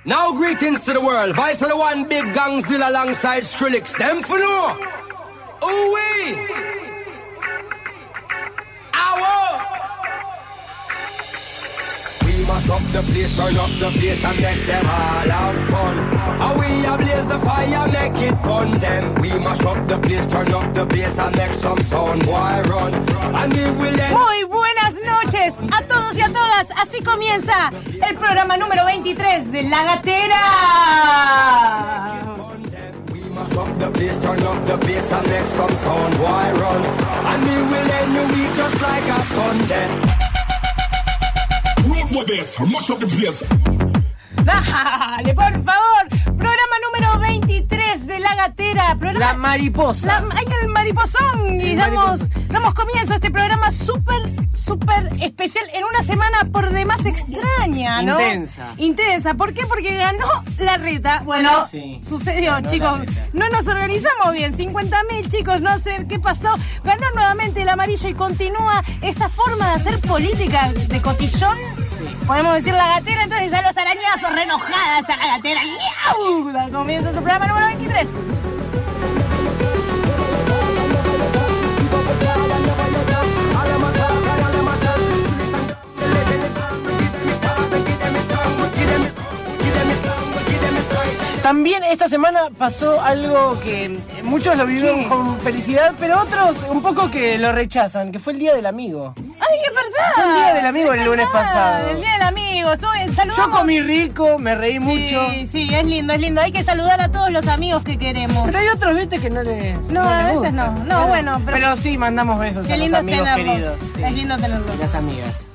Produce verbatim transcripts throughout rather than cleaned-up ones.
Now greetings to the world. Vice of the one big gangzilla alongside Skrillex. Them for no. Ooh wee. Ow. We must up the place, turn up the place and make them all have fun. And we ablaze the fire, make it burn them. We must up the place, turn up the place and make some sound, boy run. And we will end. Muy buenas noches a todos y a todas. Así comienza el programa número veintitrés de La Gatera. We must up the place, turn up the place and make some sound, boy run. And we will end your week just like a Sunday. Dale, por favor. Programa número veintitrés de La Gatera. Programa... La mariposa. La... ¡Ay, el mariposón! Y damos, damos comienzo a este programa súper, súper especial en una semana por demás extraña, ¿no? Intensa. Intensa. ¿Por qué? Porque ganó la reta. Bueno, sí, sucedió, ganó chicos. No nos organizamos bien. cincuenta mil chicos, no sé qué pasó. Ganó nuevamente el amarillo y continúa esta forma de hacer política de cotillón. Sí. Podemos decir La Gatera, entonces a los arañazos re enojada está La Gatera. ¡Miau! Comienza su programa número veintitrés. También esta semana pasó algo que muchos lo vivieron ¿Qué? con felicidad, pero otros un poco que lo rechazan, que fue el Día del Amigo. ¡Ay, es verdad! Fue el Día del Amigo el lunes pasado. El Día del Amigo, estuve, saludamos. Yo comí rico, me reí Sí, mucho. sí, es lindo, es lindo. Hay que saludar a todos los amigos que queremos. Pero hay otros, viste, que no les No, no a les veces gusta. no. No, Pero, bueno, pero- pero sí mandamos besos Qué a los lindo amigos tenerlos. queridos. Sí. Es lindo tenerlos. Y las amigas.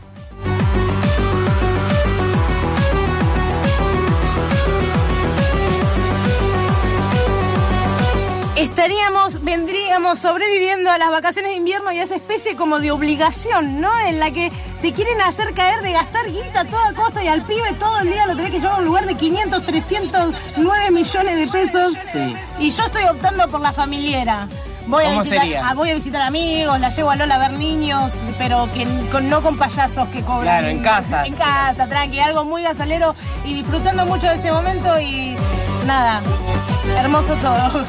Estaríamos, vendríamos sobreviviendo a las vacaciones de invierno y a esa especie como de obligación, ¿no? En la que te quieren hacer caer de gastar guita a toda costa y al pibe todo el día lo tenés que llevar a un lugar de quinientos, trescientos nueve millones de pesos. Sí. Y yo estoy optando por la familiera. Voy a ¿Cómo visitar, sería? a, voy a visitar amigos, la llevo a Lola a ver niños, pero que con, no con payasos que cobran. Claro, en casas. En casa, tranqui, algo muy gasolero y disfrutando mucho de ese momento y nada, hermoso todo.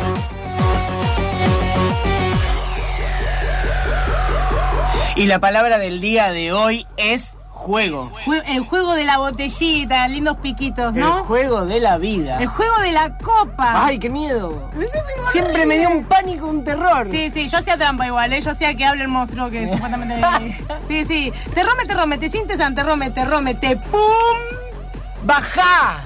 Y la palabra del día de hoy es juego. Jue- El juego de la botellita, lindos piquitos, ¿no? El juego de la vida. El juego de la copa. Ay, qué miedo. Siempre me dio un pánico, un terror. Sí, sí, yo hacía trampa igual, ¿eh? Yo hacía que hable el monstruo que supuestamente... Sí, sí. Te rome, te rome, te sientes te rome, te rome, te pum. ¡Bajá!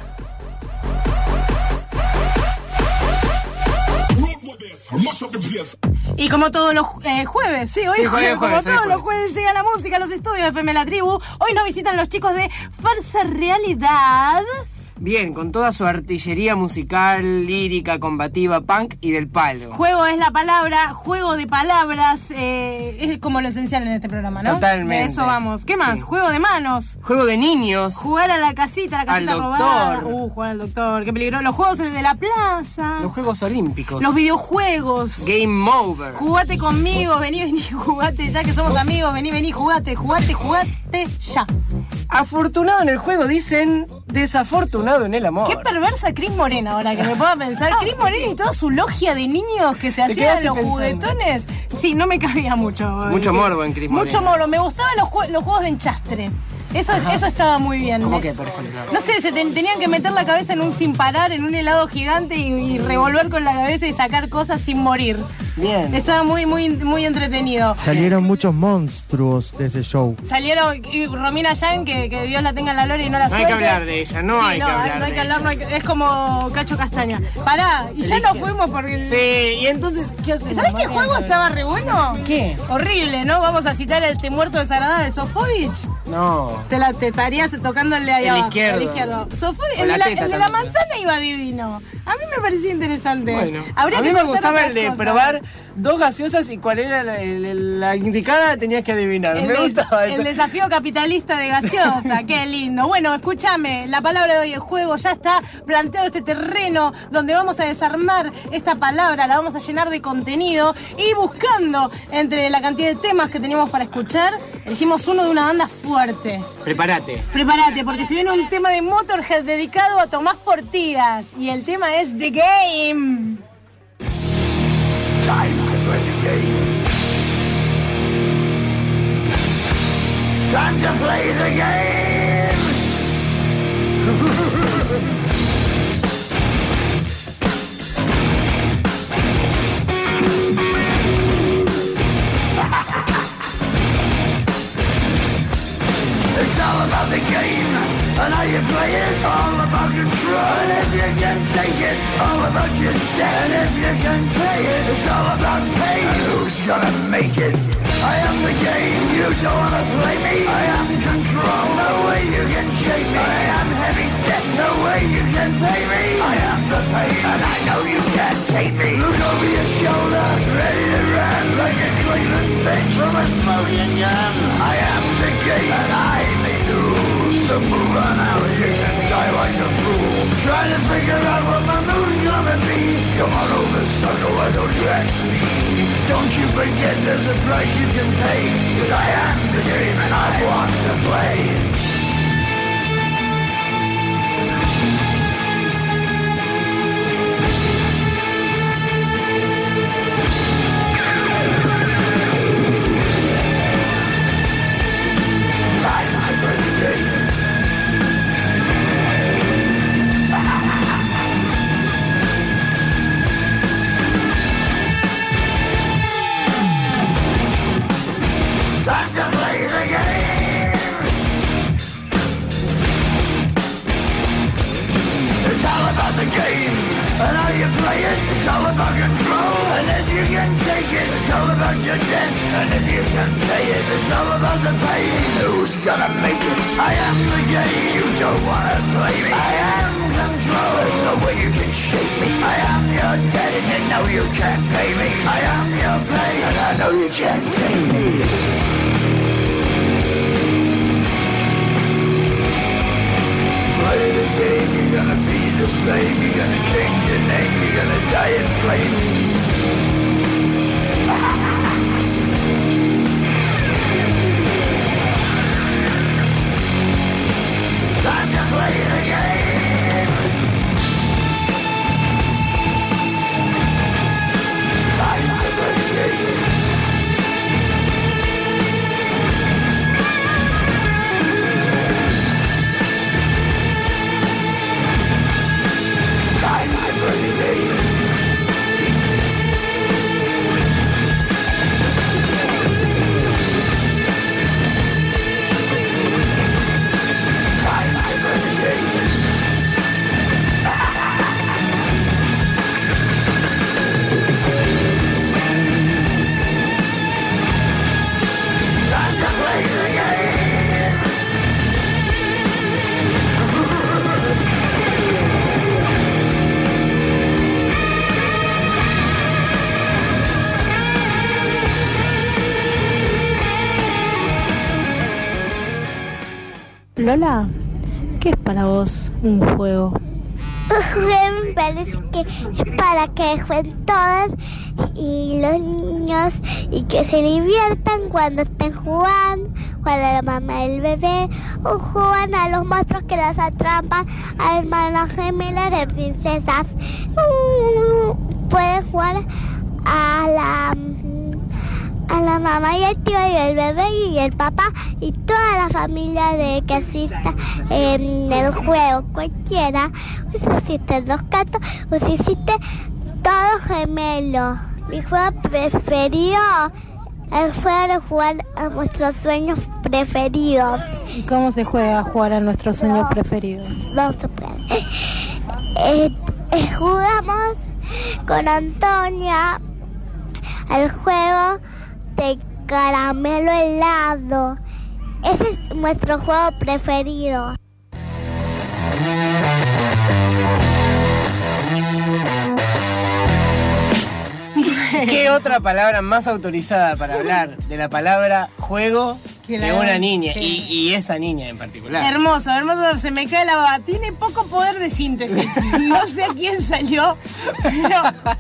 Y como todos los eh, jueves, sí, hoy Sí, jueves, jueves, como jueves, todos hoy los jueves. jueves llega la música a los estudios de F M La Tribu. Hoy nos visitan los chicos de Farsa Realidad. Bien, con toda su artillería musical, lírica, combativa, punk y del palo. Juego es la palabra, juego de palabras, eh, es como lo esencial en este programa, ¿no? Totalmente. De eso vamos. ¿Qué más? Sí. Juego de manos. Juego de niños. Jugar a la casita, la casita Al robada. doctor. Uh, jugar al doctor, qué peligro. Los juegos de la plaza. Los Juegos Olímpicos. Los videojuegos. Game Over. Jugate conmigo, vení, vení, jugate ya que somos amigos, vení, vení, jugate, jugate, jugate ya. Afortunado en el juego, dicen, desafortunado en el amor. Qué perversa Cris Morena ahora que me puedo pensar. Cris Morena y toda su logia de niños que se hacían quedaste los pensando. juguetones. Sí, no me cabía mucho. Mucho morbo en Cris Mucho Morena. morbo. Me gustaban los, jue- los juegos de enchastre. Eso, eso estaba muy bien. ¿Cómo Me- qué, por ejemplo? No sé, se ten- tenían que meter la cabeza en un sin parar, en un helado gigante y, y revolver con la cabeza y sacar cosas sin morir. Bien. Estaba muy, muy, muy entretenido. Salieron muchos monstruos de ese show. Salieron y Romina Yan, que, que Dios la tenga en la gloria y no la No hay que suelte. hablar de ella, no Sí, hay que hablar no hay de que hablar, ella. no hay que- es como Cacho Castaña. Pará, y ya nos fuimos porque... el- Sí, y entonces, ¿qué hacemos? ¿Sabés qué juego estaba re bueno? ¿Qué? Horrible, ¿no? Vamos a citar el Te Muerto Desagradable, Sofovich. No. Te, la, te estarías tocándole ahí El abajo. izquierdo. El izquierdo. Sofovich, O el, la de la, teta el de la también. manzana iba divino. A mí me parecía interesante. Bueno, Habría a mí que me cortar gustaba otras el de cosas. probar dos gaseosas y cuál era la, la, la indicada tenías que adivinar. El, Me des- gustaba el eso. desafío capitalista de gaseosa, qué lindo. Bueno, escúchame, la palabra de hoy en juego, ya está planteado este terreno donde vamos a desarmar esta palabra, la vamos a llenar de contenido y buscando entre la cantidad de temas que teníamos para escuchar, elegimos uno de una banda fuerte. Prepárate. Prepárate, porque se viene un tema de Motorhead dedicado a Tomás Portigas y el tema es The Game. Time to play the game. Time to play the game. It's all about the game and how you play it. All about control, and if you can take it, it's all about your debt. And if you can pay it, it's all about pay. And who's gonna make it? I am the game. You don't wanna play me. I am control. No way you can shake me. I am heavy debt. No way you can pay me. I am the pain, and I know you can't take me. Look over your shoulder, ready to run like a Cleveland bench from a smoking gun. I am the game, and I may lose. So move on out, you can die like a fool. Trying to figure out what my move's gonna be. Come on over, sucker, why don't you ask me? Don't you forget there's a price you can pay. Cause I am the game and I want to play. Time to play the game. It's all about the game and how you play it. It's all about control, and if you can take it, it's all about your debt. And if you can pay it, it's all about the pain. Who's gonna make it? I am the game. You don't wanna play me. I am control. There's no way you can shake me. I am your debt, and you know you can't pay me. I am your pain, and I know you can't take me. Play the game, you're gonna be the same. You're gonna change your name, you're gonna die in flames. Time to play the game. Time to play the game. Time to play the game. Time to play the game. Time to play the game. Lola, ¿qué es para vos un juego? Un juego me parece que es para que jueguen todas y los niños y que se diviertan cuando estén jugando, cuando la mamá del bebé o juegan a los monstruos que los atrapan, a hermanas gemelas de princesas. Mm, Pueden jugar a la a la mamá y el tío y el bebé y el papá y toda la familia de que asista en el juego, cualquiera. O si existen dos gatos o si existe todo gemelo. Mi juego preferido es juego de jugar a nuestros sueños preferidos. ¿Y cómo se juega a jugar a nuestros sueños preferidos? No se puede. Eh, eh, jugamos con Antonia al juego de caramelo helado. Ese es nuestro juego preferido. Qué otra palabra más autorizada para hablar de la palabra juego que de una niña, sí. y, y esa niña en particular. Hermoso, hermoso, se me cae la baba. Tiene poco poder de síntesis. No sé a quién salió, pero...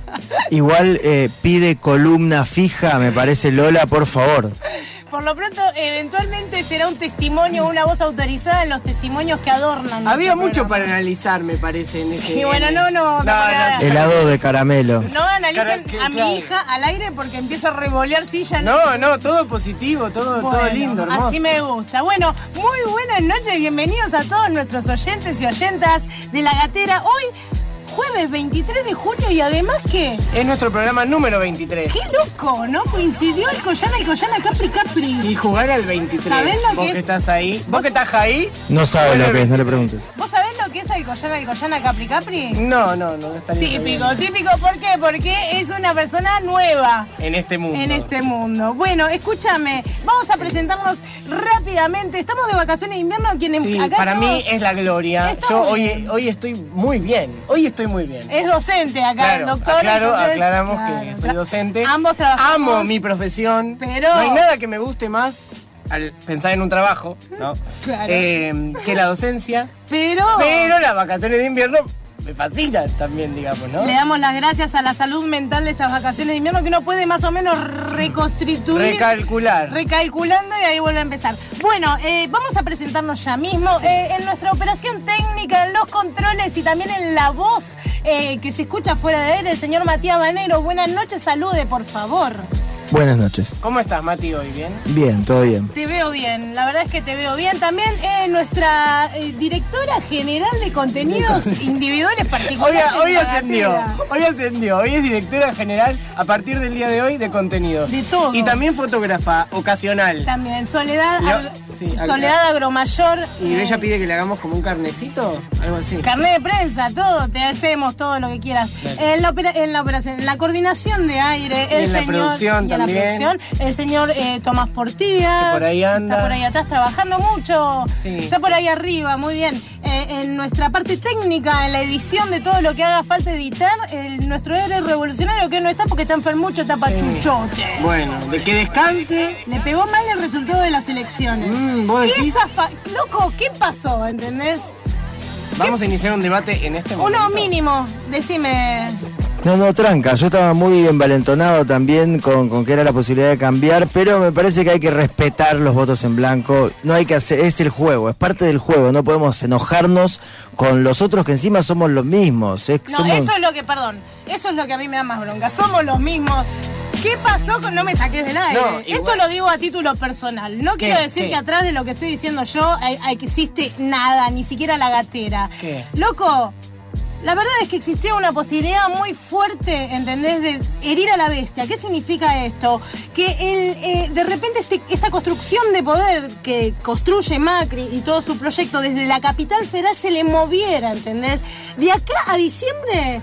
Igual eh, pide columna fija, me parece, Lola, por favor. Por lo pronto, eventualmente será un testimonio, una voz autorizada en los testimonios que adornan. Había mucho para analizar, me parece, en ese... Sí, bueno, no, no. no, no, no helado de caramelo. No analicen Cara, a mi claro. hija al aire porque empiezo a revolear silla. No, no, todo positivo, todo, bueno, todo lindo, hermoso. Así me gusta. Bueno, muy buenas noches, bienvenidos a todos nuestros oyentes y oyentas de La Gatera. Hoy... jueves veintitrés de junio y además que... Es nuestro programa número veintitrés. ¡Qué loco! ¿No? Coincidió el Collana y Collana Capri Capri. Y jugar al veintitrés. ¿Sabés lo Vos que que es? estás ahí. ¿Vos que estás ahí? No sabe lo que es, no le preguntes. ¿Vos sabés lo que es el Collana y Collana Capri Capri? No, no, no estaría Típico, bien. típico. ¿Por qué? Porque es una persona nueva. En este mundo. En este mundo. Bueno, escúchame, vamos a presentarnos rápidamente. Estamos de vacaciones de invierno. Quienes Sí, acá para estamos- mí es la gloria. Estamos Yo hoy, bien. hoy estoy muy bien. Hoy estoy muy bien. Es docente acá, Claro, el doctor. aclaro, entonces, aclaramos claro, que soy tra- docente. Ambos trabajamos. Amo mi profesión. Pero- No hay nada que me guste más al pensar en un trabajo, ¿no? Claro. Eh, que la docencia. Pero... Pero las vacaciones de invierno me fascinan también, digamos, ¿no? Le damos las gracias a la salud mental de estas vacaciones de invierno que uno puede más o menos reconstituir. Recalcular. Recalculando y ahí vuelve a empezar. Bueno, eh, vamos a presentarnos ya mismo. Eh, en nuestra operación técnica, en los controles y también en la voz eh, que se escucha fuera de él, el señor Matías Banero. Buenas noches, salude, por favor. Buenas noches. ¿Cómo estás, Mati, hoy? ¿Bien? Bien, todo bien. Te veo bien, la verdad es que te veo bien. También eh, nuestra eh, directora general de contenidos individuales Hoy, particulares. hoy de la ascendió, Gatera. hoy ascendió, hoy es directora general a partir del día de hoy de contenidos. De todo. Y también fotógrafa ocasional. También, Soledad, Yo- Ag- sí, acá. Soledad Agromayor. Y eh, ella pide que le hagamos como un carnecito, algo así. Carnet de prensa, todo, te hacemos todo lo que quieras. Claro. En la, opera- en la operación, en la coordinación de aire, Y el en la señor. producción y en la también. producción, el señor eh, Tomás Portillas. Que por ahí anda. Está por ahí atrás trabajando mucho. Sí, está sí. por ahí arriba, muy bien. Eh, en nuestra parte técnica, en la edición de todo lo que haga falta editar, el- nuestro héroe revolucionario que no está porque está enfermucho, está pachuchote. Bueno, de que descanse. Le pegó mal el resultado de las elecciones. Mm, ¿vos ¿Qué decís? zafa- Loco, ¿qué pasó? ¿Entendés? Vamos a iniciar un debate en este momento. Uno mínimo, decime. No, no, tranca, yo estaba muy envalentonado también con, con que era la posibilidad de cambiar, pero me parece que hay que respetar los votos en blanco, no hay que hacer, es el juego, es parte del juego, no podemos enojarnos con los otros que encima somos los mismos. Es, No, somos... eso es lo que, perdón, eso es lo que a mí me da más bronca. Somos los mismos. ¿Qué pasó con no me saques del aire? No, Esto igual- lo digo a título personal. No quiero decir ¿Qué? que atrás de lo que estoy diciendo yo hay, hay que existe nada, ni siquiera la gatera. ¿Qué? Loco, la verdad es que existía una posibilidad muy fuerte, ¿entendés? De herir a la bestia. ¿Qué significa esto? Que el, eh, de repente este, esta construcción de poder que construye Macri y todo su proyecto desde la capital federal se le moviera, ¿entendés? De acá a diciembre...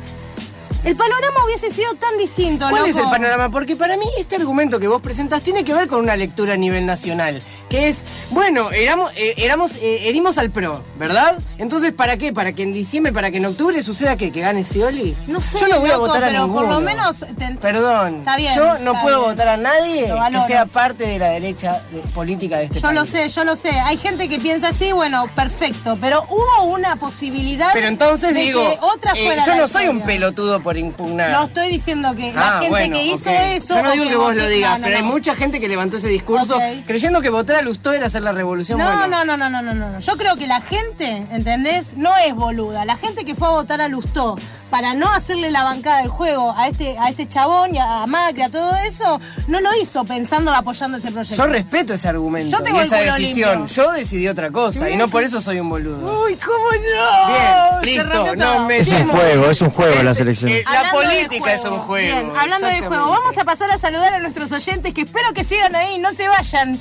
El panorama hubiese sido tan distinto, ¿Cuál loco. es el panorama? Porque para mí este argumento que vos presentás tiene que ver con una lectura a nivel nacional. Que es, bueno, éramos, eh, éramos, eh, herimos al PRO, ¿verdad? Entonces, ¿para qué? ¿Para que en diciembre, para que en octubre suceda que, que gane Scioli? No sé, Yo no voy a loco, votar a pero ninguno. por lo menos... te- Perdón, Está bien, yo no está puedo bien. votar a nadie Lo que valoro. sea parte de la derecha de- política de este Yo país. lo sé, yo lo sé. Hay gente que piensa así, bueno, perfecto. Pero hubo una posibilidad Pero entonces de digo, que otra eh, fuera yo la no soy un historia. pelotudo por impugnar. No estoy diciendo que la Ah, gente bueno, que hizo ok. eso... Yo no o digo que vos lo vote- digas, no, no, pero hay no. mucha gente que levantó ese discurso Ok. creyendo que votar a Lustó era hacer la revolución. No, bueno. no, no, no, no, no, no. Yo creo que la gente, ¿entendés? No es boluda. La gente que fue a votar a Lustó para no hacerle la bancada del juego a este, a este chabón y a Macri, a todo eso, no lo hizo pensando apoyando ese proyecto. Yo respeto ese argumento Yo tengo y el esa culo decisión. limpio. Yo decidí otra cosa y no por eso soy un boludo. Uy, ¿cómo yo? Bien, Se listo, rompió no todo. me Es un llamo- juego, es un juego la selección. Eh, la Hablando de política es juego. un juego. Bien, hablando de juego, exactamente. vamos a pasar a saludar a nuestros oyentes que espero que sigan ahí, no se vayan.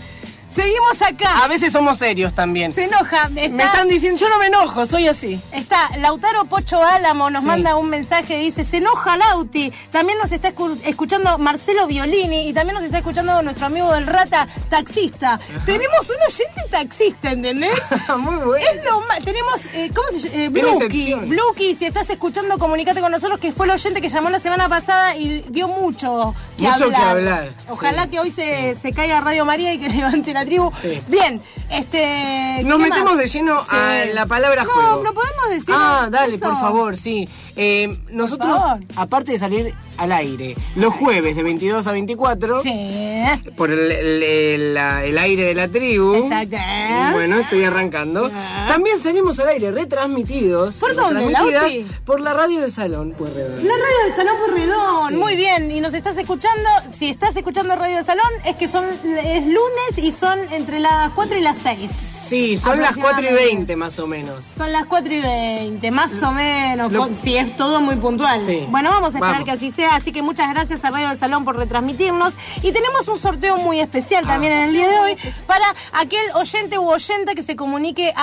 Seguimos acá. A veces somos serios también. Se enoja. Está, Me están diciendo, yo no me enojo, soy así. Está Lautaro Pocho Álamo, nos Sí. manda un mensaje, dice, se enoja Lauti. También nos está escu- escuchando Marcelo Violini y también nos está escuchando nuestro amigo del Rata, taxista. Ajá. Tenemos un oyente taxista, ¿entendés? Muy bueno. Es lo más. Tenemos, eh, ¿cómo se llama? Eh, Viene Bluki. excepción. Bluki, si estás escuchando, comunícate con nosotros, que fue el oyente que llamó la semana pasada y dio mucho que Mucho hablar. que hablar. Ojalá Sí. que hoy se, se caiga Radio María y que levante la tribu. Sí. Bien, este. Nos ¿qué metemos más? de lleno Sí. a la palabra no, juego. No, podemos decir. Ah, dale, eso. por favor, sí. Eh, nosotros, favor. aparte de salir al aire los jueves de veintidós a veinticuatro, Sí. por el, el- el- la- el aire de la tribu. Exacto. Bueno, estoy arrancando. Ah. También salimos al aire retransmitidos. ¿Por dónde, retransmitidas Lauti? por la radio de Salón Pueyrredón. La radio del Salón Pueyrredón, Sí. muy bien. Y nos estás escuchando, si estás escuchando Radio del Salón, es que son es lunes y son entre las cuatro y las seis. Sí, son las cuatro y veinte más o menos. Son las cuatro y veinte, más o menos, Lo- con- si es todo muy puntual. Sí. Bueno, vamos a esperar Vamos. que así sea, así que muchas gracias a Radio del Salón por retransmitirnos. Y tenemos un sorteo muy especial también en el día de hoy para aquel oyente u oyenta que se comunique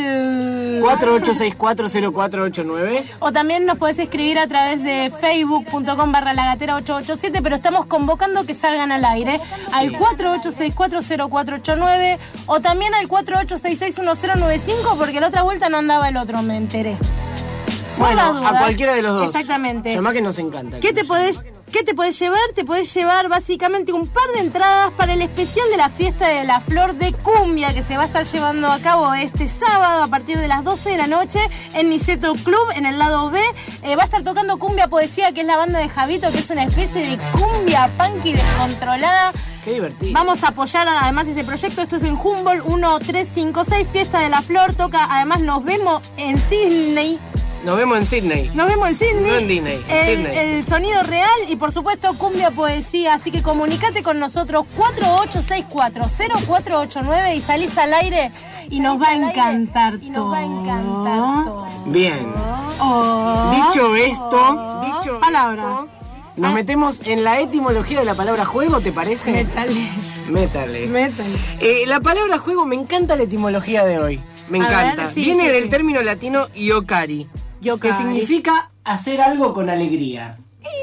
al... cuatro ocho seis cuatro cero cuatro ocho nueve. O también nos podés escribir a través de facebook punto com barra lagatera ocho ocho siete, pero estamos convocando que salgan al aire al cuatro ocho seis cuatro cero cuatro ocho nueve o también al cuatro ocho seis seis uno cero nueve cinco, porque la otra vuelta no andaba el otro, me enteré. Por Bueno, las a dudas. cualquiera de los dos. Exactamente. Además que nos encanta. ¿Qué que te nos podés, ¿Qué te podés llevar? Te podés llevar básicamente un par de entradas para el especial de la fiesta de la Flor de Cumbia que se va a estar llevando a cabo este sábado a partir de las doce de la noche en Niceto Club, en el lado B. Eh, va a estar tocando Cumbia Poesía, que es la banda de Javito, que es una especie de cumbia punky descontrolada. Qué divertido. Vamos a apoyar además ese proyecto. Esto es en Humboldt uno tres cinco seis, Fiesta de la Flor. Toca, además nos vemos en Sydney. Nos vemos en Sydney. Nos vemos en Sydney. No en Disney, en el, Sydney. el sonido real y por supuesto Cumbia Poesía. Así que comunicate con nosotros cuatro ocho seis cuatro cero cuatro ocho nueve y salís al aire y nos va a encantar todo. Y nos va a encantar todo. Bien. Oh. Dicho esto, dicho Palabra. nos metemos en la etimología de la palabra juego, ¿te parece? Métale. Métale. Métale. Eh, la palabra juego, me encanta la etimología de hoy. Me A encanta. ver, sí, Viene sí, del sí. término latino iocari, Yokari. que significa hacer algo con alegría.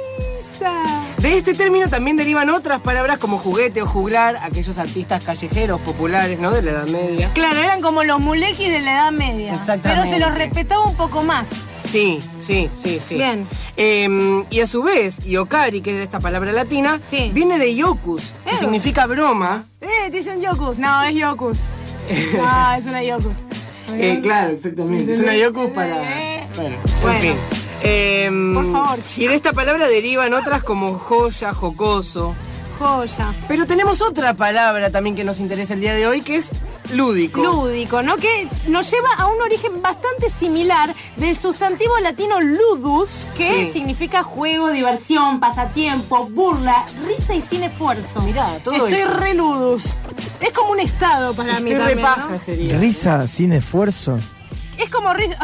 Esa. De este término también derivan otras palabras como juguete o juglar, aquellos artistas callejeros populares, ¿no? De la Edad Media. Claro, eran como los mulequis de la Edad Media. Exactamente. Pero se los respetaba un poco más. Sí, sí, sí, sí. Bien. Eh, y a su vez, iocari, que es esta palabra latina, Sí. viene de iocus, que Eh. significa broma. Eh, te dice un Yokus. No, es Yokus. No, es una Yokus. Eh, claro, exactamente. Es una iocus para... Eh. Bueno, Bueno. en fin. Eh, Por favor, chicos. Y de esta palabra derivan otras como joya, jocoso. Joya. Pero tenemos otra palabra también que nos interesa el día de hoy, que es lúdico. Lúdico, ¿no? Que nos lleva a un origen bastante similar del sustantivo latino ludus, que Sí. significa juego, diversión, pasatiempo, burla, risa y sin esfuerzo. Mirá, todo Estoy eso. re ludus. Es como un estado para mí Estoy también, re paja ¿no? sería. Risa sin esfuerzo. Es como risa...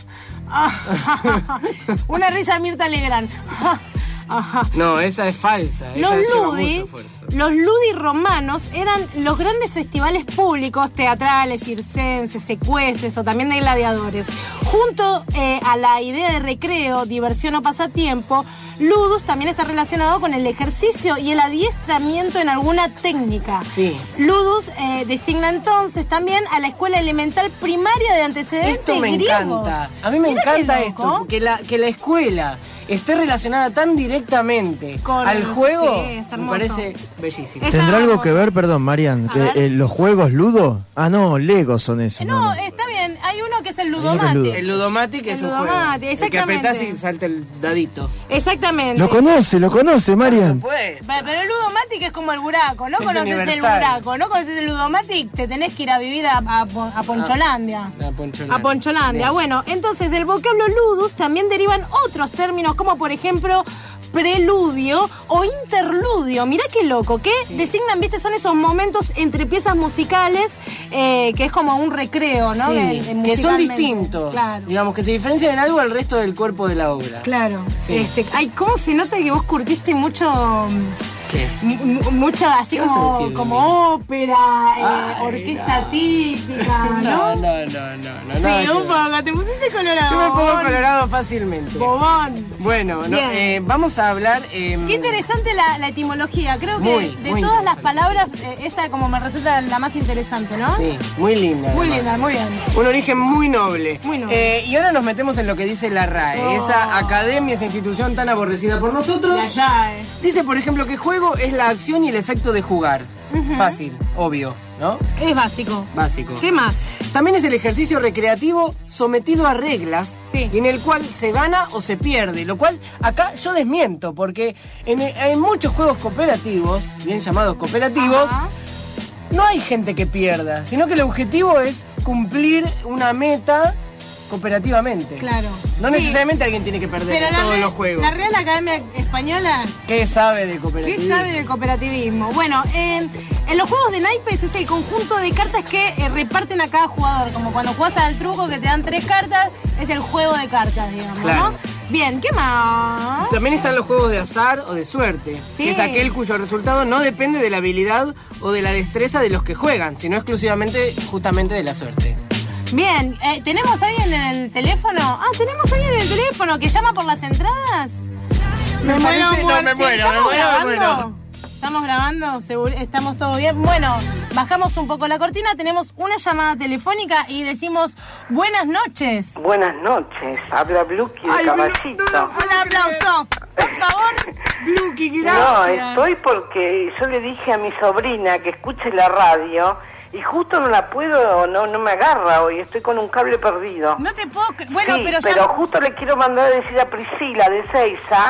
Una risa Mirta Legrand. Ajá. No, esa es falsa. Los ella lleva ludi, mucho esfuerzo. los ludi romanos eran los grandes festivales públicos, teatrales, circenses, secuestres o también de gladiadores. Junto eh, a la idea de recreo, diversión o pasatiempo, ludus también está relacionado con el ejercicio y el adiestramiento en alguna técnica. Sí. Ludus eh, designa entonces también a la escuela elemental primaria de antecedentes Esto me griegos. encanta. A mí me Mira qué encanta loco. esto, que la, que la escuela esté relacionada tan directamente Con- al juego, sí, es me hermoso. parece bellísimo. Es- ¿Tendrá algo hermoso. que ver, perdón, Marian, A que ver. eh, los juegos ludo? Ah, no, Lego son esos. No, no. está bien. Hay uno que es el uno que es Ludomati. ludo. El Ludomatic El es un Ludomatic, juego. El que exactamente. apretás y salta el dadito. Exactamente. Lo conoce, lo conoce, Marian. Pues. Pe- Pero el Ludomatic es como el buraco, ¿no? Es conoces el universal. buraco, ¿no? conoces el Ludomatic, te tenés que ir a vivir a, a, a Poncholandia. A Poncholandia. A Poncholandia. Bien. Bueno, entonces del vocablo ludus también derivan otros términos como por ejemplo preludio o interludio. Mirá qué loco, que designan, viste, son esos momentos entre piezas musicales eh, que es como un recreo, ¿no? Sí, De- de que son musicalmente. distintos. Claro. Digamos, que se diferencian en algo al resto del cuerpo de la obra. Claro. Sí. Este, ay, ¿cómo se nota que vos curtiste mucho mm, ¿Qué? M- mucho así ¿Qué vas a como, decir de como ópera, eh, Ay, orquesta no. típica, No, ¿no? no, no, no, no. Sí, nada que un ver. poco, te pusiste colorado. Yo me pongo bobón. colorado fácilmente. Bobón. Bueno, no, Bien. eh, vamos a hablar... eh, Qué interesante la, la etimología. Creo que Muy, de muy todas las interesante. palabras, eh, esta como me resulta la más interesante, ¿no? Sí, muy linda. Muy además. linda, muy bien. Un origen muy noble. Muy noble. Eh, y ahora nos metemos en lo que dice la R A E, Oh. esa academia, esa institución tan aborrecida por nosotros. De allá, eh. Dice, por ejemplo, que juego es la acción y el efecto de jugar. Ujú. Fácil, obvio, ¿no? Es básico. Básico. ¿Qué más? También es el ejercicio recreativo sometido a reglas Sí. y en el cual se gana o se pierde, lo cual acá yo desmiento, porque en, en muchos juegos cooperativos, bien llamados cooperativos, Ajá. no hay gente que pierda, sino que el objetivo es cumplir una meta cooperativamente. Claro. No Sí. necesariamente alguien tiene que perder Pero en la, todos Re- los juegos. la Real Academia Española, ¿Qué sabe de cooperativismo? ¿qué sabe de cooperativismo? Bueno, eh, en los juegos de naipes es el conjunto de cartas que eh, reparten a cada jugador. Como cuando jugás al truco que te dan tres cartas, es el juego de cartas, digamos, Claro. ¿no? Bien, ¿qué más? También están los juegos de azar o de suerte, Sí. que es aquel cuyo resultado no depende de la habilidad o de la destreza de los que juegan, sino exclusivamente justamente de la suerte. Bien, eh, ¿tenemos a alguien en el teléfono? Ah, ¿tenemos a alguien en el teléfono que llama por las entradas? Me parece- no, muerte. me muero, ¿Estamos me muero, me grabando? muero. ¿Estamos grabando? ¿Seguro? ¿Estamos todo bien? Bueno, bajamos un poco la cortina, tenemos una llamada telefónica y decimos buenas noches. Buenas noches, habla Bluki de Ay, Caballito. no, no, no. Un aplauso, por favor. Bluki, No, gracias. estoy porque yo le dije a mi sobrina que escuche la radio y justo no la puedo, no no me agarra hoy, estoy con un cable perdido. No te puedo... cre- Bueno, sí, pero pero, ya... justo le quiero mandar a decir a Priscila de Seiza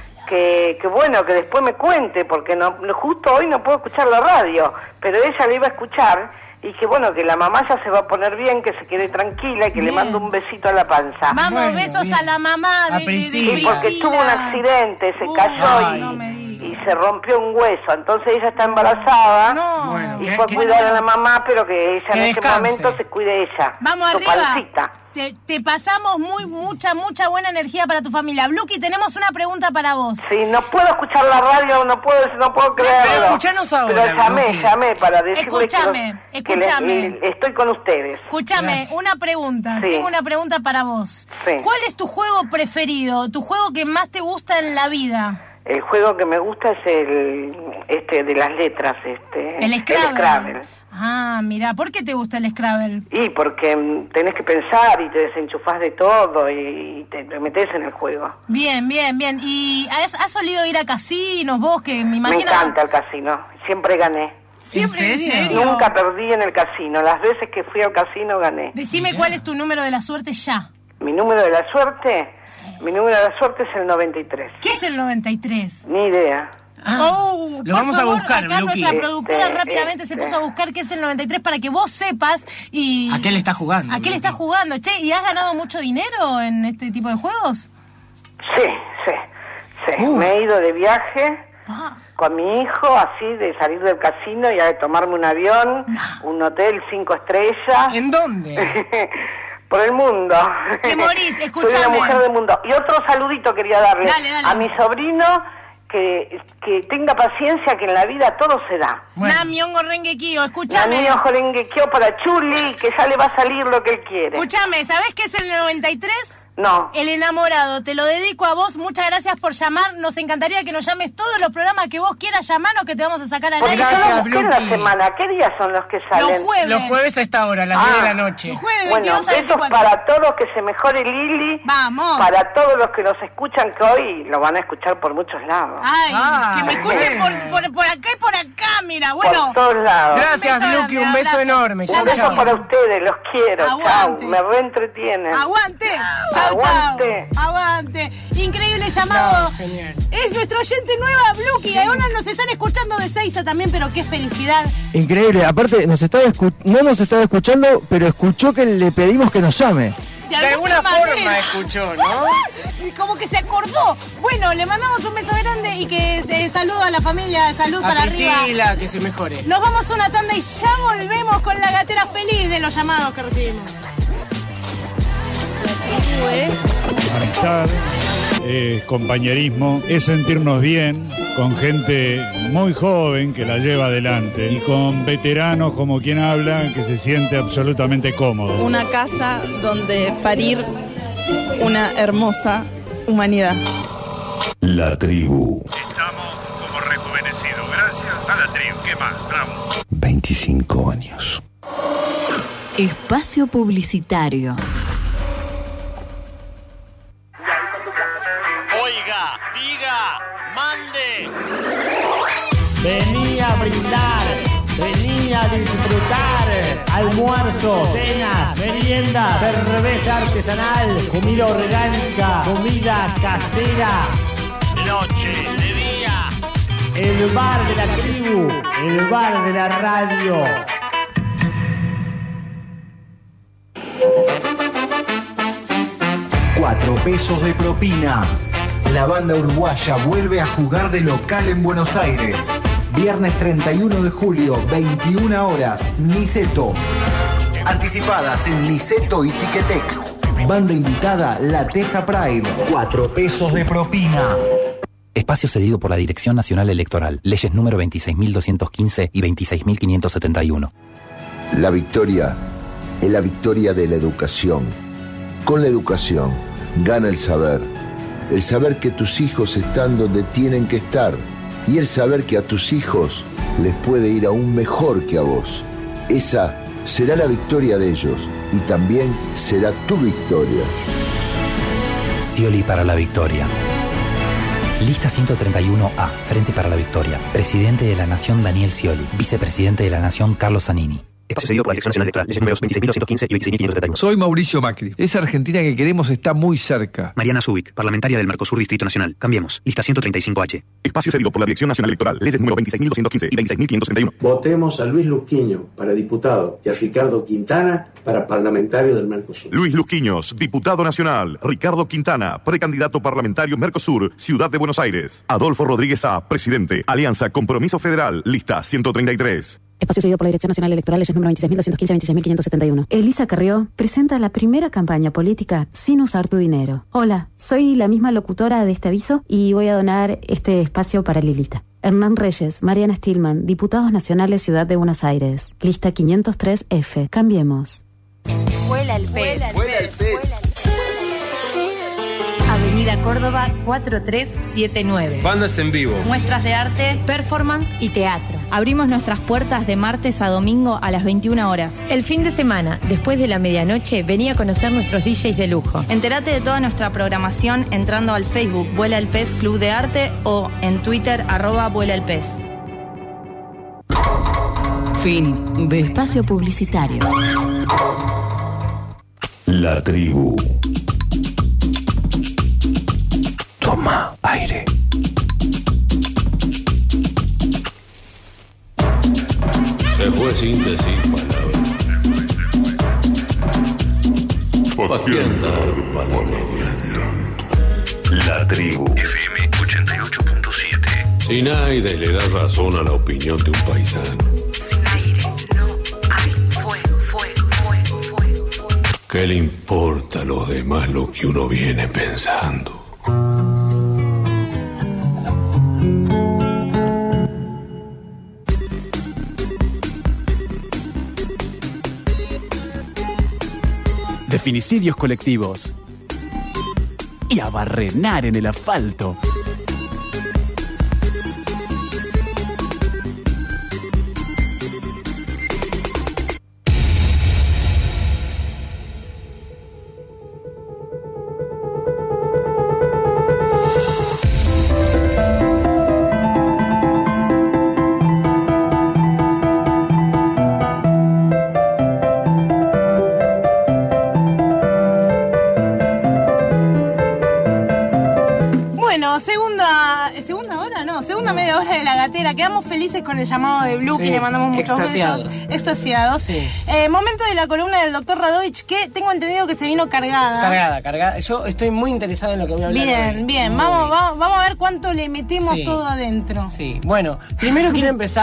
que, que bueno, que después me cuente, porque no no- justo hoy no puedo escuchar la radio, pero ella le iba a escuchar y que bueno, que la mamá ya se va a poner bien, que se quede tranquila y que Bien. le mando un besito a la panza. Vamos, Bueno, besos bien. a la mamá de, A de- de Priscila. Sí, porque tuvo un accidente, se Uy, cayó ay, y, no me digas. y se rompió un hueso, entonces ella está embarazada No. Bueno, y ¿qué- fue a qué- cuidar a la mamá, pero que ella Que en este descanse. momento se cuide ella, Vamos su arriba. pancita. Te, te pasamos muy, mucha, mucha buena energía para tu familia. Bluki, tenemos una pregunta para vos. Sí, no puedo escuchar la radio, no puedo, no puedo creerlo. Pero escuchanos ahora, Pero llamé, Bluki. llamé para decirle Escúchame, que, los- que le- escúchame. eh, estoy con ustedes. Escúchame, Gracias. una pregunta. Sí. Tengo una pregunta para vos. Sí. ¿Cuál es tu juego preferido? ¿Tu juego que más te gusta en la vida? El juego que me gusta es el este de las letras, este. El Scrabble. Scrabble. Ah, mira, ¿por qué te gusta el Scrabble? Y porque mm, tenés que pensar y te desenchufás de todo y, y te, te metés en el juego. Bien, bien, bien. ¿Y has, has solido ir a casinos vos que me imagino... Me encanta el casino, siempre gané. Siempre, ¿En serio? Nunca perdí en el casino, las veces que fui al casino gané. Decime cuál es tu número de la suerte ya. Mi número de la suerte, mi número de la suerte es el noventa y tres. ¿Qué es el noventa y tres? Ni idea. Oh, lo por vamos a favor, buscar, acá Bluki. nuestra productora Este, rápidamente se este. puso a buscar qué es el noventa y tres para que vos sepas y... ¿A qué le está jugando, ¿A qué le Bluki? está jugando? Che, ¿y has ganado mucho dinero en este tipo de juegos? Sí, sí, sí. Uh. Me he ido de viaje Ah, con mi hijo, así de salir del casino y a tomarme un avión, un hotel cinco estrellas. ¿En dónde? Por el mundo. Te morís, Soy escúchame. una mujer del mundo. Y otro saludito quería darle Dale, dale. a mi sobrino, que, que tenga paciencia, que en la vida todo se da. Bueno. Namiongo Rengekio, La escúchame. niña Jorenguequeo para Chuli, que ya le va a salir lo que él quiere. Escúchame, ¿sabés qué es el noventa y tres? No. El enamorado, te lo dedico a vos, muchas gracias por llamar, nos encantaría que nos llames todos los programas que vos quieras llamarnos, que te vamos a sacar al Porque aire. yo Gracias, lo busqué en la Bluki. semana. ¿Qué días son los que salen? Los jueves. Los jueves a esta hora, a las Ah. diez de la noche. Los jueves Bueno, veintidós a besos veinticuatro. para todos, que se mejore Lili. Vamos. Para todos los que nos escuchan, que hoy lo van a escuchar por muchos lados. Ay, Ah, que me escuchen bueno. por, por, por acá y por acá, mira, bueno. Por todos lados. Gracias, beso Bluki, grande, un beso abrazo. enorme. Chau, Un Chau, beso chau. para ustedes, los quiero. Chao, Aguante. me reentretienen. Aguante. Chau, Aguante. chau. Aguante. Increíble llamado. No, genial. Es nuestro oyente nueva, Bluki. Ahora nos están escuchando de Seiza también, pero qué felicidad. Increíble, aparte nos estaba escu- no nos estaba escuchando, pero escuchó que le pedimos que nos llame. De, De alguna forma manera. escuchó, ¿no? Y como que se acordó. Bueno, le mandamos un beso grande y que se saluda a la familia, salud A para arriba. Priscila, que se mejore. Nos vamos a una tanda y ya volvemos con la gatera feliz de los llamados que recibimos. Conectar. Es compañerismo, es sentirnos bien con gente muy joven que la lleva adelante y con veteranos como quien habla que se siente absolutamente cómodo. Una casa donde parir una hermosa humanidad. La tribu. Estamos como rejuvenecidos, gracias a la tribu. ¿Qué más? Bravo. veinticinco años. Espacio publicitario. Oiga, diga, mande. Vení a brindar, vení a disfrutar. Almuerzo, cenas, merienda, cerveza artesanal, comida orgánica, comida casera. Noche, de día. El bar de la tribu, el bar de la radio. Cuatro pesos de propina. La banda uruguaya vuelve a jugar de local en Buenos Aires. Viernes treinta y uno de julio, veintiuna horas, Niceto. Anticipadas en Niceto y Ticketek. Banda invitada, La Teja Pride. Cuatro pesos de propina. Espacio cedido por la Dirección Nacional Electoral. Leyes número veintiséis mil doscientos quince y veintiséis mil quinientos setenta y uno. La victoria es la victoria de la educación. Con la educación gana el saber. El saber que tus hijos están donde tienen que estar. Y el saber que a tus hijos les puede ir aún mejor que a vos. Esa será la victoria de ellos. Y también será tu victoria. Scioli para la victoria. Lista ciento treinta y uno A, Frente para la Victoria. Presidente de la Nación Daniel Scioli. Vicepresidente de la Nación Carlos Zanini. Espacio cedido por la Dirección Nacional Electoral. Leyes números veintiséis mil doscientos quince y veintiséis mil quinientos setenta y uno. Soy Mauricio Macri. Esa Argentina que queremos está muy cerca. Mariana Zubik, parlamentaria del Mercosur Distrito Nacional. Cambiemos. Lista ciento treinta y cinco H. Espacio cedido por la Dirección Nacional Electoral. Leyes número veintiséis mil doscientos quince y veintiséis mil quinientos setenta y uno. Votemos a Luis Luzquiño para diputado y a Ricardo Quintana para parlamentario del Mercosur. Luis Luzquiños, diputado nacional. Ricardo Quintana, precandidato parlamentario Mercosur, Ciudad de Buenos Aires. Adolfo Rodríguez A, presidente. Alianza Compromiso Federal. Lista ciento treinta y tres. Espacio cedido por la Dirección Nacional Electoral, leyes número veintiséis mil doscientos quince y veintiséis mil quinientos setenta y uno. Elisa Carrió presenta la primera campaña política sin usar tu dinero. Hola, soy la misma locutora de este aviso y voy a donar este espacio para Lilita. Hernán Reyes, Mariana Stillman, diputados nacionales Ciudad de Buenos Aires. Lista quinientos tres F. Cambiemos. Vuela el pez. Vuela el pez. Avenida Córdoba cuatro tres siete nueve. Bandas en vivo. Muestras de arte, performance y teatro. Abrimos nuestras puertas de martes a domingo a las veintiuna horas. El fin de semana, después de la medianoche, vení a conocer nuestros D Js de lujo. Entérate de toda nuestra programación entrando al Facebook Vuela el Pez Club de Arte o en Twitter arroba Vuela el Pez. Fin de espacio publicitario. La tribu. Toma aire. Se fue sin decir palabras. ¿Para qué andar palabreando? La tribu. F M ochenta y ocho punto siete. Sinaide le da razón a la opinión de un paisano. Sin aire no hay fuego, fuego, fuego, fuego, fuego. ¿Qué le importa a los demás lo que uno viene pensando? De finicidios colectivos y a barrenar en el asfalto. Quedamos felices con el llamado de Blue, sí, que le mandamos muchos extasiados. besos. Extasiados. Sí. Eh, momento de la columna del doctor Radovich, que tengo entendido que se vino cargada. Cargada, cargada. Yo estoy muy interesado en lo que voy a hablar. Bien, hoy. bien. Vamos, vamos, vamos a ver cuánto le metemos sí. todo adentro. Sí. Bueno, primero quiero empezar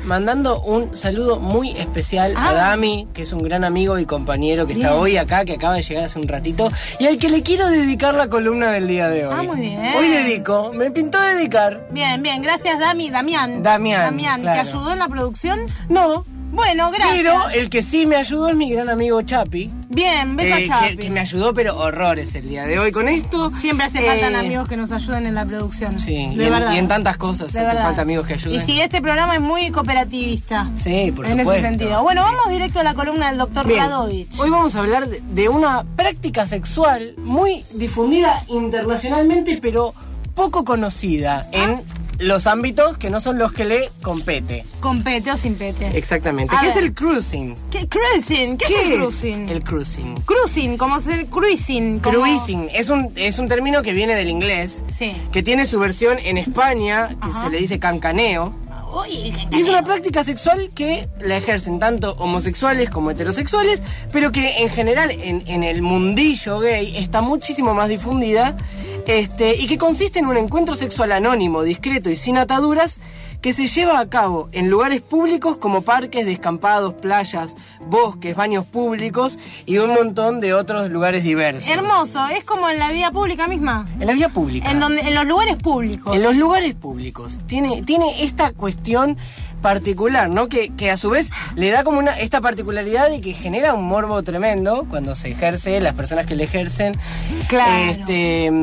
mandando un saludo muy especial ah. a Dami, que es un gran amigo y compañero que bien. está hoy acá, que acaba de llegar hace un ratito, y al que le quiero dedicar la columna del día de hoy. Ah, muy bien. Hoy dedico, me pintó dedicar. Bien, bien, gracias Dami, Damián. Damián, Damián, claro. ¿te ayudó en la producción? No. Bueno, gracias. Pero el que sí me ayudó es mi gran amigo Chapi. Bien, beso eh, a Chapi. Que, que me ayudó, pero horrores el día de hoy con esto. Siempre hace eh, falta amigos que nos ayuden en la producción. Sí, de y, verdad. en, y en tantas cosas de hace verdad. falta amigos que ayuden. Y si este programa es muy cooperativista. Sí, por en supuesto. ese sentido. Bueno, vamos directo a la columna del doctor Radovich. Hoy vamos a hablar de, de una práctica sexual muy difundida internacionalmente, pero poco conocida en ¿Ah? los ámbitos que no son los que le compete. ¿Compete o sin pete? Exactamente. A ¿Qué ver. es el cruising? ¿Qué cruising? ¿Qué, ¿Qué es el es cruising? el cruising? Cruising, como ser cruising. Como... Cruising es un, es un término que viene del inglés, Sí. que tiene su versión en España, que Ajá. se le dice cancaneo. Uy, el Y es una práctica sexual que la ejercen tanto homosexuales como heterosexuales, pero que en general en, en el mundillo gay está muchísimo más difundida, este, y que consiste en un encuentro sexual anónimo, discreto y sin ataduras, que se lleva a cabo en lugares públicos como parques, descampados, playas, bosques, baños públicos y un montón de otros lugares diversos. Hermoso, es como en la vía pública misma. En la vía pública. En donde, en los lugares públicos. En los lugares públicos. Tiene, tiene esta cuestión particular, ¿no? Que, que a su vez le da como una esta particularidad de que genera un morbo tremendo cuando se ejerce, las personas que le ejercen. Claro. Este,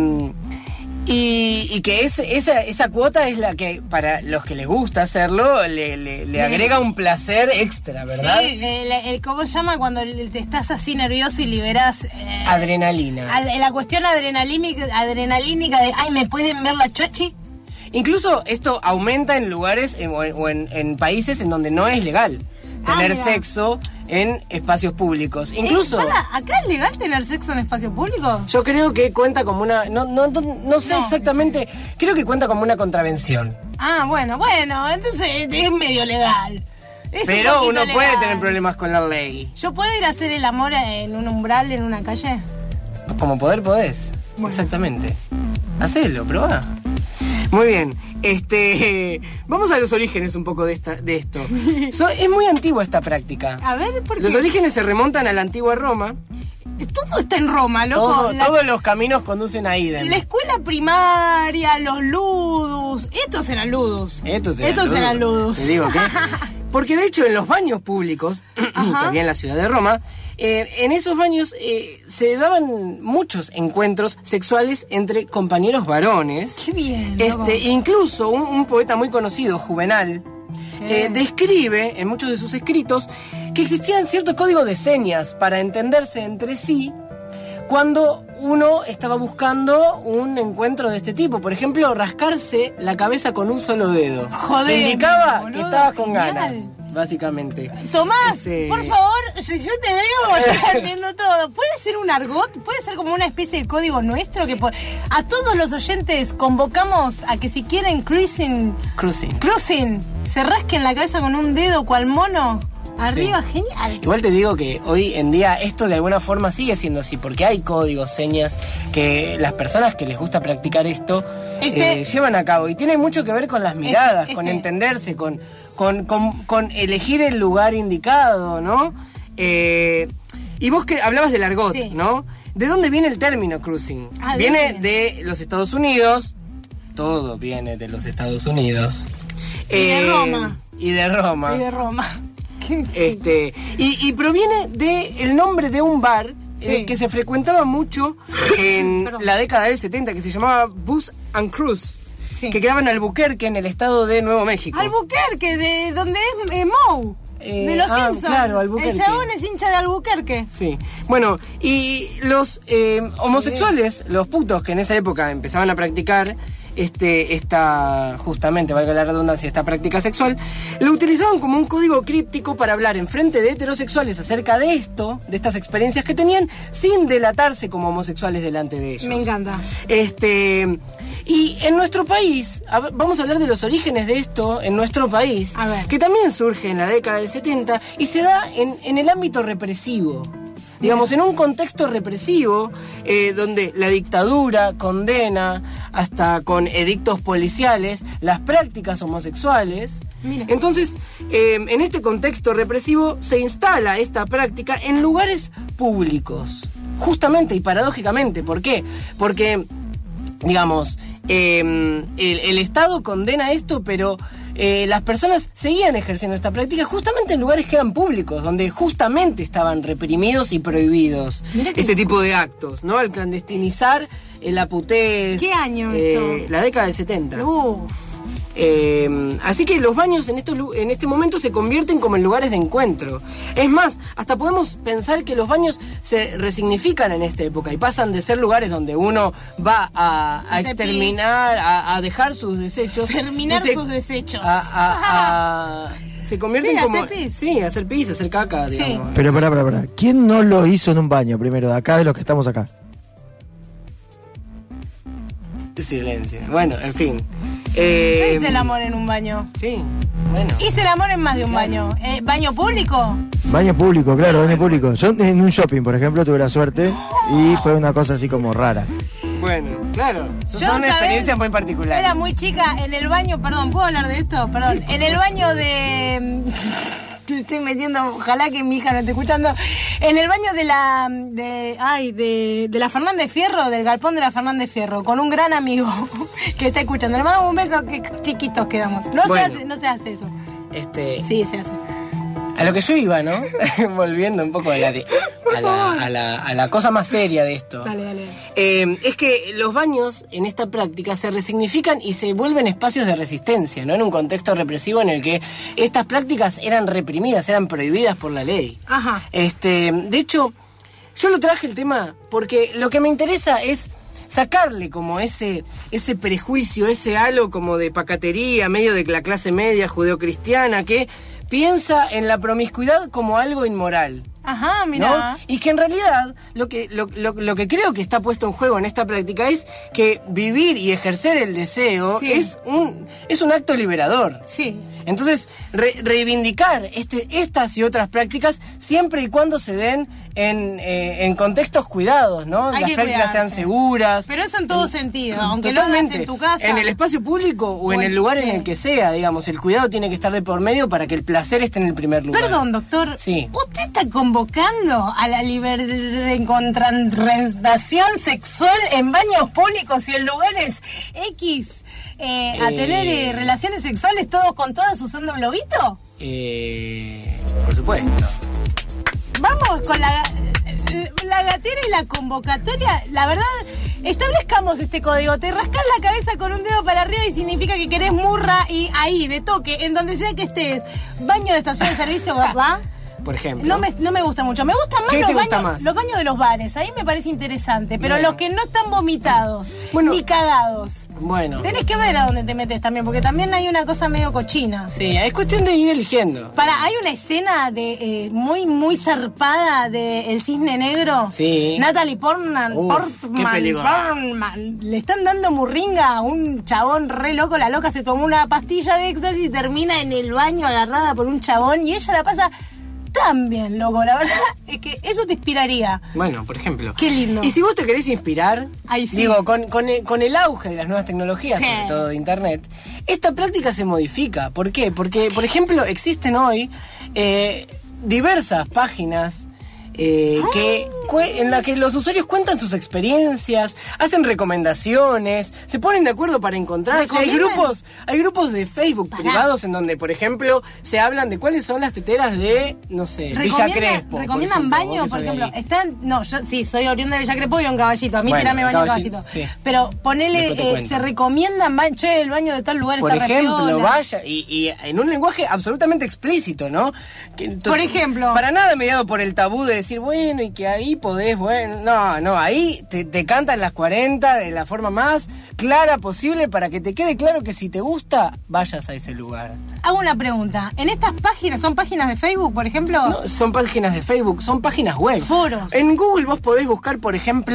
y, y que es, esa, esa cuota es la que para los que les gusta hacerlo le, le, le agrega un placer extra, ¿verdad? Sí, el, el- ¿cómo se llama cuando el- te estás así nervioso y liberas eh, Adrenalina. al- la cuestión adrenalínica, adrenalínica de, ay, ¿me pueden ver la chochi? Incluso esto aumenta en lugares en- o en, o en- en países en donde no es legal Ah, tener mira. sexo en espacios públicos. Incluso Eh, para, ¿acá es legal tener sexo en espacio público? yo creo que cuenta como una... No, no, no, no sé No, exactamente, creo que cuenta como una contravención. Ah, bueno, bueno, entonces es medio legal. Es un Pero poquito uno legal. puede tener problemas con la ley. ¿Yo puedo ir a hacer el amor en un umbral, en una calle? Como poder podés. Exactamente. Hacelo, probá. Muy bien. Este, vamos a los orígenes un poco de esta, de esto. So- es muy antigua esta práctica. A ver, ¿por qué? Los orígenes se remontan a la antigua Roma. Todo está en Roma, loco. Todo- La- Todos los caminos conducen a Idem. La escuela primaria, los ludus. Estos eran ludus. Estos eran Estos ludus. eran ludus. Te digo que. Porque de hecho en los baños públicos, que había en la ciudad de Roma, eh, en esos baños eh, se daban muchos encuentros sexuales entre compañeros varones. Qué bien. loco. Este, incluso un, un poeta muy conocido, Juvenal, eh, describe en muchos de sus escritos que existían ciertos códigos de señas para entenderse entre sí cuando uno estaba buscando un encuentro de este tipo. Por ejemplo, rascarse la cabeza con un solo dedo. Joder, indicaba boludo, que estabas con genial. ganas, básicamente. Tomás, Este- por favor, si yo te veo, yo ya entiendo todo. ¿Puede ser un argot? ¿Puede ser como una especie de código nuestro? Que por- a todos los oyentes convocamos a que si quieren cruising, Cruising. cruising, se rasquen la cabeza con un dedo cual mono. Arriba, Sí. genial. Igual te digo que hoy en día esto de alguna forma sigue siendo así, porque hay códigos, señas, que las personas que les gusta practicar esto Este- eh, llevan a cabo. Y tiene mucho que ver con las miradas, Este- con este- entenderse, con, con, con, con elegir el lugar indicado, ¿no? Eh, y vos que hablabas del argot, Sí. ¿no? ¿De dónde viene el término cruising? Ah, ¿de viene dónde? de los Estados Unidos, todo viene de los Estados Unidos. Y de Eh, Roma. Y de Roma. Y de Roma. Este, y, y proviene del nombre de un bar Sí. en el que se frecuentaba mucho en Perdón. la década del setenta, que se llamaba Bus and Cruise, Sí. que quedaba en Albuquerque, en el estado de Nuevo México. Albuquerque, de donde es eh, Moe. Eh, de los ah, Simpsons. claro, Albuquerque. El chabón es hincha de Albuquerque. Sí, bueno, y los eh, homosexuales, los putos que en esa época empezaban a practicar este, esta, justamente, valga la redundancia, esta práctica sexual, lo utilizaban como un código críptico para hablar en frente de heterosexuales acerca de esto, de estas experiencias que tenían, sin delatarse como homosexuales delante de ellos. Me encanta. Este, y en nuestro país, a ver, vamos a hablar de los orígenes de esto en nuestro país, A ver. que también surge en la década del setenta y se da en, en el ámbito represivo. Digamos, en un contexto represivo, eh, donde la dictadura condena hasta con edictos policiales las prácticas homosexuales. Mira. Entonces, eh, en este contexto represivo se instala esta práctica en lugares públicos. Justamente y paradójicamente. ¿Por qué? Porque, digamos, eh, el, el Estado condena esto, pero eh, las personas seguían ejerciendo esta práctica justamente en lugares que eran públicos, donde justamente estaban reprimidos y prohibidos este tipo de actos, ¿no? Al clandestinizar eh, la putez. ¿Qué año eh, esto? La década del setenta. Uf. Eh, así que los baños en, estos, en este momento se convierten como en lugares de encuentro. Es más, hasta podemos pensar que los baños se resignifican en esta época y pasan de ser lugares donde uno va a, a exterminar, a, a dejar sus desechos. Terminar se, sus desechos. A, a, a, se convierten Sí, como... hacer pis. Sí, hacer pis, hacer caca, Sí. digamos. Pero pará, pará, pará. ¿Quién no lo hizo en un baño primero, de acá, de los que estamos acá? Silencio. Bueno, en fin. Eh, Yo hice el amor en un baño. Sí, bueno. Hice el amor en más de un baño. Eh, ¿Baño público? Baño público, claro, baño público. Yo en un shopping, por ejemplo, tuve la suerte y fue una cosa así como rara. Bueno, claro. Yo, Son ¿sabes? experiencias muy particulares. Era muy chica en el baño, perdón, ¿puedo hablar de esto? Perdón. En el baño de... Me estoy metiendo, ojalá que mi hija no esté escuchando. En el baño de la... de ay, de, de la Fernández Fierro, del galpón de la Fernández Fierro, con un gran amigo que está escuchando. Le mandamos un beso, que chiquitos quedamos. No, Bueno. se hace, no se hace eso. Este... Sí, se hace. A lo que yo iba, ¿no? Volviendo un poco a la, de- a, la, a, la, a la cosa más seria de esto. Dale, dale. Eh, es que los baños en esta práctica se resignifican y se vuelven espacios de resistencia, ¿no? En un contexto represivo en el que estas prácticas eran reprimidas, eran prohibidas por la ley. Ajá. Este, de hecho, yo lo traje el tema porque lo que me interesa es sacarle como ese, ese prejuicio, ese halo como de pacatería, medio de la clase media judeocristiana que piensa en la promiscuidad como algo inmoral. Ajá, mira. ¿No? Y que en realidad lo que, lo, lo, lo que creo que está puesto en juego en esta práctica es que vivir y ejercer el deseo Sí. es un es un acto liberador. Sí. Entonces, re- reivindicar este, estas y otras prácticas siempre y cuando se den en, eh, en contextos cuidados, ¿no? Hay Las que prácticas sean cuidarse. seguras. Pero eso en todo En- sentido, aunque lo hagas Totalmente. en tu casa. En el espacio público o en el lugar en el que sea, digamos, el cuidado tiene que estar de por medio para que el placer esté en el primer lugar. Perdón, doctor. Sí. ¿Usted está convocando a la libertad de contratación sexual en baños públicos y en lugares X eh, a Eh. tener eh, relaciones sexuales todos con todas usando globito? Eh, por supuesto. Vamos con la, la gatera y la convocatoria. La verdad, establezcamos este código. Te rascás la cabeza con un dedo para arriba y significa que querés murra y ahí, de toque, en donde sea que estés. Baño de estación de servicio, ¿verdad? Por ejemplo. No me, no me gusta mucho. Me gustan más ¿Qué los te gusta baños, más? los baños de los bares. Ahí me parece interesante. Pero Bien. los que no están vomitados ni cagados. Bueno. Tenés que ver a dónde te metes también, porque también hay una cosa medio cochina. Sí, es cuestión de ir eligiendo. Para, hay una escena de eh, muy, muy zarpada de El Cisne Negro. Sí. Natalie Portman, Uf, Portman, qué película. Portman. Le están dando murringa a un chabón re loco. La loca se tomó una pastilla de éxtasis y termina en el baño agarrada por un chabón. Y ella la pasa tan bien, loco. La verdad es que eso te inspiraría. Bueno, por ejemplo. Qué lindo. Y si vos te querés inspirar, Ay, sí. digo, con, con, el, con el auge de las nuevas tecnologías, Sí. sobre todo de internet, esta práctica se modifica. ¿Por qué? Porque, por ejemplo, existen hoy eh, diversas páginas eh, que, cue- en las que los usuarios cuentan sus experiencias, hacen recomendaciones, se ponen de acuerdo para encontrarse. Hay ¿Recomiendan? grupos, hay grupos de Facebook privados en donde, por ejemplo, se hablan de cuáles son las teteras de, no sé, Villa Recomienda- Crespo. por ¿Recomiendan ejemplo, baño, vos que por sos de ejemplo? ahí. Están, no, yo sí, soy oriunda de Villa Crespo y un caballito. A mí Bueno, tirame baño en caballito, caballito. sí. Pero ponele, Después te eh, cuento. se recomiendan baño, che, el baño de tal lugar Por está re ejemplo, piola. vaya, y, y en un lenguaje absolutamente explícito, ¿no? Que to- Por ejemplo. Para nada mediado por el tabú de decir, bueno, y que ahí podés, bueno, no, no, ahí te, te cantan las cuarenta de la forma más clara posible para que te quede claro que si te gusta, vayas a ese lugar. Hago una pregunta. ¿En estas páginas, son páginas de Facebook, por ejemplo? No, son páginas de Facebook, son páginas web. Foros. En Google vos podés buscar, por ejemplo,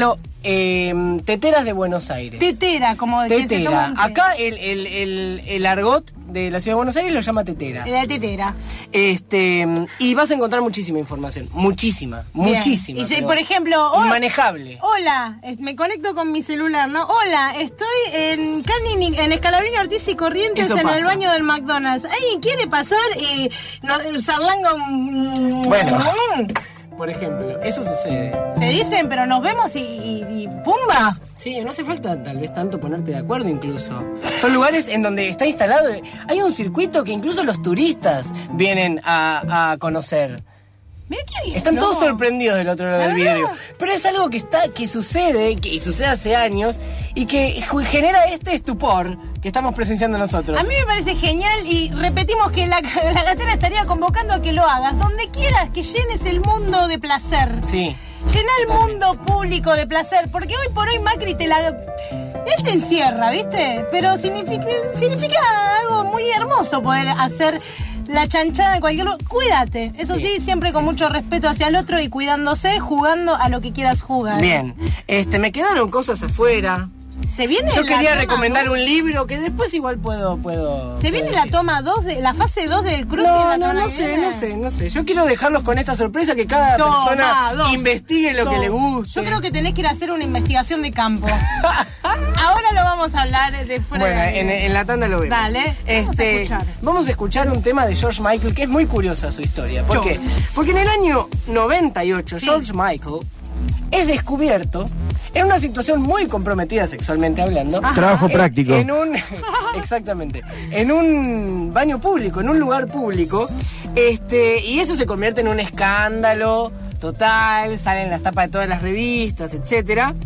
eh, teteras de Buenos Aires. Tetera, como de que se Tetera. toma un té. Acá el, el, el, el argot de la ciudad de Buenos Aires lo llama tetera. La tetera. Este, y vas a encontrar muchísima información. Muchísima, Bien. muchísima. Y si, pero por ejemplo, oh, inmanejable. Hola, es- me conecto con mi celular, ¿no? Hola, estoy en Canini, en Escalabrini, Ortiz y Corrientes, Eso en pasa. el baño del McDonald's. ¿Alguien quiere pasar? Y no, el sarlango. mm, Bueno. mm, Por ejemplo, eso sucede. Se dicen, pero nos vemos y, y, y ¡pumba! Sí, no hace falta tal vez tanto ponerte de acuerdo incluso. Son lugares en donde está instalado, hay un circuito que incluso los turistas vienen a, a conocer. Mira qué bien. Están ¿no? todos sorprendidos del otro lado La del verdad. vidrio. Pero es algo que está, que sucede, que y sucede hace años, y que ju- genera este estupor que estamos presenciando nosotros. A mí me parece genial y repetimos que la, la gatera estaría convocando a que lo hagas. Donde quieras que llenes el mundo de placer. Sí. Llena el mundo público de placer, porque hoy por hoy Macri te la... Él te encierra, ¿viste? Pero significa, significa algo muy hermoso poder hacer la chanchada en cualquier lugar. Cuídate, eso sí, Sí, siempre con mucho respeto hacia el otro y cuidándose, jugando a lo que quieras jugar. Bien, este, me quedaron cosas afuera. Se viene Yo la quería toma recomendar dos. un libro que después igual puedo... puedo Se viene puedo la decir. toma dos, de, la fase dos del cruce. No, la no, semana no que sé, viene. no sé, no sé. Yo quiero dejarlos con esta sorpresa que cada Toma, persona dos. investigue lo Dos. que le guste. Yo creo que tenés que ir a hacer una investigación de campo. Ahora lo vamos a hablar de fuera Bueno, del aire. en, en la tanda lo vemos. Dale, vamos a Este, escuchar. vamos a escuchar un tema de George Michael que es muy curiosa su historia. ¿Por qué? Porque en el año noventa y ocho George Michael es descubierto en una situación muy comprometida sexualmente hablando. Trabajo en- práctico. En un, exactamente. En un baño público, en un lugar público. Este, y eso se convierte en un escándalo total. Salen las tapas de todas las revistas, etcétera.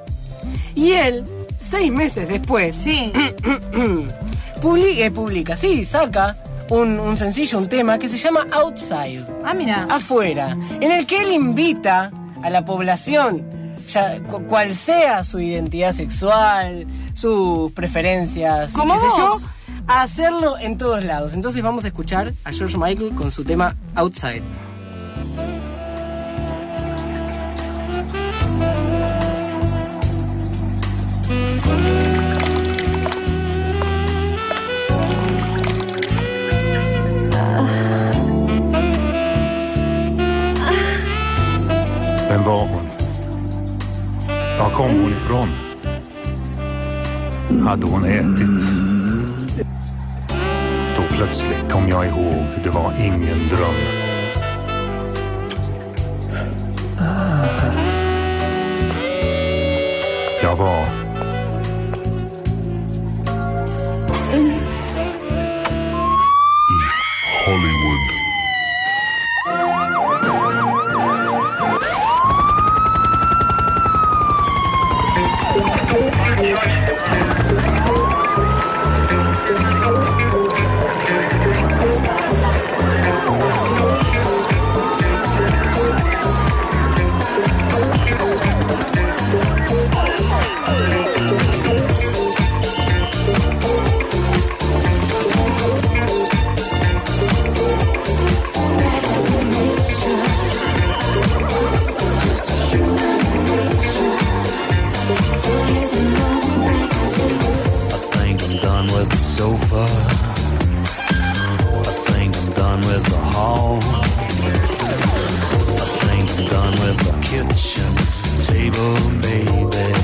Y él, seis meses después, sí. publica, publica, sí, saca un, un sencillo, un tema que se llama Outside. Ah, mira. Afuera. En el que él invita a la población, ya, cu- cual sea su identidad sexual, sus preferencias, y Como qué sé yo, vos. a hacerlo en todos lados. Entonces vamos a escuchar a George Michael con su tema Outside. Vem var hon? Var kom hon ifrån? Hade hon ätit? Då plötsligt kom jag ihåg, det var ingen dröm. Jag var i Hollywood. I think I'm done with the sofa. I think I'm done with the hall. I think I'm done with the kitchen table, baby.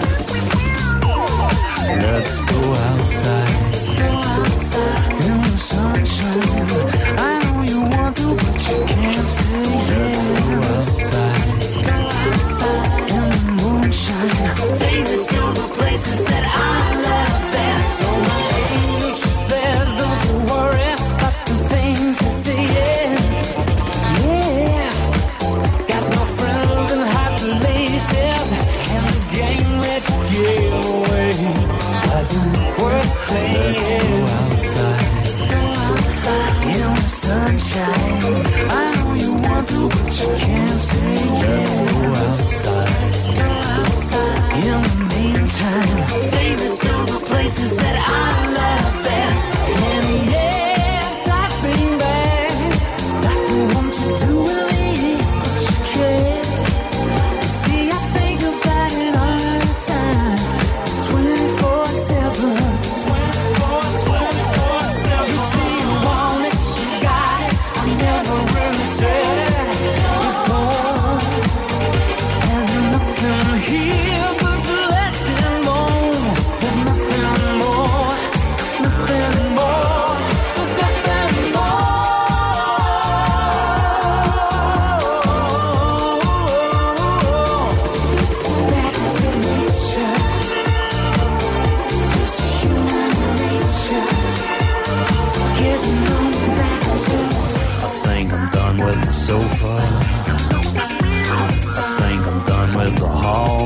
Let's go outside. In the sunshine. I know you want to, but you can't say yes. Let's go outside. In the moonshine. Take me to the places that I love best. So my angel says, don't you worry about the things you see. Yeah, got no friends in high places, and the game that you give away doesn't worth playing. Let's go outside. In the sunshine. I know you want to, but you can't say yes. Let's go outside. In the meantime, take me to the places that I love best. And yes, I've been bad. Doctor, won't you do with me what you can? You see, I think about it all so far. I think I'm done with the hall.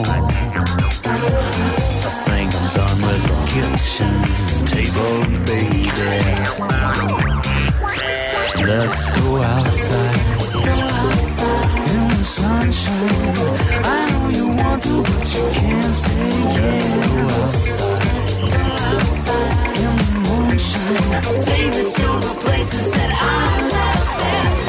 I think I'm done with the kitchen table, baby. Let's go outside in the sunshine. I know you want to, but you can't say yes. Let's go outside in the moonshine. Take me to the places that I love best.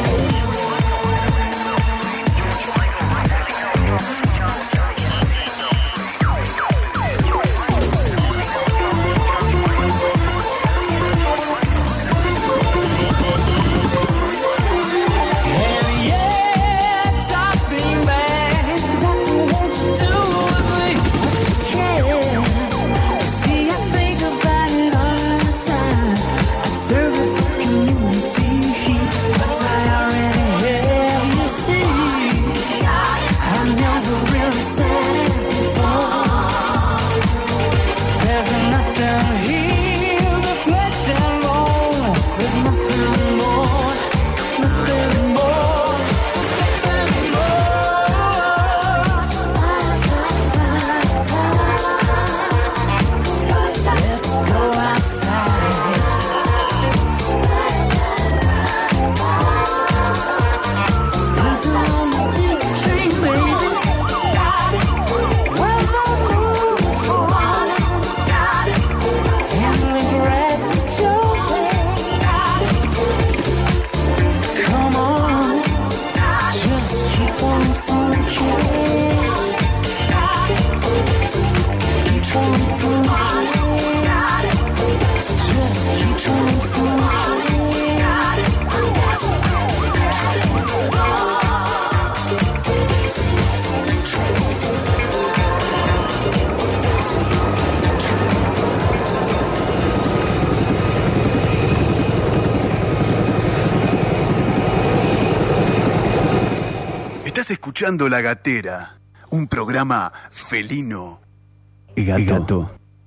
Escuchando La Gatera, un programa felino. Gato.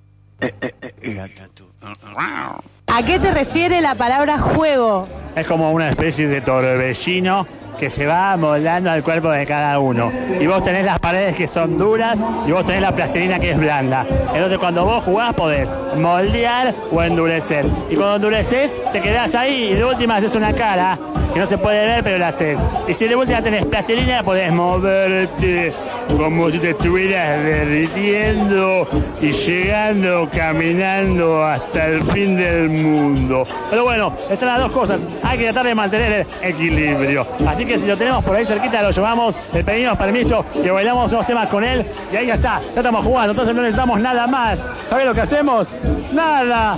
¿A qué te refiere la palabra juego? Es como una especie de torbellino que se va amoldando al cuerpo de cada uno. Y vos tenés las paredes que son duras y vos tenés la plastilina que es blanda. Entonces cuando vos jugás podés moldear o endurecer. Y cuando endureces te quedás ahí y de última haces una cara que no se puede ver pero la haces. Y si de última tenés plastilina podés moverte como si te estuvieras derritiendo y llegando, caminando hasta el fin del mundo. Pero bueno, están las dos cosas. Hay que tratar de mantener el equilibrio. Así que si lo tenemos por ahí cerquita, lo llevamos, le pedimos permiso y bailamos unos temas con él. Y ahí ya está, ya estamos jugando, entonces no necesitamos nada más. ¿Sabés lo que hacemos? ¡Nada!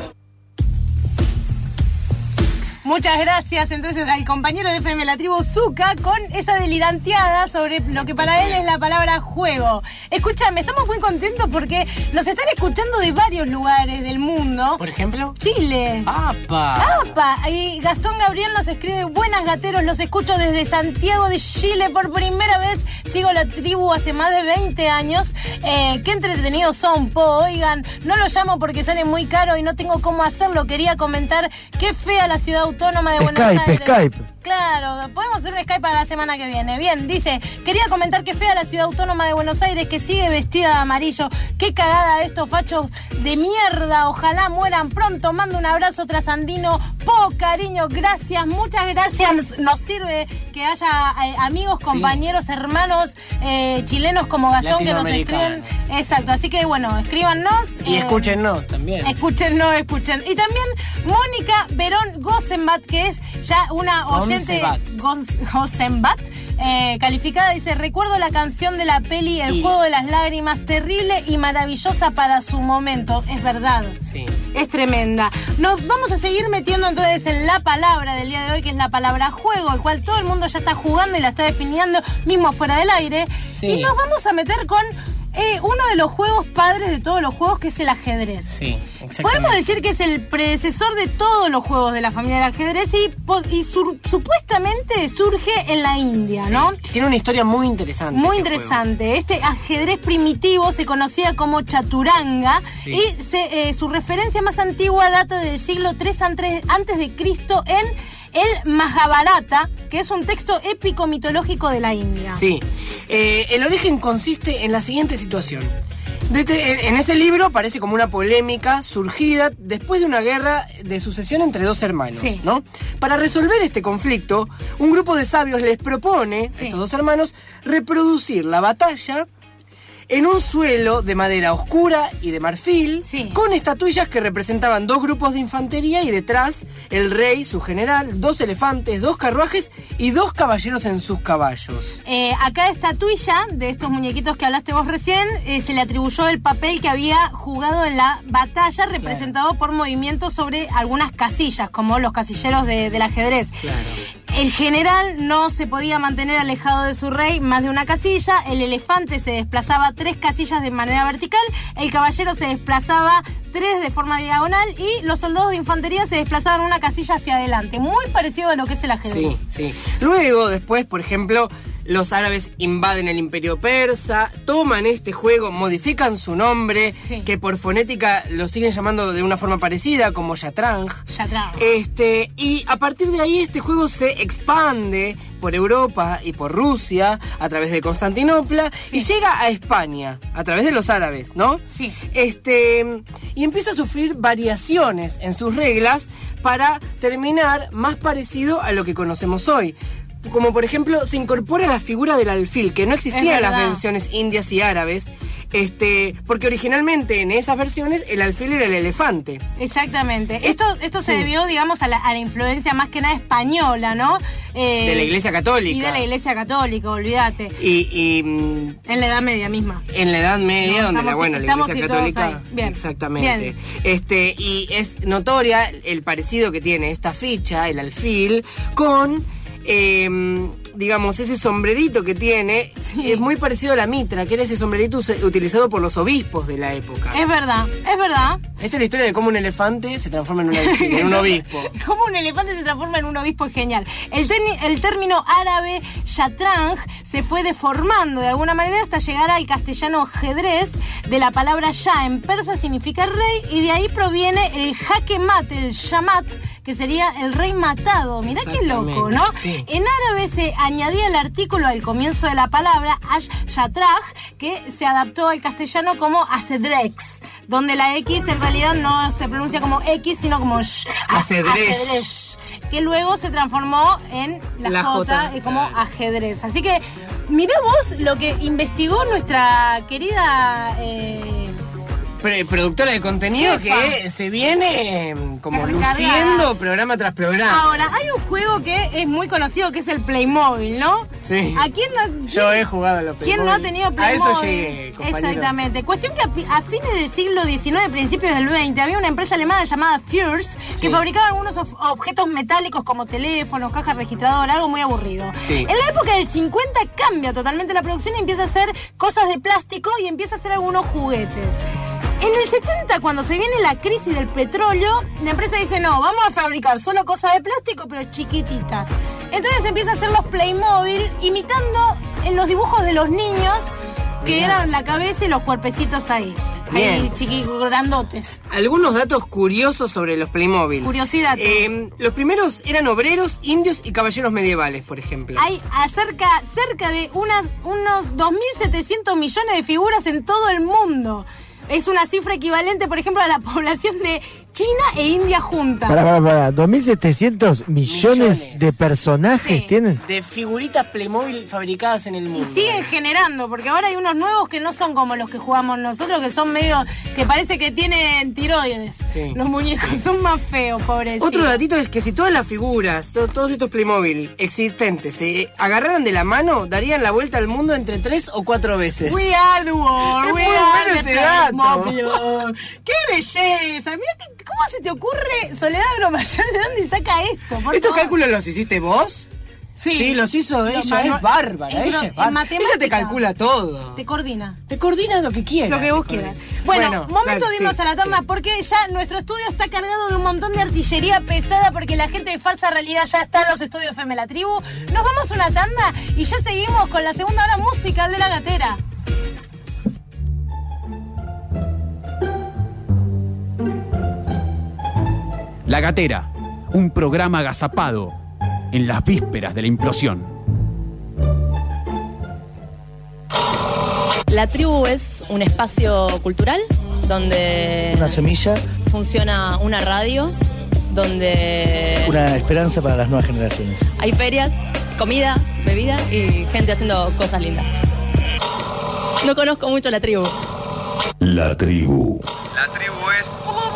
Muchas gracias entonces al compañero de F M La Tribu, Zucca, con esa deliranteada sobre lo que para él es la palabra juego. Escúchame, estamos muy contentos porque nos están escuchando de varios lugares del mundo. ¿Por ejemplo? Chile. ¡Apa! ¡Apa! Y Gastón Gabriel nos escribe: buenas gateros, los escucho desde Santiago de Chile por primera vez. Sigo La Tribu hace más de veinte años. Eh, qué entretenidos son, po. Oigan, no lo llamo porque sale muy caro y no tengo cómo hacerlo. Quería comentar qué fea la ciudad autónoma de Buenos Skype, Aires. Skype. Claro, podemos hacer un Skype para la semana que viene. Bien, dice, quería comentar que fea la ciudad autónoma de Buenos Aires que sigue vestida de amarillo. Qué cagada de estos fachos de mierda. Ojalá mueran pronto. Mando un abrazo trasandino. Po, cariño, gracias, muchas gracias. Nos sirve que haya eh, amigos, compañeros, sí. hermanos eh, chilenos como Gastón que nos escriben. Exacto, así que bueno, escríbanos. Y eh, escúchennos también. Escúchennos, escuchen. Y también Mónica Verón Gosenbat, que es ya una oyente Gosenbat, eh, calificada, dice: recuerdo la canción de la peli El y... juego de las lágrimas, terrible y maravillosa para su momento. Es verdad. Sí. Es tremenda. Nos vamos a seguir metiendo entonces en la palabra del día de hoy, que es la palabra juego, el cual todo el mundo ya está jugando y la está definiendo mismo fuera del aire. Sí. Y nos vamos a meter con eh, uno de los juegos padres de todos los juegos, que es el ajedrez. Sí, exactamente. Podemos decir que es el predecesor de todos los juegos de la familia del ajedrez y, y sur, supuestamente surge en la India, sí. ¿no? Tiene una historia muy interesante. Muy este interesante. Juego. Este ajedrez primitivo se conocía como chaturanga, sí. y se, eh, su referencia más antigua data del siglo tres antes de Cristo en el Mahabharata, que es un texto épico mitológico de la India. Sí. Eh, el origen consiste en la siguiente situación. Desde, en ese libro aparece como una polémica surgida después de una guerra de sucesión entre dos hermanos, sí. ¿no? Para resolver este conflicto, un grupo de sabios les propone sí. a estos dos hermanos reproducir la batalla en un suelo de madera oscura y de marfil, sí. con estatuillas que representaban dos grupos de infantería y detrás el rey, su general, dos elefantes, dos carruajes y dos caballeros en sus caballos. Eh, a cada estatuilla de estos muñequitos que hablaste vos recién, eh, se le atribuyó el papel que había jugado en la batalla, representado claro. por movimientos sobre algunas casillas, como los casilleros de, del ajedrez. Claro. El general no se podía mantener alejado de su rey más de una casilla, el elefante se desplazaba tres casillas de manera vertical, el caballero se desplazaba tres de forma diagonal y los soldados de infantería se desplazaban una casilla hacia adelante. Muy parecido a lo que es el ajedrez. Sí, sí. Luego, después, por ejemplo, los árabes invaden el imperio persa, toman este juego, modifican su nombre, sí. que por fonética lo siguen llamando de una forma parecida, como Shatrang. Shatrang. Este, y a partir de ahí este juego se expande por Europa y por Rusia, a través de Constantinopla, sí. y llega a España, a través de los árabes, ¿no? Sí. Este, y empieza a sufrir variaciones en sus reglas para terminar más parecido a lo que conocemos hoy. Como por ejemplo, se incorpora la figura del alfil, que no existía en las versiones indias y árabes, este, porque originalmente en esas versiones el alfil era el elefante. Exactamente. Esto, esto se sí. debió, digamos, a la, a la influencia más que nada española, ¿no? Eh, de la Iglesia Católica. Y de la Iglesia Católica, olvídate. Y, y en la Edad Media misma. En la Edad Media, no, donde la, bueno, la Iglesia Católica. Bien. Exactamente. Bien. Este, y es notoria el parecido que tiene esta ficha, el alfil, con Eh, digamos, ese sombrerito que tiene, sí. es muy parecido a la mitra, que era ese sombrerito utilizado por los obispos de la época. Es verdad, es verdad. Esta es la historia de cómo un elefante se transforma en un, en un obispo. Cómo un elefante se transforma en un obispo es genial. El, el término árabe shatrang se fue deformando de alguna manera hasta llegar al castellano ajedrez, de la palabra shah en persa significa rey, y de ahí proviene el jaque mate, el shamat, que sería el rey matado. Mirá qué loco, ¿no? Sí. En árabe se añadía el artículo al comienzo de la palabra, ash shatraj, que se adaptó al castellano como acedrex, donde la X en realidad no se pronuncia como X, sino como sh, acedrex, que luego se transformó en la, la J, J como ajedrez. Así que mirá vos lo que investigó nuestra querida Eh, productora de contenido, Jefa, que se viene como luciendo programa tras programa. Ahora, hay un juego que es muy conocido, que es el Playmobil, ¿no? Sí. ¿A quién no? Yo he jugado a los Playmobil. ¿Quién no ha tenido Playmobil? A eso llegué, compañeros. Exactamente. Cuestión que a, a fines del siglo diecinueve, principios del veinte, había una empresa alemana llamada Fürst, sí, que fabricaba algunos of, objetos metálicos como teléfonos, cajas registradoras, algo muy aburrido. Sí. En la época del cincuenta cambia totalmente la producción y empieza a hacer cosas de plástico y empieza a hacer algunos juguetes. En el setenta, cuando se viene la crisis del petróleo, la empresa dice, no, vamos a fabricar solo cosas de plástico, pero chiquititas. Entonces empieza a hacer los Playmobil, imitando en los dibujos de los niños, que Bien. eran la cabeza y los cuerpecitos ahí. Bien. Ahí chiquitos, grandotes. Algunos datos curiosos sobre los Playmobil. Curiosidad. Eh, los primeros eran obreros, indios y caballeros medievales, por ejemplo. Hay acerca, cerca de unas, unos dos mil setecientos millones de figuras en todo el mundo. Es una cifra equivalente, por ejemplo, a la población de China e India juntas. Para, para, para. ¿dos mil setecientos millones, millones de personajes sí. tienen? De figuritas Playmobil fabricadas en el mundo. Y siguen generando, porque ahora hay unos nuevos que no son como los que jugamos nosotros, que son medio, que parece que tienen tiroides. Sí. Los muñecos sí. son más feos, pobrecitos. Otro datito es que si todas las figuras, to- todos estos Playmobil existentes se agarraran de la mano, darían la vuelta al mundo entre tres o cuatro veces. We are the world, es we muy are bueno the ese dato. ¡Qué belleza! Mira que, ¿cómo se te ocurre, Soledad Gromayor? ¿De dónde saca esto? Por ¿Estos favor. cálculos los hiciste vos? Sí. Sí, los hizo No, ella, no, es bárbara, en, ella es bárbara. Ella te calcula todo. Te coordina. Te coordina lo que quieras. Lo que vos quieras. Bueno, bueno, momento dale, de irnos sí, a la tanda sí. porque ya nuestro estudio está cargado de un montón de artillería pesada porque la gente de Falsa Realidad ya está en los estudios F M La Tribu. Nos vamos a una tanda y ya seguimos con la segunda hora musical de La Gatera. La Gatera, un programa agazapado en las vísperas de la implosión. La tribu es un espacio cultural donde Una semilla, funciona una radio, donde una esperanza para las nuevas generaciones. hay ferias, comida, bebida y gente haciendo cosas lindas. No conozco mucho la tribu. La tribu. La tribu es...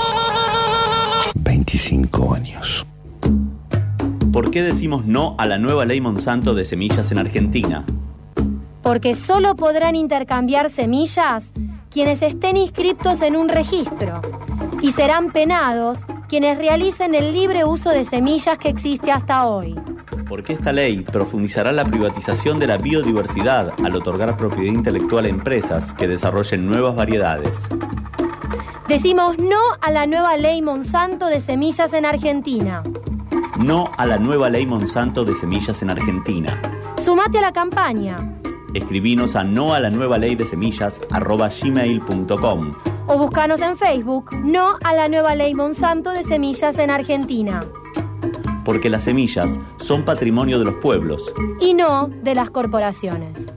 veinticinco años. ¿Por qué decimos no a la nueva ley Monsanto de semillas en Argentina? Porque solo podrán intercambiar semillas quienes estén inscritos en un registro y serán penados quienes realicen el libre uso de semillas que existe hasta hoy. Porque esta ley profundizará la privatización de la biodiversidad al otorgar propiedad intelectual a empresas que desarrollen nuevas variedades. Decimos no a la nueva ley Monsanto de semillas en Argentina. No a la nueva ley Monsanto de semillas en Argentina. Sumate a la campaña Escribinos a no a la nueva ley de semillas arroba gmail punto com o buscanos en Facebook no a la nueva ley Monsanto de semillas en Argentina. Porque las semillas son patrimonio de los pueblos Y no de las corporaciones.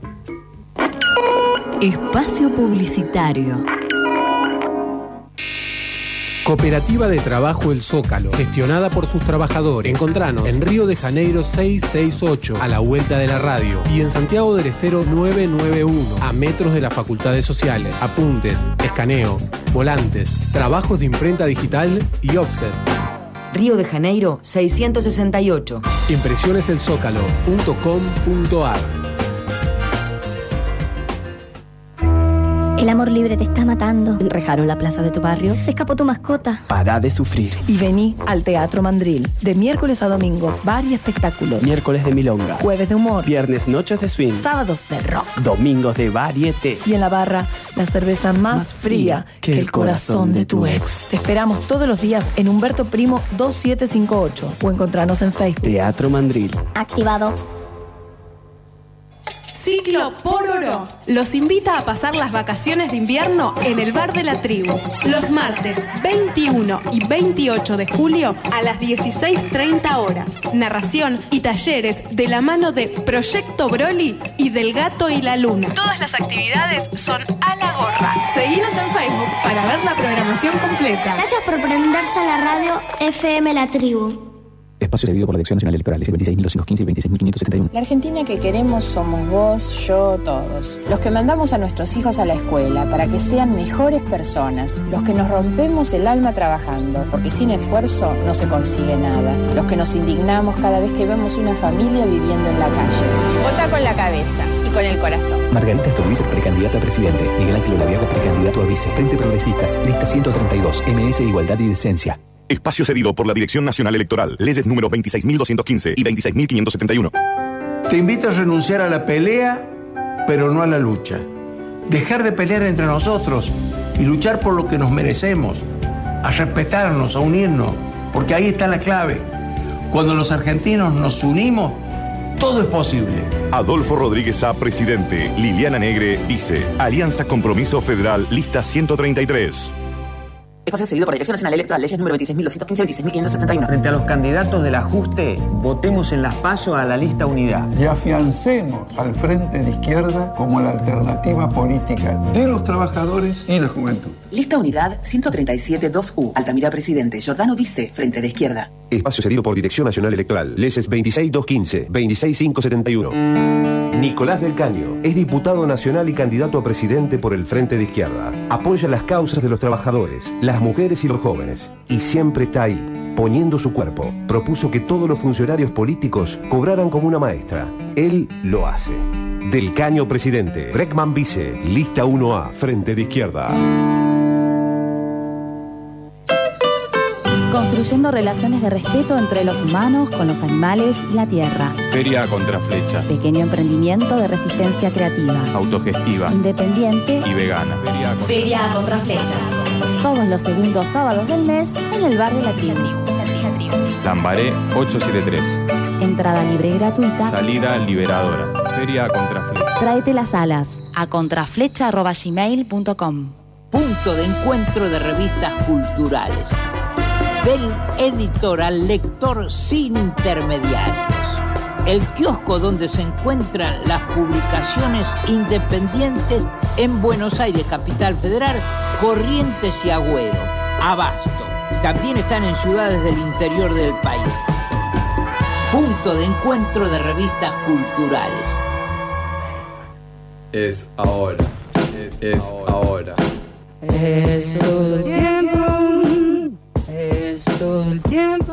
Espacio publicitario. Cooperativa de Trabajo El Zócalo, gestionada por sus trabajadores. Encontranos en Río de Janeiro seiscientos sesenta y ocho, a la vuelta de la radio, y en Santiago del Estero novecientos noventa y uno, a metros de las facultades sociales. Apuntes, escaneo, volantes, trabajos de imprenta digital y offset. Río de Janeiro seiscientos sesenta y ocho. Impresiones el zócalo punto com punto ar. El amor libre te está matando. Enrejaron la plaza de tu barrio. Se escapó tu mascota. Para de sufrir. Y vení al Teatro Mandril, de miércoles a domingo, varios espectáculos. Miércoles de milonga. Jueves de humor. Viernes noches de swing. Sábados de rock. Domingos de varieté. Y en la barra, la cerveza más, más fría que, que el corazón, corazón de tu ex. Te esperamos todos los días en Humberto Primo dos siete cinco ocho o encontrarnos en Facebook. Teatro Mandril. Activado. Ciclo Pororo los invita a pasar las vacaciones de invierno en el Bar de la Tribu. Los martes veintiuno y veintiocho de julio a las dieciséis treinta horas. Narración y talleres de la mano de Proyecto Broly y del Gato y la Luna. Todas las actividades son a la gorra. Seguinos en Facebook para ver la programación completa. Gracias por prenderse a la radio F M La Tribu. Espacio cedido por la Dirección Nacional Electoral, veintiséis mil doscientos quince y veintiséis mil quinientos setenta y uno. La Argentina que queremos somos vos, yo, todos. Los que mandamos a nuestros hijos a la escuela para que sean mejores personas. Los que nos rompemos el alma trabajando, porque sin esfuerzo no se consigue nada. Los que nos indignamos cada vez que vemos una familia viviendo en la calle. Vota con la cabeza y con el corazón. Margarita Stolbizer, precandidata a presidente. Miguel Ángel Olaviaga, precandidato a vice. Frente Progresistas, lista ciento treinta y dos, M S Igualdad y Decencia. Espacio cedido por la Dirección Nacional Electoral. Leyes número veintiséis mil doscientos quince y veintiséis mil quinientos setenta y uno. Te invito a renunciar a la pelea, pero no a la lucha. Dejar de pelear entre nosotros y luchar por lo que nos merecemos. A respetarnos, a unirnos, porque ahí está la clave. Cuando los argentinos nos unimos, todo es posible. Adolfo Rodríguez A, presidente. Liliana Negre, vice. Alianza Compromiso Federal, lista ciento treinta y tres. Espacio cedido por la Dirección Nacional Electoral, leyes número veintiséis mil doscientos quince y veintiséis mil quinientos setenta y uno. Frente a los candidatos del ajuste, votemos en las PASO a la lista Unidad. Y afiancemos al Frente de Izquierda como la alternativa política de los trabajadores y la juventud. Lista Unidad ciento treinta y siete dos U. Altamira presidente, Giordano vice, Frente de Izquierda. Espacio cedido por Dirección Nacional Electoral, leyes veintiséis mil doscientos quince, veintiséis mil quinientos setenta y uno. Nicolás del Caño es diputado nacional y candidato a presidente por el Frente de Izquierda. Apoya las causas de los trabajadores, las mujeres y los jóvenes. Y siempre está ahí, poniendo su cuerpo. Propuso que todos los funcionarios políticos cobraran como una maestra. Él lo hace. Del Caño presidente. Breckman vice. Lista uno A. Frente de Izquierda. Construyendo relaciones de respeto entre los humanos con los animales y la tierra. Feria Contraflecha. Pequeño emprendimiento de resistencia creativa. Autogestiva. Independiente. Y vegana. Feria Contraflecha. Feria Contraflecha. Todos los segundos sábados del mes en el Bar de la Tribu. Lambaré ochocientos setenta y tres. Entrada libre y gratuita. Salida liberadora. Feria Contraflecha. Tráete las alas a contraflecha arroba gmail punto com. Punto de encuentro de revistas culturales. Del editor al lector sin intermediarios. El kiosco donde se encuentran las publicaciones independientes en Buenos Aires, Capital Federal, Corrientes y Agüero. Abasto. También están en ciudades del interior del país. Punto de encuentro de revistas culturales. Es ahora. Es, es ahora. Es todo el tiempo. Es todo el tiempo.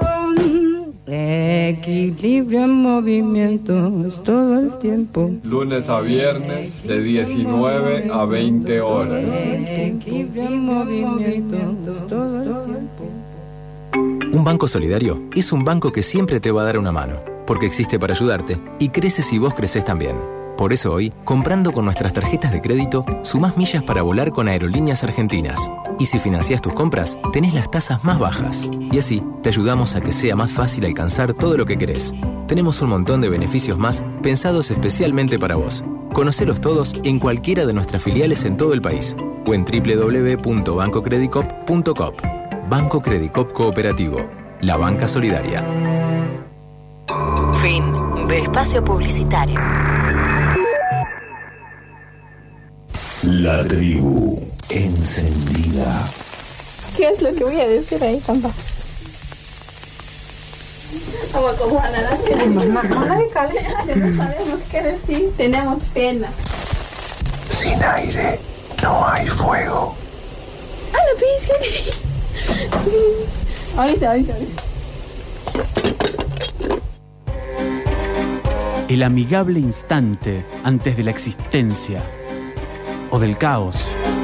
Equilibrio en movimiento. Es todo el tiempo. Lunes a viernes de diecinueve a veinte horas. Equilibrio en movimiento. Es todo el tiempo. Un banco solidario es un banco que siempre te va a dar una mano, porque existe para ayudarte y crece si vos crecés también. Por eso hoy, comprando con nuestras tarjetas de crédito, sumás millas para volar con Aerolíneas Argentinas. Y si financiás tus compras, tenés las tasas más bajas. Y así, te ayudamos a que sea más fácil alcanzar todo lo que querés. Tenemos un montón de beneficios más pensados especialmente para vos. Conocelos todos en cualquiera de nuestras filiales en todo el país o en doble u doble u doble u punto banco credicop punto com. Banco Credicop Cooperativo. La banca solidaria. Fin de espacio publicitario. La tribu encendida. ¿Qué es lo que voy a decir ahí, Tampa? Como como Ana, tenemos no sabemos qué decir, tenemos pena. Sin aire no hay fuego. Ah, lo pis, ahorita, ahorita, ahorita. El amigable instante antes de la existencia o del caos.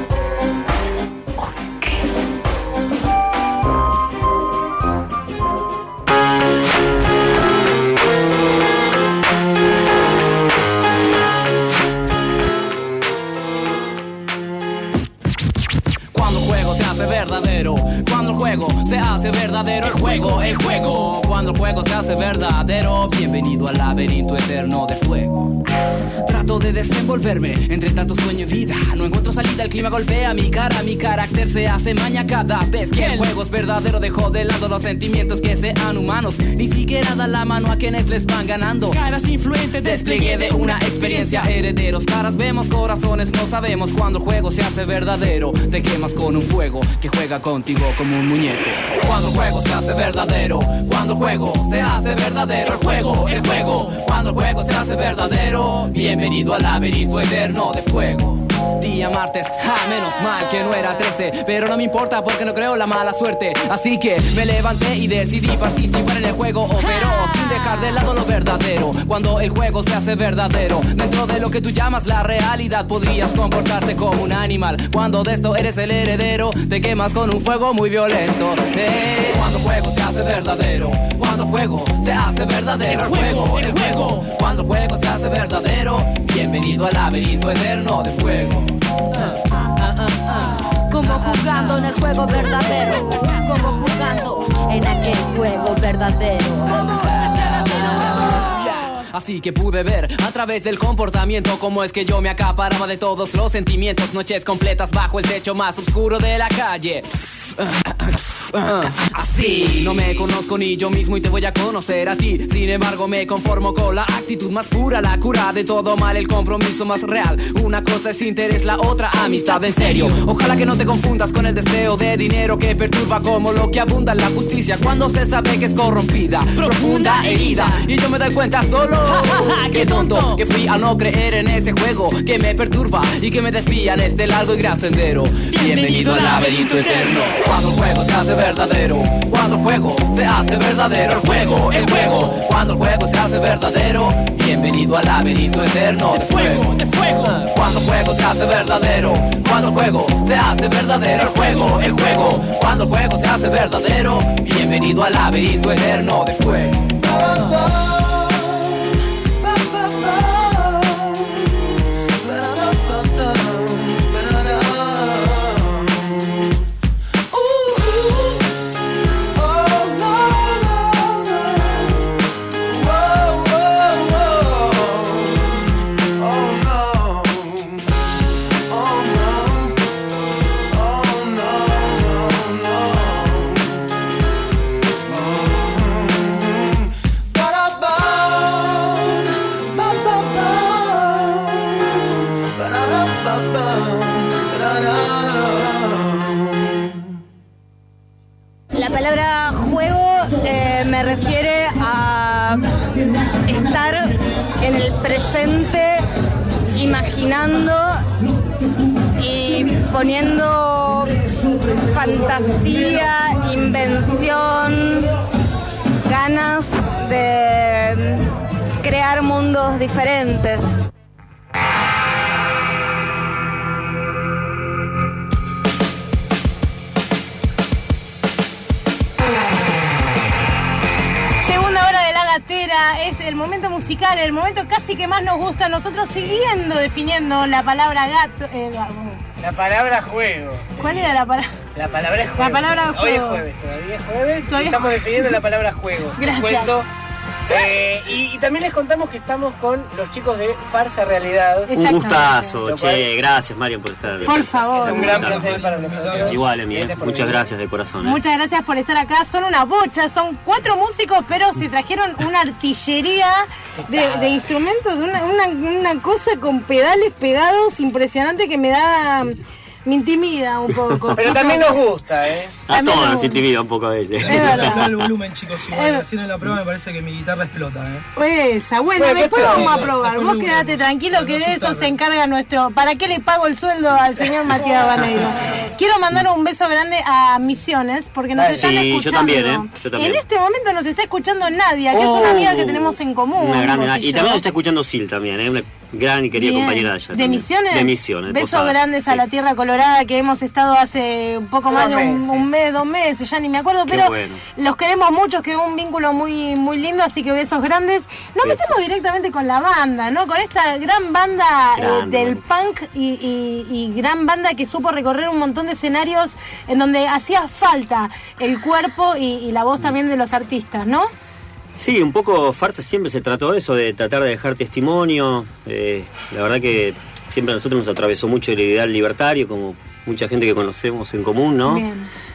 Cuando el juego se hace verdadero, cuando el juego se hace verdadero, el juego, el juego, cuando el juego se hace verdadero, bienvenido al laberinto eterno de fuego. Trato de desenvolverme entre tanto sueño y vida. No encuentro salida, el clima golpea mi cara. Mi carácter se hace maña cada vez que el juego es verdadero. Dejo de lado los sentimientos que sean humanos. Ni siquiera da la mano a quienes les van ganando. Caras influentes, despliegue de una experiencia. Herederos, caras vemos, corazones no sabemos. Cuando el juego se hace verdadero, te quemas con un fuego que juega contigo como un muñeco. Cuando el juego se hace verdadero, cuando el juego se hace verdadero, el juego, el juego, cuando el juego se hace verdadero, bienvenido al laberinto eterno de fuego. Día martes, ah, menos mal que no era trece, pero no me importa porque no creo la mala suerte. Así que me levanté y decidí participar en el juego, oh, pero sin dejar de lado lo verdadero. Cuando el juego se hace verdadero, dentro de lo que tú llamas la realidad, podrías comportarte como un animal. Cuando de esto eres el heredero, te quemas con un fuego muy violento. eh. Cuando el juego se hace verdadero, cuando el juego se hace verdadero, el juego, el juego, cuando el juego se hace verdadero, bienvenido al laberinto eterno de fuego. Ah, ah, ah, ah. Como jugando en el juego verdadero, como jugando en aquel juego verdadero. Así que pude ver a través del comportamiento cómo es que yo me acaparaba de todos los sentimientos. Noches completas bajo el techo más oscuro de la calle. Así no me conozco ni yo mismo y te voy a conocer a ti. Sin embargo me conformo con la actitud más pura, la cura de todo mal, el compromiso más real. Una cosa es interés, la otra amistad en serio. Ojalá que no te confundas con el deseo de dinero que perturba como lo que abunda en la justicia cuando se sabe que es corrompida, profunda herida. Y yo me doy cuenta solo qué tonto que fui al no creer en ese juego que me perturba y que me desvía en este largo y gran sendero. Bienvenido al laberinto eterno. Cuando el juego se hace verdadero, cuando el juego se hace verdadero, el juego, el juego, cuando el juego se hace verdadero, bienvenido al laberinto eterno de fuego, de fuego. Cuando el juego se hace verdadero, cuando el juego se hace verdadero, el juego, el juego, cuando el juego se hace verdadero, bienvenido al laberinto eterno de fuego. refiere a estar en el presente, imaginando y poniendo fantasía, invención, ganas de crear mundos diferentes. Es el momento musical, el momento casi que más nos gusta a nosotros, siguiendo definiendo la palabra gato. Eh, la palabra juego. ¿Cuál sí. era la palabra? La palabra es juego. La palabra juego. Hoy es jueves, todavía es jueves. Todavía... Y estamos definiendo la palabra juego. Gracias. Cuento. Eh, y, y también les contamos que estamos con los chicos de Farsa Realidad. Un gustazo, che, gracias Marian por estar. Por favor. Es un gran placer para nosotros. Igual, Emi, muchas venir. gracias de corazón. Eh. Muchas gracias por estar acá. Son una bocha, son cuatro músicos, pero se trajeron una artillería de, de instrumentos, una, una, una cosa con pedales pegados impresionante que me da... Me intimida un poco. Pero también nos gusta, ¿eh? A todos nos intimida un poco a veces. Es verdad. El volumen, chicos, si van haciendo la prueba me parece que mi guitarra explota, ¿eh? Esa, bueno, bueno después sí, vamos a probar. después Vos lo quedate vemos. tranquilo que de eso se encarga nuestro... ¿Para qué le pago el sueldo al señor Matías Baneiro? Quiero mandar un beso grande a Misiones, porque nos sí, están escuchando. Yo también, ¿eh? Yo también. En este momento nos está escuchando Nadia, que oh, es una amiga que tenemos en común. Una gran, y yo. también nos está escuchando Sil también, ¿eh? Una gran y querida Bien. compañera de allá. ¿De Misiones? De Misiones. Besos Posada. grandes sí. a la Tierra Colorada, que hemos estado hace un poco más de un, un mes, dos meses, ya ni me acuerdo, Qué pero bueno. los queremos mucho, que es un vínculo muy muy lindo, así que besos grandes. Nos Besos. metemos directamente con la banda, ¿no? Con esta gran banda Grande, eh, del bueno. punk y, y, y gran banda que supo recorrer un montón de escenarios en donde hacía falta el cuerpo y, y la voz también de los artistas, ¿no? Sí, un poco Farsa siempre se trató de eso, de tratar de dejar testimonio. Eh, la verdad que siempre a nosotros nos atravesó mucho el ideal libertario, como mucha gente que conocemos en común, ¿no? Bien.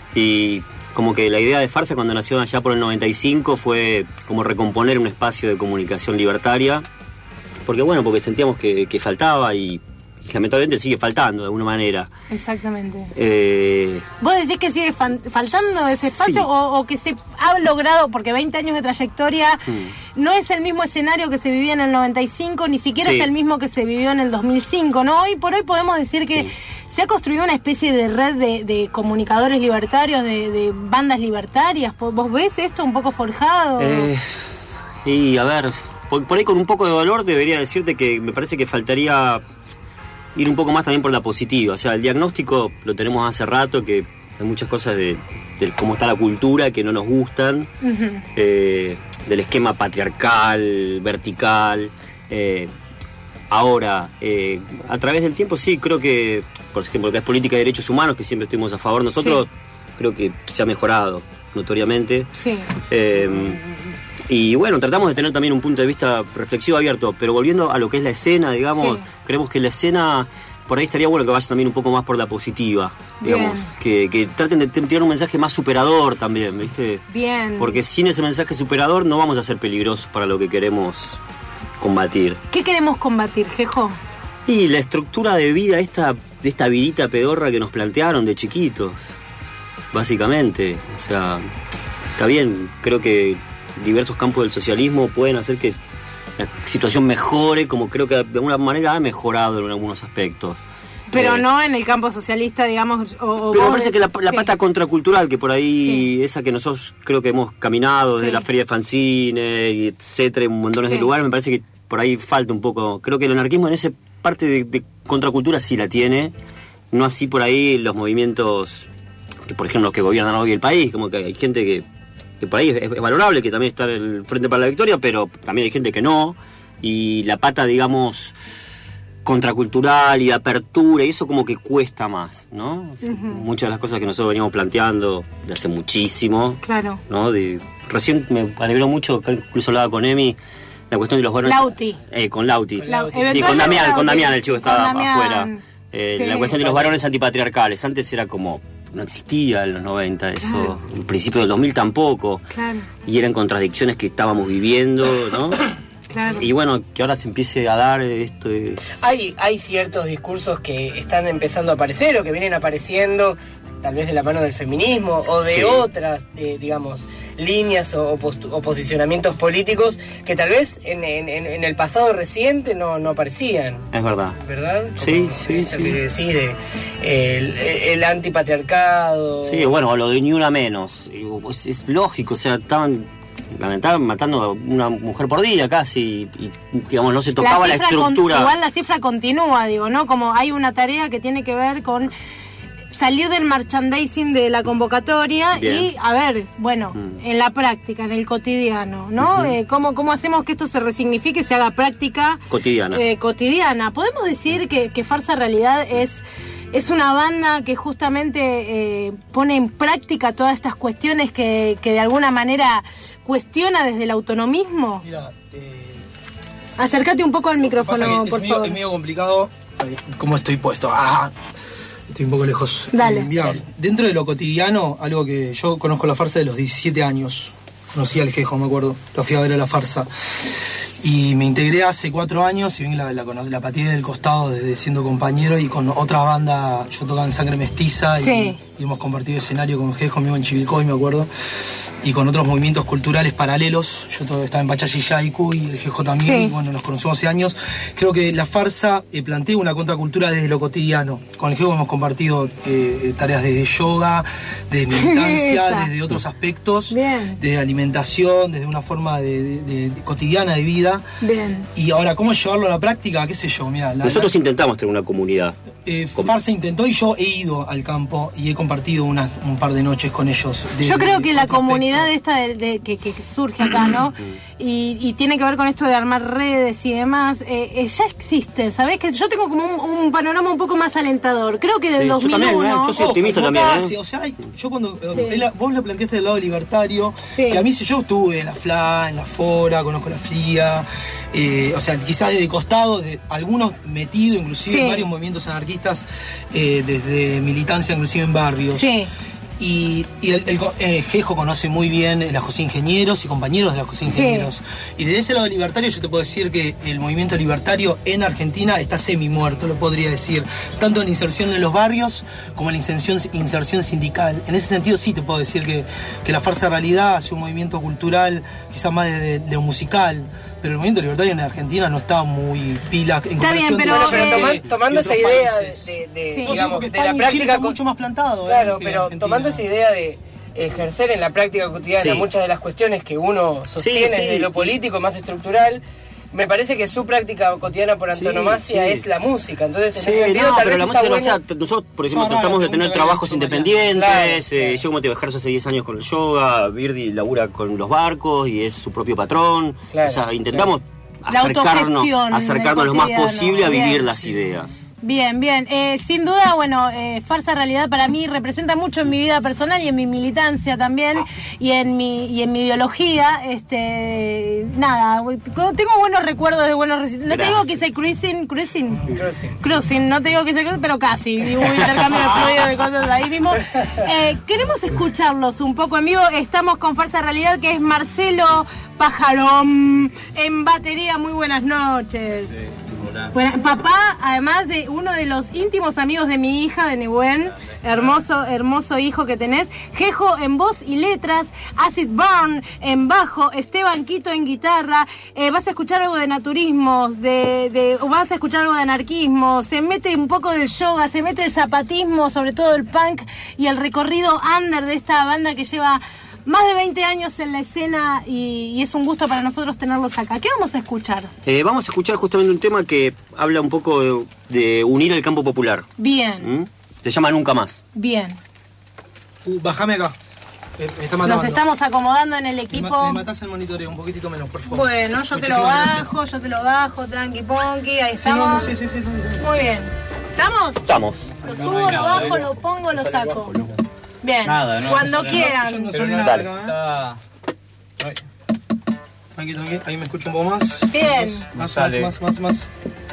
Y como que la idea de Farsa cuando nació allá por el noventa y cinco fue como recomponer un espacio de comunicación libertaria. Porque bueno, porque sentíamos que, que faltaba y, y lamentablemente sigue faltando de alguna manera. Exactamente. Eh, ¿Vos decís que sigue fan- faltando ese espacio Sí. o, o que se ha logrado, porque veinte años de trayectoria mm. no es el mismo escenario que se vivía en el noventa y cinco, ni siquiera Sí. es el mismo que se vivió en el dos mil cinco, ¿no? Hoy por hoy podemos decir que Sí. se ha construido una especie de red de, de comunicadores libertarios, de, de bandas libertarias. ¿Vos ves esto un poco forjado? Eh, y a ver, por, por ahí con un poco de dolor debería decirte que me parece que faltaría ir un poco más también por la positiva. O sea, el diagnóstico lo tenemos hace rato, que hay muchas cosas de, de cómo está la cultura que no nos gustan, Ujú. eh, del esquema patriarcal, vertical. Eh, ahora, eh, a través del tiempo sí, creo que, por ejemplo, que es política de derechos humanos, que siempre estuvimos a favor nosotros, Sí. creo que se ha mejorado notoriamente. Sí. Eh, y bueno, tratamos de tener también un punto de vista reflexivo abierto, pero volviendo a lo que es la escena, digamos, Sí. creemos que la escena, por ahí estaría bueno que vaya también un poco más por la positiva, digamos, que, que traten de tirar un mensaje más superador también, ¿viste? Bien. Porque sin ese mensaje superador no vamos a ser peligrosos para lo que queremos combatir. ¿Qué queremos combatir, Jejo? Y la estructura de vida, esta, de esta vidita pedorra que nos plantearon de chiquitos, básicamente. O sea, está bien, creo que diversos campos del socialismo pueden hacer que la situación mejore, como creo que de alguna manera ha mejorado en algunos aspectos. Pero Eh, no en el campo socialista, digamos, o, o Pero me vos parece de- que la, la sí. pata contracultural, que por ahí, esa que nosotros creo que hemos caminado desde Sí. la feria de fanzine, y etcétera, en montones Sí. de lugares, me parece que por ahí falta un poco. Creo que el anarquismo en esa parte de, de contracultura sí la tiene, no así por ahí los movimientos que, por ejemplo, los que gobiernan hoy el país, como que hay gente que, que por ahí es, es valorable, que también está en el Frente para la Victoria, pero también hay gente que no, y la pata, digamos, contracultural y de apertura, y eso como que cuesta más, ¿no? Ujú. Muchas de las cosas que nosotros veníamos planteando de hace muchísimo, Claro. ¿no? De, recién me alegró mucho, que incluso hablaba con Emi, la cuestión de los varones... Lauti. Eh, con Lauti. Lau- Sí, con eventualmente Damián, con Lauti. Damián, el chico Con estaba Damián. afuera. Eh, Sí. La cuestión de los varones antipatriarcales, antes era como... No existía en los noventa eso, Claro. en principio del dos mil tampoco, Claro, y eran contradicciones que estábamos viviendo, ¿no? claro. Y bueno, que ahora se empiece a dar esto de... Hay, hay ciertos discursos que están empezando a aparecer o que vienen apareciendo, tal vez de la mano del feminismo o de Sí. otras, eh, digamos, líneas o, postu- o posicionamientos políticos que tal vez en, en, en el pasado reciente no, no aparecían. Es verdad. ¿Verdad? Sí, Como sí, esto sí. que decís de el, el antipatriarcado. Sí, bueno, lo de ni una menos. Y, pues, es lógico, o sea, estaban, estaban matando a una mujer por día casi, y, y, digamos, no se tocaba la, cifra estructura. Con, igual la cifra continúa, digo, ¿no? Como hay una tarea que tiene que ver con salir del merchandising de la convocatoria. Bien. Y, a ver, bueno, mm. en la práctica, en el cotidiano, ¿no? Uh-huh. Eh, ¿cómo, ¿Cómo hacemos que esto se resignifique y se haga práctica cotidiana? Eh, cotidiana. ¿Podemos decir que, que Farsa Realidad es, es una banda que justamente eh, pone en práctica todas estas cuestiones que, que de alguna manera cuestiona desde el autonomismo? Mira, eh, acércate un poco al micrófono, es por medio, favor. Es medio complicado cómo estoy puesto. Ah, estoy un poco lejos. Dale. Eh, mira, dentro de lo cotidiano, algo que yo conozco la farsa de los diecisiete años. Conocí al Jejo, me acuerdo. Lo fui a ver a la farsa. Y me integré hace cuatro años, y bien la, la, la pateé del costado desde siendo compañero, y con otra banda, yo tocaba en Sangre Mestiza, sí. y, y hemos compartido escenario con Jejo, mismo en Chivilcoy, me acuerdo, y con otros movimientos culturales paralelos. Yo todo, estaba en Pachayiyaiku y el Jejo también, sí. Y bueno, nos conocemos hace años. Creo que la farsa eh, plantea una contracultura desde lo cotidiano. Con el Jejo hemos compartido eh, tareas desde yoga, desde militancia, desde otros aspectos, bien. Desde alimentación, desde una forma de, de, de, de cotidiana de vida. Bien. Y ahora, ¿cómo llevarlo a la práctica? ¿Qué sé yo? Mirá, la, Nosotros la, intentamos tener una comunidad. Eh, Farsa intentó, y yo he ido al campo y he compartido una, un par de noches con ellos. De, yo creo que de la comunidad esta de, de, que, que surge acá, ¿no? y, y tiene que ver con esto de armar redes y demás, eh, eh, ya existe, ¿sabés? Que yo tengo como un, un panorama un poco más alentador. Creo que del sí, dos mil uno... Yo, también, ¿eh? Yo soy optimista Ojo, también, casi, ¿eh? O sea, yo cuando... Sí. Eh, vos lo planteaste del lado libertario, sí. Que a mí, si yo estuve en la F L A, en la Fora, conozco la F I A... Eh, o sea, quizás desde costado, de algunos metidos inclusive, sí. En varios movimientos anarquistas, eh, desde militancia inclusive en barrios. Sí. Y, y el, el eh, Jejo conoce muy bien la José Ingenieros y compañeros de la José Ingenieros. Sí. Y desde ese lado libertario yo te puedo decir que el movimiento libertario en Argentina está semi muerto, lo podría decir. Tanto en la inserción en los barrios como en la inserción, inserción sindical. En ese sentido sí te puedo decir que, que la Farsa Realidad hace un movimiento cultural, quizás más de, de, de lo musical. Pero el movimiento libertario en Argentina no está muy pila en está bien, pero, bueno, pero toma, de, tomando de esa idea países. de, de, sí. digamos, de la práctica está mucho más plantado. Claro, eh, pero tomando esa idea de ejercer en la práctica cotidiana sí. Muchas de las cuestiones que uno sostiene sí, sí, de lo político más estructural. Me parece que su práctica cotidiana por antonomasia sí, sí. Es la música. Entonces, en sí, ese sentido, no, tal pero vez la está música bueno. No sea, nosotros, por ejemplo, no, tratamos no, de tener trabajos independientes. Claro, eh, claro. Yo, como te ejerzo hace diez años con el yoga, Birdi labura con los barcos y es su propio patrón. Claro, o sea, intentamos claro. acercarnos, acercarnos lo más posible a vivir bien. Las ideas. Bien, bien. Eh, sin duda, bueno, eh, Farsa Realidad para mí representa mucho en mi vida personal y en mi militancia también y en mi y en mi ideología. Este, nada, tengo buenos recuerdos de buenos resistentes. No te digo que sea cruising, cruising, cruising, cruising. No te digo que sea cruising, pero casi. Hubo un intercambio de fluido de cosas ahí mismo. Eh, queremos escucharlos un poco en vivo. Estamos con Farsa Realidad, que es Marcelo Pajarón en batería. Muy buenas noches. Sí, sí. Bueno, papá, además de uno de los íntimos amigos de mi hija, de Nehuen, hermoso, hermoso hijo que tenés. Jejo en voz y letras, Acid Burn en bajo, Esteban Quito en guitarra. Eh, vas a escuchar algo de naturismo, de, de, vas a escuchar algo de anarquismo. Se mete un poco del yoga, se mete el zapatismo, sobre todo el punk y el recorrido under de esta banda que lleva más de veinte años en la escena y, y es un gusto para nosotros tenerlos acá. ¿Qué vamos a escuchar? Eh, vamos a escuchar justamente un tema que habla un poco de, de unir el campo popular. Bien. ¿Mm? Se llama Nunca Más. Bien. Uh, bájame acá. Me, me está Nos estamos acomodando en el equipo. Me, me matás el monitoreo un poquitito menos, por favor. Bueno, yo Muchísimas te lo bajo, gracias. Yo te lo bajo, tranqui ponqui, ahí estamos. Sí, no, no, sí, sí, sí, muy bien. ¿Estamos? Estamos. Lo subo, no lo nada, bajo, ¿eh? Lo pongo, lo saco. Bien, nada, no, cuando no quieran. Yo no sale nada acá, ¿eh? Tranqui, tranqui, ahí me escucho un poco más. Bien. Más, más, más, más, más.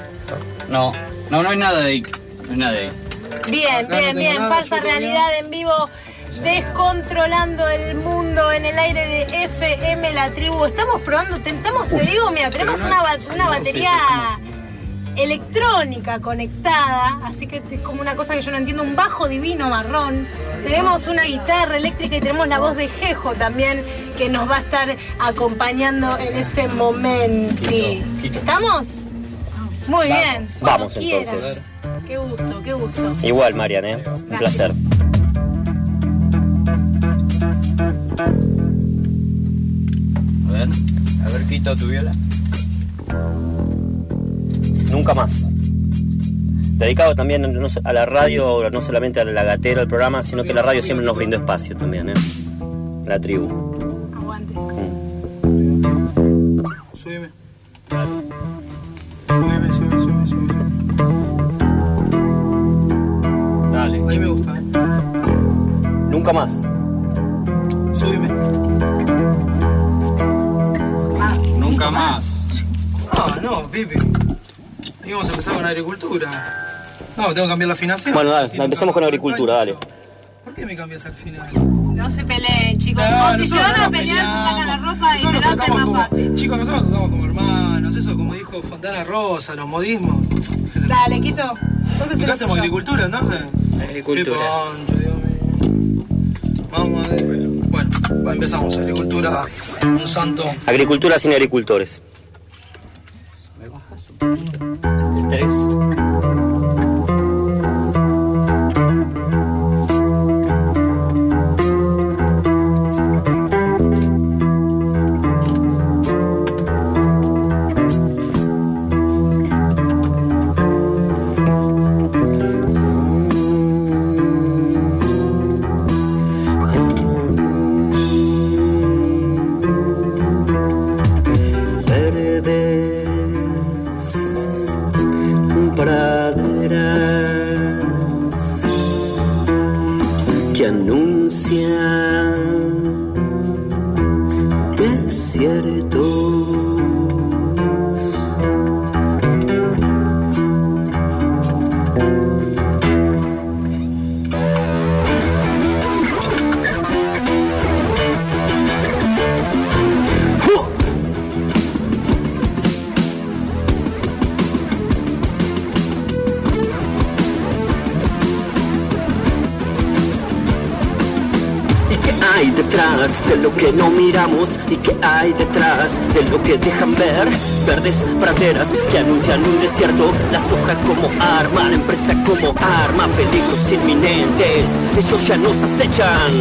No, no, no hay nada de ahí. No hay nada de ahí. Bien, acá bien, no bien. nada, Falsa realidad en vivo. Descontrolando el mundo en el aire de F M La Tribu. Estamos probando, tentamos, te digo, mira, tenemos no, una, una batería electrónica conectada, así que es como una cosa que yo no entiendo, un bajo divino marrón, tenemos una guitarra eléctrica y tenemos la voz de Jejo también, que nos va a estar acompañando en este momento. ¿Estamos? Muy bien. Vamos Cuando entonces. quieras. Qué gusto, qué gusto. Igual, Marian, ¿eh? Un Gracias. placer. A ver, a ver, Quito, tu viola. Nunca más. Dedicado también no, a la radio, no solamente a la gatera, al programa, sino que la radio siempre nos brindó espacio también, ¿eh? La tribu. Aguante. Súbeme. Súbeme, súbeme, súbeme, súbeme. Dale. Ahí me gusta, ¿eh? Nunca más. Súbeme. Ah, nunca más. Ah, no, Pipi. Y vamos a empezar con agricultura. No, tengo que cambiar la afinación. Bueno, dale, Si empecemos no con agricultura, dale. ¿Por qué me cambias al final? No se peleen, chicos. No, O si se nosotros van a no pelear, se peleamos. sacan la ropa y me Nosotros la hacen tratamos más como- fácil. Chicos, nosotros tratamos como hermanos, eso como dijo Fontana Rosa, los modismos. Dale, Quito. Entonces ¿Qué se hacemos? ¿Agricultura, entonces? Agricultura. Qué poncho, Dios mío. Vamos a ver. Bueno, va, empezamos. Agricultura, un santo. Agricultura sin agricultores. El tres. praderas que anuncian desiertos. Hay detrás de lo que no miramos y que hay detrás de lo que dejan ver. Verdes praderas que anuncian un desierto, la soja como arma, la empresa como arma, peligros inminentes, ellos ya nos acechan.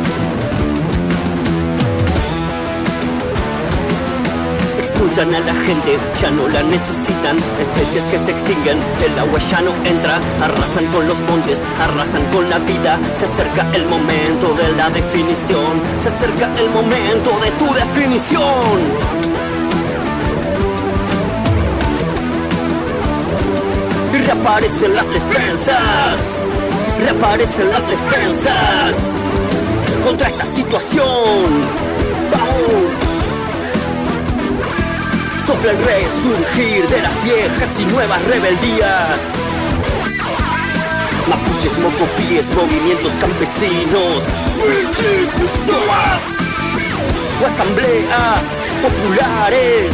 Expulsan a la gente, ya no la necesitan. Especies que se extinguen, el agua ya no entra. Arrasan con los montes, arrasan con la vida. Se acerca el momento de la definición. Se acerca el momento de tu definición. Y reaparecen las defensas. Reaparecen las defensas contra esta situación. ¡Vamos! Sopla el resurgir de las viejas y nuevas rebeldías. Mapuches, mocopíes, movimientos campesinos, wichis, tomas, o asambleas populares.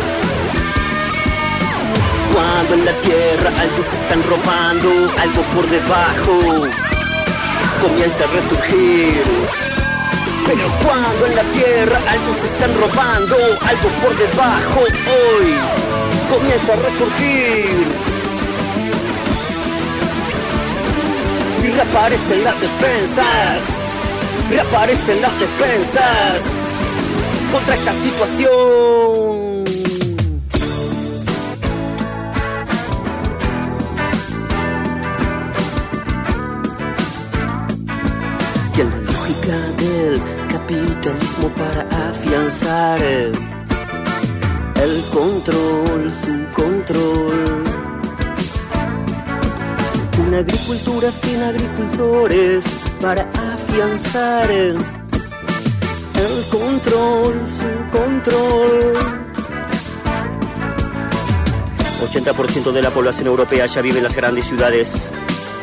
Cuando en la tierra algo se están robando, algo por debajo comienza a resurgir. Pero cuando en la tierra algo se están robando, algo por debajo hoy comienza a resurgir. Y reaparecen las defensas, reaparecen las defensas contra esta situación. Y en la lógica del capitalismo para afianzar el control, su control. Una agricultura sin agricultores para afianzar el control, su control. ochenta por ciento de la población europea ya vive en las grandes ciudades.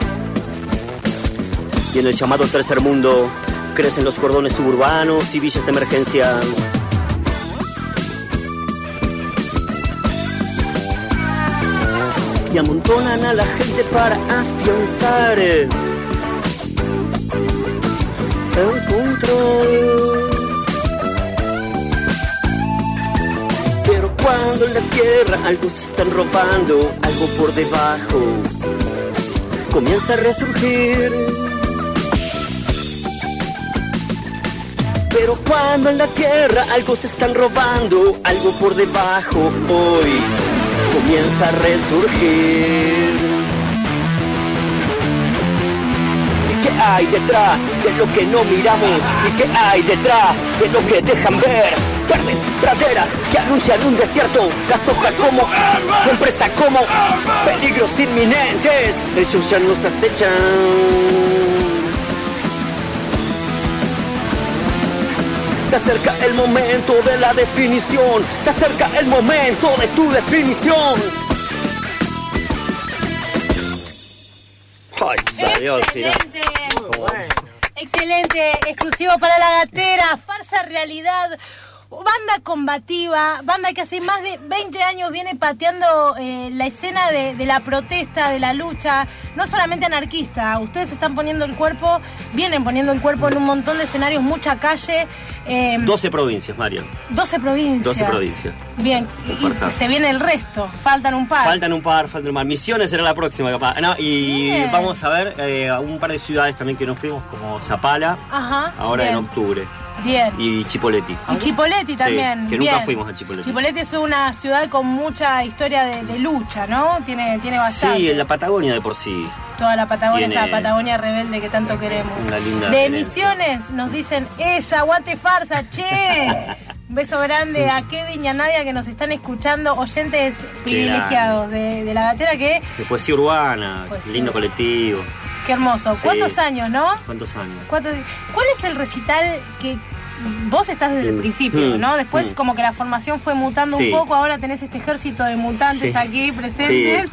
Y en el llamado tercer mundo crecen los cordones suburbanos y villas de emergencia. Y amontonan a la gente para afianzar el control. Pero cuando en la tierra algo se están robando, algo por debajo comienza a resurgir. Pero cuando en la tierra algo se están robando, algo por debajo hoy comienza a resurgir. ¿Y qué hay detrás de lo que no miramos? ¿Y qué hay detrás de lo que dejan ver? Verdes praderas que anuncian un desierto, las hojas como empresa como peligros inminentes, ellos ya nos acechan. Se acerca el momento de la definición, se acerca el momento de tu definición. Ay, salió, excelente, bueno. Excelente, exclusivo para la gatera, farsa realidad. Banda combativa, banda que hace más de veinte años viene pateando eh, la escena de, de la protesta, de la lucha, no solamente anarquista. Ustedes están poniendo el cuerpo, vienen poniendo el cuerpo en un montón de escenarios, mucha calle. Eh, doce provincias, Mario. doce provincias. doce provincias. Bien, y se viene el resto, faltan un par. Faltan un par, faltan un par. Misiones será la próxima, capaz. No, y bien. Vamos a ver eh, un par de ciudades también que nos fuimos, como Zapala, Ajá, ahora bien. en octubre. Bien. Y Chipoleti. Y Chipoleti también. Sí, que nunca bien. fuimos a Chipoleti. Chipoleti es una ciudad con mucha historia de, de lucha, ¿no? Tiene, tiene bastante. Sí, en la Patagonia de por sí. Toda la Patagonia, Tiene esa Patagonia rebelde que tanto queremos. Una linda de referencia. Misiones nos dicen, esa, aguante farsa, che. Un beso grande a Kevin y a Nadia que nos están escuchando, oyentes privilegiados de, de la gatera que... De poesía urbana, Poesía. lindo colectivo. Qué hermoso. Sí. ¿Cuántos años, no? ¿Cuántos años? ¿Cuántos- ¿Cuál es el recital que vos estás desde el Mm. principio, Mm. no? Después Mm. como que la formación fue mutando Sí. un poco, ahora tenés este ejército de mutantes Sí. aquí presentes.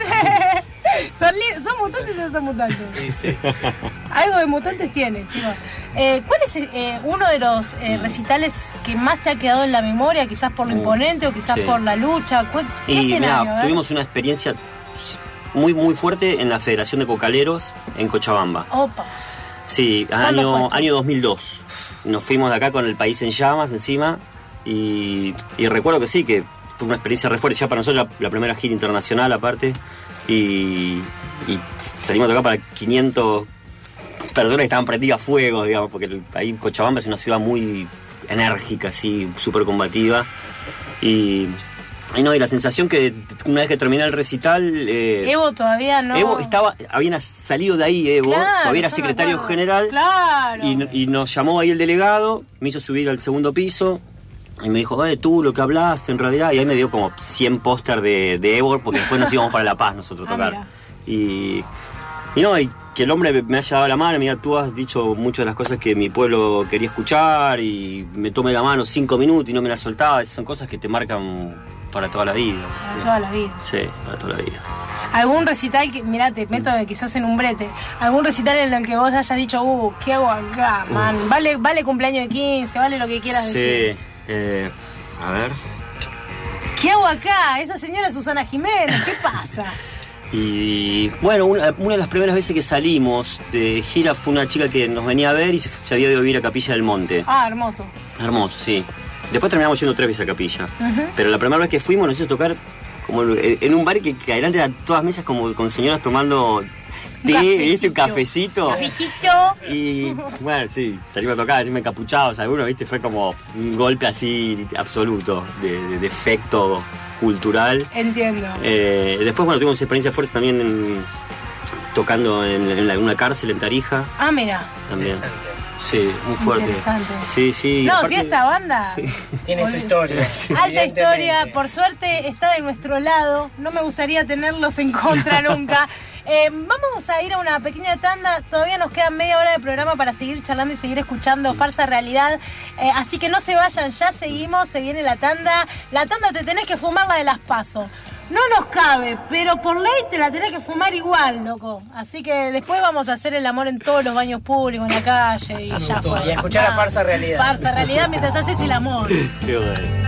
¿Son, li- ¿Son mutantes o son mutantes? Sí, sí. Algo de mutantes tiene, chicos. Eh, ¿Cuál es eh, uno de los eh, recitales que más te ha quedado en la memoria? Quizás por lo imponente o quizás sí. por la lucha. ¿Cuál- ¿Qué Y escenario? mira, A ver. tuvimos una experiencia muy, muy fuerte en la Federación de Cocaleros en Cochabamba. Opa. Sí, ¿Cuándo año, fue esto? año dos mil dos. Nos fuimos de acá con el país en llamas encima y, y recuerdo que sí, que fue una experiencia re fuerte ya para nosotros, la, la primera gira internacional aparte, y, y salimos de acá para quinientas personas que estaban prendidas a fuego, digamos, porque el, ahí Cochabamba es una ciudad muy enérgica, así, súper combativa, y... Y no, y la sensación que una vez que terminé el recital... Eh, Evo todavía no... Evo estaba, habían salido de ahí Evo, Claro, todavía era yo me secretario acuerdo. general. Claro. Y, y nos llamó ahí el delegado, me hizo subir al segundo piso y me dijo, eh, tú lo que hablaste en realidad. Y ahí me dio como cien póster de, de Evo, porque después nos íbamos para La Paz nosotros a Ah, tocar. mira. Y, y no, y que el hombre me haya dado la mano, mira, tú has dicho muchas de las cosas que mi pueblo quería escuchar y me tome la mano cinco minutos y no me la soltaba. Esas son cosas que te marcan para toda la vida. Para toda la vida. Sí, para toda la vida. ¿Algún recital que, mirá, te meto de quizás en un brete, algún recital en el que vos hayas dicho, uh, ¿qué hago acá, man? Vale, vale cumpleaños de quince, vale lo que quieras Sí, decir. eh, a ver. ¿Qué hago acá? Esa señora Susana Jiménez, ¿qué pasa? Y bueno, una, una de las primeras veces que salimos de gira fue una chica que nos venía a ver y se, se había ido a vivir a Capilla del Monte. Ah, hermoso. Hermoso, sí. Después terminamos yendo tres veces a Capilla. Ujú. Pero la primera vez que fuimos nos hizo tocar como en en un bar que, que adelante eran todas mesas como con señoras tomando té, cafecito. ¿viste? Un cafecito. Cafecito. Y bueno, sí, salimos a tocar, encima encapuchados algunos, ¿viste? Fue como un golpe así absoluto de, de, de efecto cultural. Entiendo. Eh, después, bueno, tuvimos experiencias fuertes también en- tocando en, en la- una cárcel en Tarija Ah, mira. también. Sí, muy fuerte. Interesante. Sí, sí. No, aparte- si esta banda... Tiene su historia. Alta historia, por suerte está de nuestro lado, no me gustaría tenerlos en contra nunca. Eh, vamos a ir a una pequeña tanda, todavía nos queda media hora de programa para seguir charlando y seguir escuchando Farsa Realidad, eh, así que no se vayan, ya seguimos, se viene la tanda. La tanda te tenés que fumar la de las PASO. No nos cabe, pero por ley te la tenés que fumar igual, loco. Así que después vamos a hacer el amor en todos los baños públicos, en la calle y ya fue. Y a escuchar a Farsa Realidad. Farsa Realidad mientras haces el amor. Qué bueno.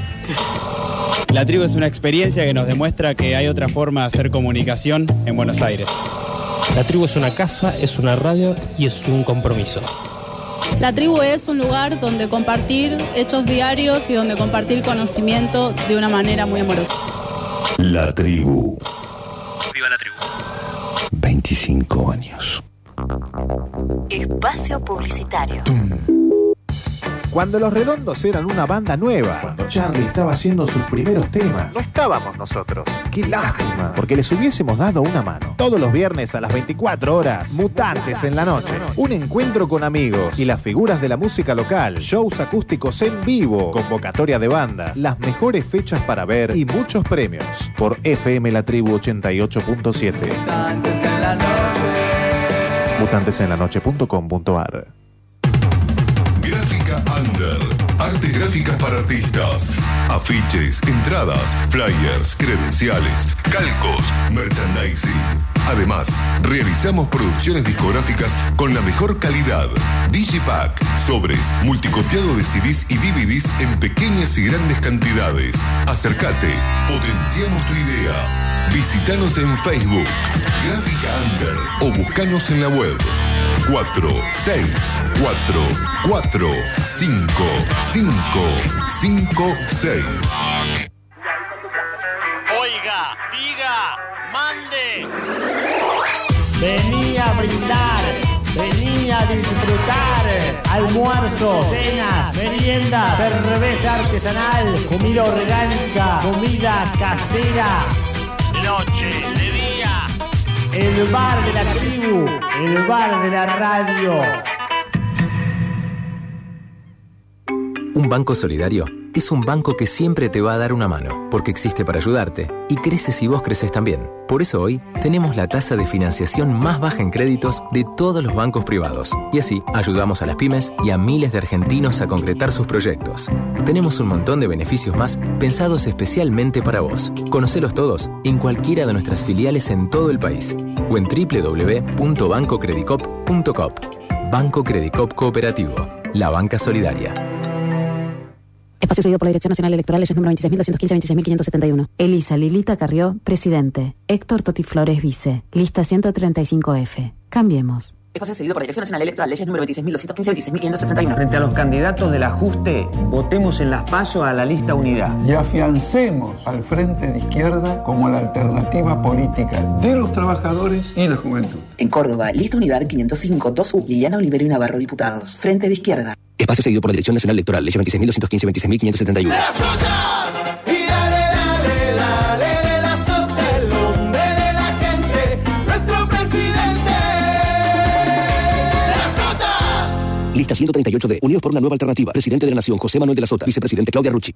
La tribu es una experiencia que nos demuestra que hay otra forma de hacer comunicación en Buenos Aires. La tribu es una casa, es una radio y es un compromiso. La tribu es un lugar donde compartir hechos diarios y donde compartir conocimiento de una manera muy amorosa. La tribu. Viva la tribu. veinticinco años. Espacio publicitario. Cuando Los Redondos eran una banda nueva, cuando Charlie estaba haciendo sus primeros temas, no estábamos nosotros. Qué lástima, porque les hubiésemos dado una mano. Todos los viernes a las veinticuatro horas, Mutantes en la noche. Un encuentro con amigos y las figuras de la música local, shows acústicos en vivo, convocatoria de bandas, las mejores fechas para ver y muchos premios. Por F M La Tribu ochenta y ocho punto siete. Mutantes en la noche. mutantes en la noche punto com punto a r. Gráfica Under. Artes gráficas para artistas. Afiches, entradas, flyers, credenciales, calcos, merchandising. Además, realizamos producciones discográficas con la mejor calidad. Digipack, sobres, multicopiado de C Ds y D V Ds en pequeñas y grandes cantidades. Acércate, potenciamos tu idea. Visítanos en Facebook, Gráfica Under, o buscanos en la web. cuatro seis cuatro cuatro cinco cinco cinco seis. Oiga, diga, mande. Venía a brindar, venía a disfrutar. Almuerzo, cenas, meriendas, cerveza artesanal, comida orgánica, comida casera. Noche, de día. El bar de la tribu, el bar de la radio. Un banco solidario es un banco que siempre te va a dar una mano, porque existe para ayudarte y crece si vos creces también. Por eso hoy tenemos la tasa de financiación más baja en créditos de todos los bancos privados. Y así ayudamos a las pymes y a miles de argentinos a concretar sus proyectos. Tenemos un montón de beneficios más pensados especialmente para vos. Conocelos todos en cualquiera de nuestras filiales en todo el país o en doble u doble u doble u punto banco credicop punto com. Banco Credicop Cooperativo, la banca solidaria. Espacio cedido por la Dirección Nacional Electoral, leyes número veintiséis mil doscientos quince, veintiséis mil quinientos setenta y uno. Elisa Lilita Carrió, presidente. Héctor Toti Flores, vice. Lista ciento treinta y cinco F. Cambiemos. Espacio cedido por la Dirección Nacional Electoral, leyes número veintiséis mil doscientos quince, veintiséis mil quinientos setenta y uno. Frente a los candidatos del ajuste, votemos en las PASO a la lista unidad. Y afiancemos al Frente de Izquierda como la alternativa política de los trabajadores y la juventud. En Córdoba, lista unidad quinientos cinco dos U, Liliana Olivero y Navarro, diputados. Frente de Izquierda. Espacio seguido por la Dirección Nacional Electoral, leyes veintiséis mil doscientos quince, veintiséis mil quinientos setenta y uno. Lista ciento treinta y ocho D. Unidos por una nueva alternativa. Presidente de la Nación, José Manuel de la Sota. Vicepresidente, Claudia Rucci.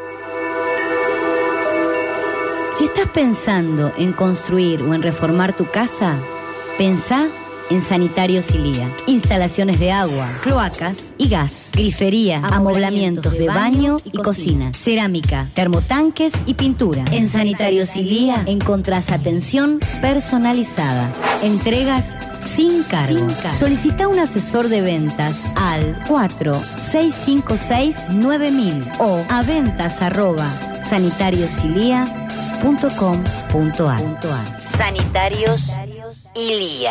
Si estás pensando en construir o en reformar tu casa, pensá en Sanitarios Ilía. Instalaciones de agua, cloacas y gas, grifería, amoblamientos de baño y cocina, cerámica, termotanques y pintura. En Sanitarios Ilía encontrás atención personalizada, entregas sin cargo. Sin cargo. Solicita un asesor de ventas al cuatro seis cinco seis nueve mil o a ventas arroba sanitariosilia punto com punto a r. Sanitarios Ilía.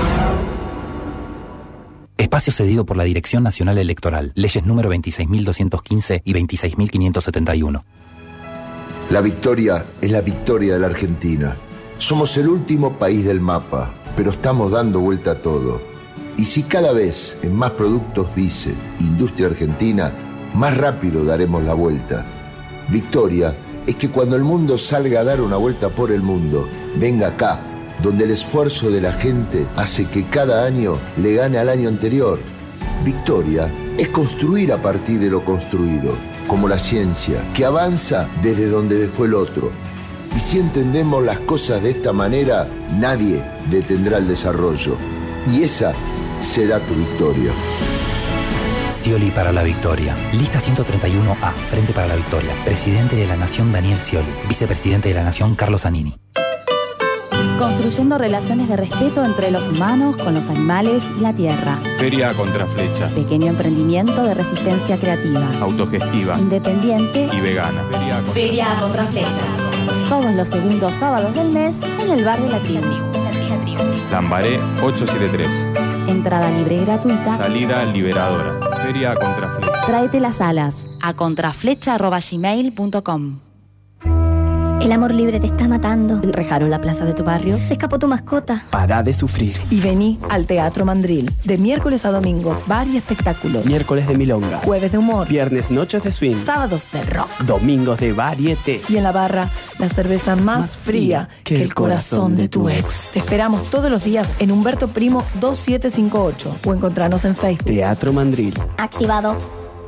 Espacio cedido por la Dirección Nacional Electoral. Leyes número veintiséis mil doscientos quince y veintiséis mil quinientos setenta y uno. La victoria es la victoria de la Argentina. Somos el último país del mapa, pero estamos dando vuelta a todo. Y si cada vez en más productos dice Industria Argentina, más rápido daremos la vuelta. Victoria es que cuando el mundo salga a dar una vuelta por el mundo, venga acá, donde el esfuerzo de la gente hace que cada año le gane al año anterior. Victoria es construir a partir de lo construido, como la ciencia, que avanza desde donde dejó el otro. Y si entendemos las cosas de esta manera, nadie detendrá el desarrollo. Y esa será tu victoria. Scioli para la victoria. Lista ciento treinta y uno A. Frente para la victoria. Presidente de la Nación, Daniel Scioli. Vicepresidente de la Nación, Carlos Zanini. Construyendo relaciones de respeto entre los humanos con los animales y la tierra. Feria Contraflecha. Pequeño emprendimiento de resistencia creativa. Autogestiva. Independiente. Y vegana. Feria Contraflecha. Feria Contraflecha. Todos los segundos sábados del mes en el barrio La Tribu. Lambaré ochocientos setenta y tres. Entrada libre y gratuita. Salida liberadora. Feria a contraflecha. Tráete las alas. A contraflecha arroba gmail punto com. El amor libre te está matando. Enrejaron la plaza de tu barrio. Se escapó tu mascota. Pará de sufrir. Y vení al Teatro Mandril. De miércoles a domingo, bar y espectáculos. Miércoles de milonga. Jueves de humor. Viernes noches de swing. Sábados de rock. Domingos de varieté. Y en la barra, la cerveza más, más fría que, que el corazón, corazón de tu ex. Te esperamos todos los días en Humberto Primo dos siete cinco ocho o encontrarnos en Facebook. Teatro Mandril. Activado.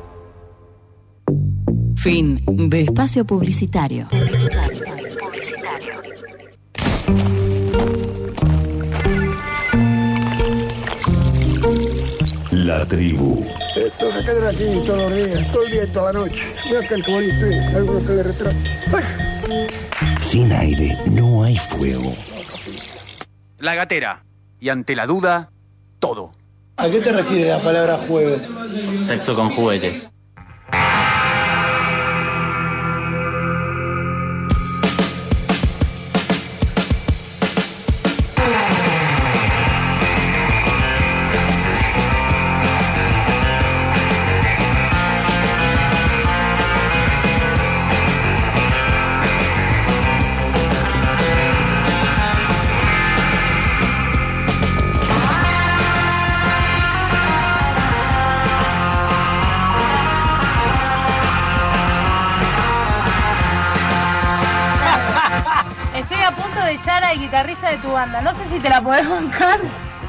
Fin de espacio publicitario. La tribu. Esto se queda aquí todos los días, todo el día y toda la noche. Mira que el comunista, algunos que le retratan. Sin aire no hay fuego. La gatera. Y ante la duda, todo. ¿A qué te refiere la palabra jueves? Sexo con juguetes. Al guitarrista de tu banda, no sé si te la podés bancar.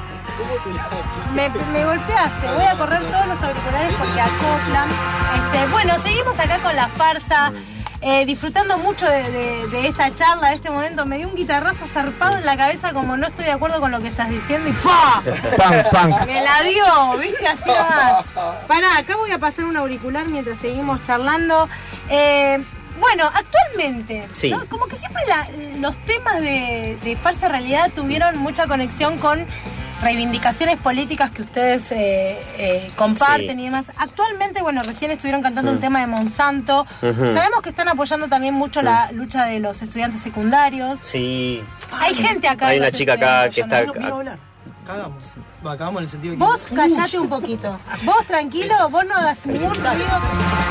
Me, me golpeaste, voy a correr todos los auriculares porque acoplan. Este, bueno, seguimos acá con la farsa, eh, disfrutando mucho de, de, de esta charla, de este momento. Me dio un guitarrazo zarpado en la cabeza, como no estoy de acuerdo con lo que estás diciendo, y ¡pah! Punk, punk. Me la dio, viste, así nomás. Pará, acá voy a pasar un auricular mientras seguimos charlando. Eh, Bueno, actualmente, sí. ¿no? Como que siempre la, los temas de, de Farsa Realidad tuvieron mucha conexión con reivindicaciones políticas que ustedes eh, eh, comparten sí. y demás. Actualmente, bueno, recién estuvieron cantando mm. un tema de Monsanto. Uh-huh. Sabemos que están apoyando también mucho mm. la lucha de los estudiantes secundarios. Sí. Hay gente acá. Hay una chica acá que está... Cagamos. Va, cagamos en el sentido de que... Vos callate un poquito. Vos tranquilo, vos no hagas ningún ruido.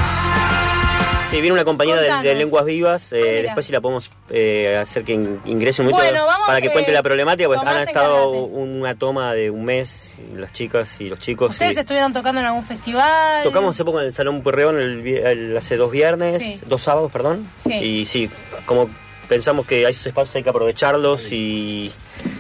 Sí, viene una compañera de, de Lenguas Vivas, eh, después si la podemos eh, hacer que ingrese un momento bueno, para que eh, cuente la problemática, pues han estado una toma de un mes, las chicas y los chicos. ¿Ustedes y, estuvieron tocando en algún festival? Tocamos hace poco en el Salón Puerreón el, el, hace dos viernes, sí. dos sábados, perdón. Sí. Y sí, como pensamos que a esos espacios hay que aprovecharlos y,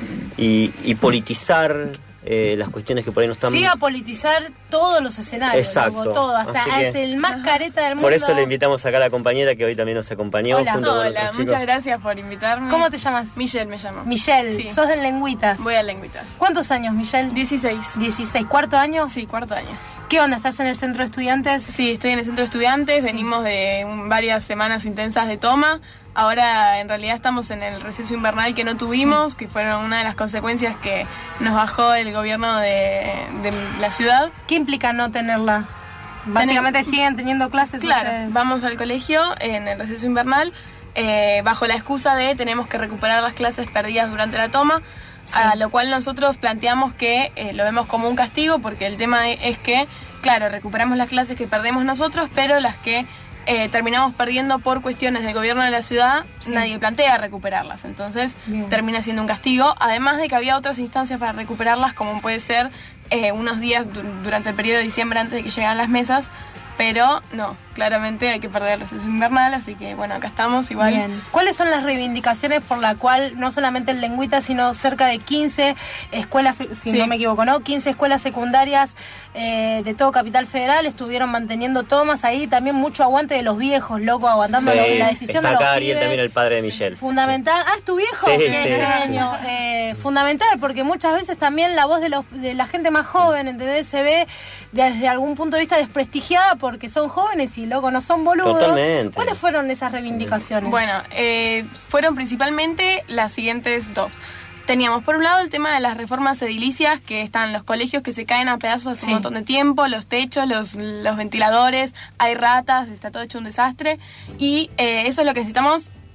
y, y politizar... Eh, las cuestiones que por ahí no están... Sí, a politizar todos los escenarios. Exacto. Luego, todo, hasta, hasta el más careta del mundo. Por eso le invitamos acá a la compañera que hoy también nos acompañó. Hola, junto Hola con muchas gracias por invitarme. ¿Cómo te llamas? Michelle me llamo. Michelle, sí. ¿Sos del Lengüitas? Voy a Lengüitas. ¿Cuántos años, Michelle? dieciséis. dieciséis. ¿Cuarto año? Sí, cuarto año. ¿Qué onda? ¿Estás en el centro de estudiantes? Sí, estoy en el centro de estudiantes. Sí. Venimos de un, varias semanas intensas de toma. Ahora en realidad estamos en el receso invernal que no tuvimos, sí. que fueron una de las consecuencias que nos bajó el gobierno de, de la ciudad. ¿Qué implica no tenerla? Básicamente Tener, siguen teniendo clases. Claro, ustedes. Vamos al colegio en el receso invernal eh, bajo la excusa de tenemos que recuperar las clases perdidas durante la toma. Sí. A lo cual nosotros planteamos que eh, lo vemos como un castigo porque el tema es que, claro, recuperamos las clases que perdemos nosotros, pero las que eh, terminamos perdiendo por cuestiones del gobierno de la ciudad, sí. nadie plantea recuperarlas. Entonces Bien. termina siendo un castigo, además de que había otras instancias para recuperarlas, como puede ser eh, unos días du- durante el periodo de diciembre antes de que llegaran las mesas. Pero no, claramente hay que perder el receso invernal, así que bueno, acá estamos igual. Bien. ¿Cuáles son las reivindicaciones por la cual no solamente en Lengüitas, sino cerca de quince escuelas, si sí. no me equivoco, ¿no? quince escuelas secundarias eh, de todo Capital Federal estuvieron manteniendo tomas ahí, también mucho aguante de los viejos, loco, aguantando sí, la, la decisión está de los acá pibes. Ariel también, el padre de Michelle. Fundamental. Ah, ¿es tu viejo? Sí, Qué sí. genio. Eh, fundamental, porque muchas veces también la voz de, los, de la gente más joven, ¿entendés? Se ve desde algún punto de vista desprestigiada porque son jóvenes y loco, no son boludos. Totalmente. ¿Cuáles fueron esas reivindicaciones? Bueno, eh, fueron principalmente las siguientes dos. Teníamos por un lado el tema de las reformas edilicias, que están los colegios que se caen a pedazos hace sí. un montón de tiempo, los techos, los, los ventiladores, hay ratas, está todo hecho un desastre. Y eh, eso es lo que necesitamos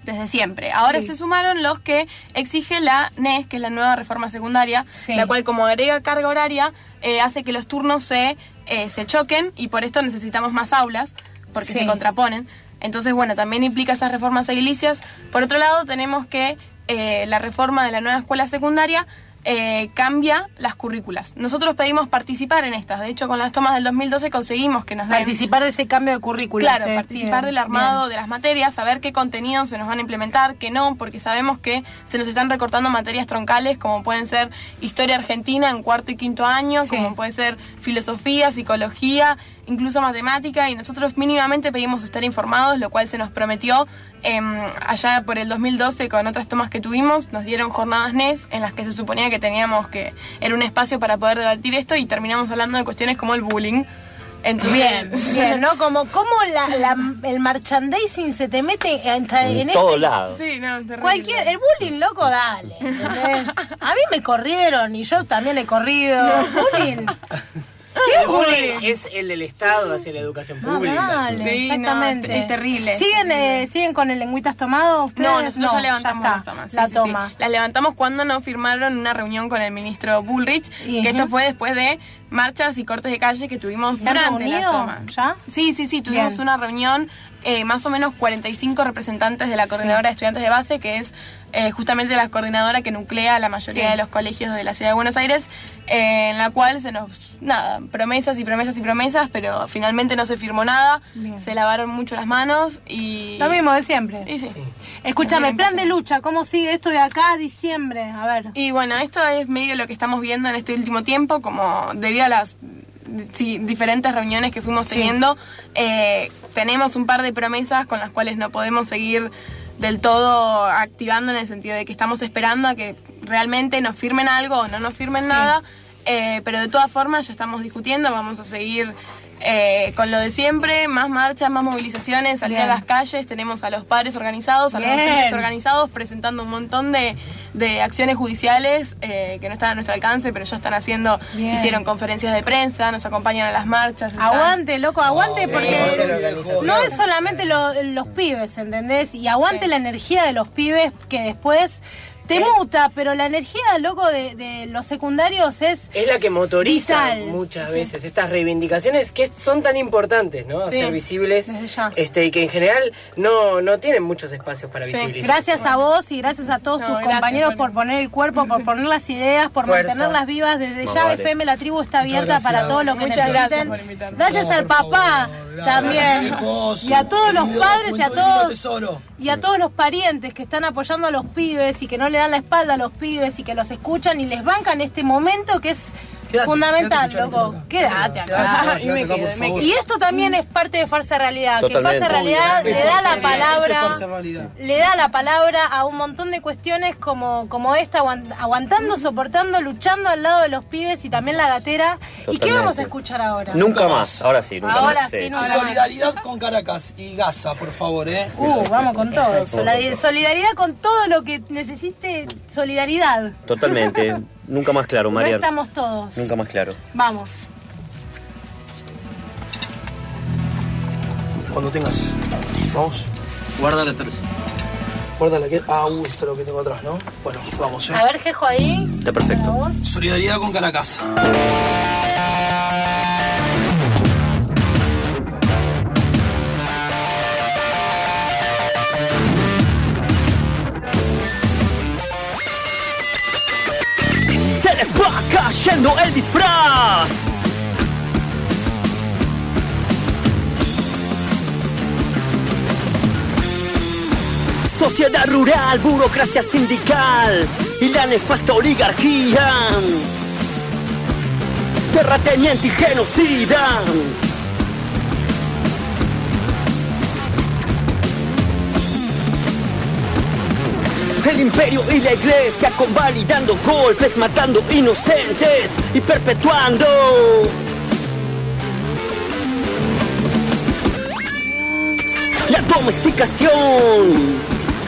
desde siempre. Ahora Sí. se sumaron los que exige la N E S, que es la nueva reforma secundaria, Sí. la cual como agrega carga horaria, eh, hace que los turnos se, eh, se choquen y por esto necesitamos más aulas, porque Sí. se contraponen. Entonces, bueno, también implica esas reformas edilicias. Por otro lado, tenemos que eh, la reforma de la nueva escuela secundaria eh, cambia las currículas. Nosotros pedimos participar en estas. De hecho, con las tomas del dos mil doce conseguimos que nos den... Participar de ese cambio de currículum. Claro, ustedes participar piden. del armado Bien. de las materias, saber qué contenidos se nos van a implementar, qué no, porque sabemos que se nos están recortando materias troncales como pueden ser historia argentina en cuarto y quinto año, Sí. como puede ser filosofía, psicología, incluso matemática, y nosotros mínimamente pedimos estar informados, lo cual se nos prometió eh, allá por el dos mil doce con otras tomas que tuvimos. Nos dieron jornadas N E S en las que se suponía que teníamos que era un espacio para poder debatir esto y terminamos hablando de cuestiones como el bullying. Entonces, Bien, bien, ¿no? Como, como la, la, el merchandising se te mete en, en, En todo este- lado. Sí, no, terrible. Cualquier, el bullying, loco, dale. ¿entendés? A mí me corrieron y yo también he corrido. Bullying. ¿Qué El bullying bullying? es el del Estado hacia la educación No, pública. dale, Sí, no, exactamente. es terrible. ¿Siguen, eh, ¿Siguen con el lengüitas tomado ustedes? No, nosotros ya levantamos ya las está, tomas. sí, la sí, toma. sí. Las levantamos cuando nos firmaron una reunión con el ministro Bullrich, Y- que esto fue después de marchas y cortes de calle que tuvimos ¿Se han durante la reunido toma. ya? Sí, sí, sí, tuvimos Bien. una reunión, eh, más o menos cuarenta y cinco representantes de la coordinadora de estudiantes de base, que es eh, justamente la coordinadora que nuclea la mayoría Sí. de los colegios de la ciudad de Buenos Aires, eh, en la cual se nos, nada, promesas y promesas y promesas, pero finalmente no se firmó nada, Bien. se lavaron mucho las manos y... Lo mismo de siempre. Y sí. Escúchame, Bien, plan de lucha, ¿cómo sigue esto de acá a diciembre? A ver. Y bueno, esto es medio lo que estamos viendo en este último tiempo, como debido a las sí, diferentes reuniones que fuimos Sí. teniendo, eh, tenemos un par de promesas con las cuales no podemos seguir del todo activando, en el sentido de que estamos esperando a que realmente nos firmen algo o no nos firmen Sí. nada, eh, pero de todas formas ya estamos discutiendo, vamos a seguir eh, con lo de siempre, más marchas, más movilizaciones, salir Bien. a las calles, tenemos a los padres organizados, a los Bien. docentes organizados, presentando un montón de, de acciones judiciales eh, que no están a nuestro alcance, pero ya están haciendo, Bien. hicieron conferencias de prensa, nos acompañan a las marchas. están- Aguante, loco, aguante, Sí, porque aguante la organización. no es solamente lo- los pibes, ¿entendés? Y aguante Sí. la energía de los pibes que después te muta, pero la energía, loco, de, de los secundarios es... Es la que motoriza Vital. muchas Sí. veces estas reivindicaciones que son tan importantes, ¿no? Sí. Ser visibles, Desde ya. este, y que en general no, no tienen muchos espacios para Sí. visibilizar. Gracias a vos y gracias a todos No, tus gracias compañeros por- por poner el cuerpo, por poner las ideas, por Fuerza. mantenerlas vivas. Desde Más ya vale. F M La Tribu está abierta gracias. para todo lo que Muchas necesiten. gracias por invitarnos. Gracias No, al por papá favor. también. Gracias, Y a todos los querido, padres y a Juventud Divino todos Tesoro. y a todos los parientes que están apoyando a los pibes y que no le dan la espalda a los pibes y que los escuchan y les bancan este momento que es Quédate, fundamental, quédate loco. escuchando acá. Quédate acá. Quédate, Y me quédate acá, quedo, por me favor. Y esto también es parte de Farsa Realidad, Totalmente. que Farsa Realidad Obvio, le da la Farsa Realidad, esto es palabra, Farsa Realidad. le da la palabra a un montón de cuestiones como, como esta, aguant- aguantando, soportando, luchando al lado de los pibes y también la gatera. ¿Y qué Totalmente. vamos a escuchar ahora? Nunca más, ahora sí. Nunca Ahora más. sí, no, ahora Solidaridad con Caracas y Gaza, por favor, ¿eh? Uh, vamos con todo. Solidar- Solidaridad con todo lo que necesite solidaridad. Totalmente. Nunca más claro, No Marian. estamos todos. Nunca más claro. Vamos. Cuando tengas. Vamos. Guarda la tercera. Guarda la que. Ah, uh, esto es lo que tengo atrás, ¿no? Bueno, vamos, ¿eh? A ver, Jejo, ahí. Está perfecto. Vamos. Solidaridad con Caracas. Se les va cayendo el disfraz. Sociedad rural, burocracia sindical y la nefasta oligarquía. Terrateniente y genocida. El imperio y la iglesia convalidando golpes, matando inocentes y perpetuando la domesticación.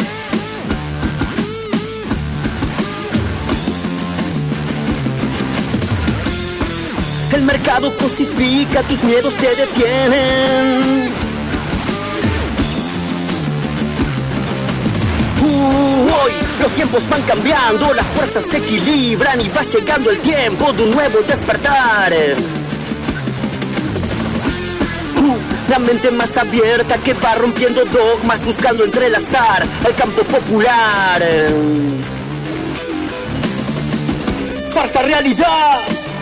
El mercado cosifica, tus miedos te detienen. hoy. Los tiempos van cambiando, las fuerzas se equilibran y va llegando el tiempo de un nuevo despertar. Uh, la mente más abierta que va rompiendo dogmas, buscando entrelazar el campo popular. Farsa realidad.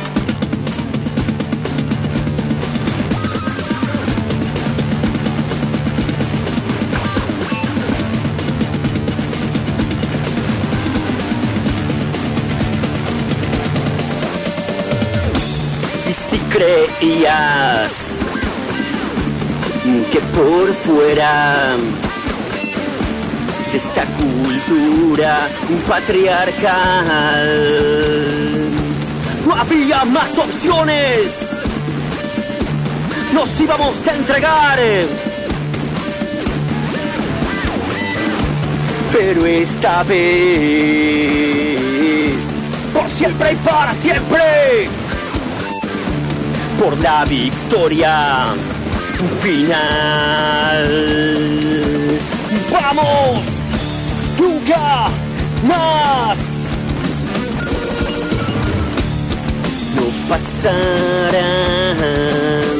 Si creías que por fuera de esta cultura patriarcal no había más opciones, nos íbamos a entregar, pero esta vez por siempre y para siempre, por la victoria final. ¡Vamos! ¡Nunca más! No pasarán.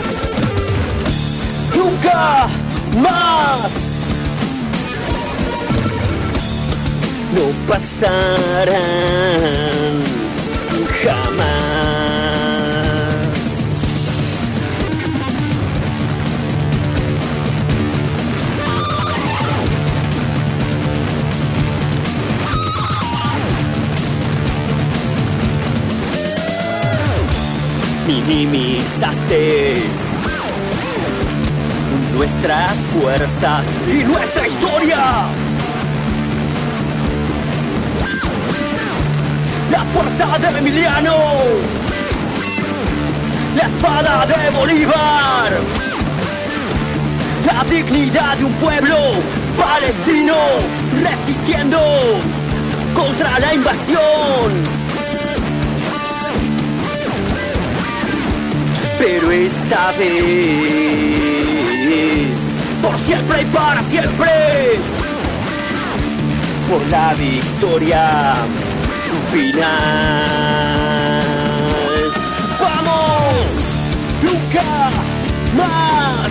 ¡Nunca más! No pasarán jamás. Minimizaste nuestras fuerzas y nuestra historia. La fuerza de Emiliano, la espada de Bolívar, la dignidad de un pueblo palestino resistiendo contra la invasión. Pero esta vez, por siempre y para siempre, por la victoria final. ¡Vamos! ¡Nunca más!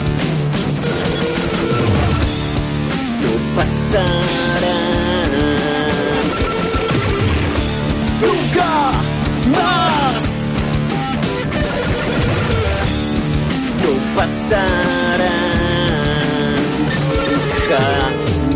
No pasarán. ¡Nunca más! No pasarán jamás.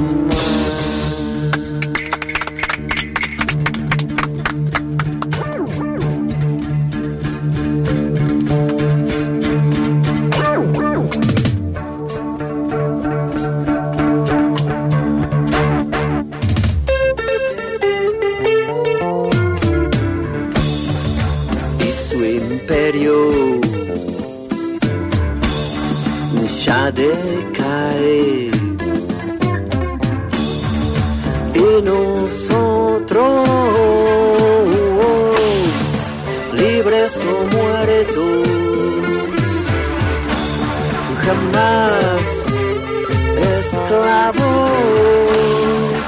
Y su imperio ya decae y nosotros, libres o muertos, jamás esclavos.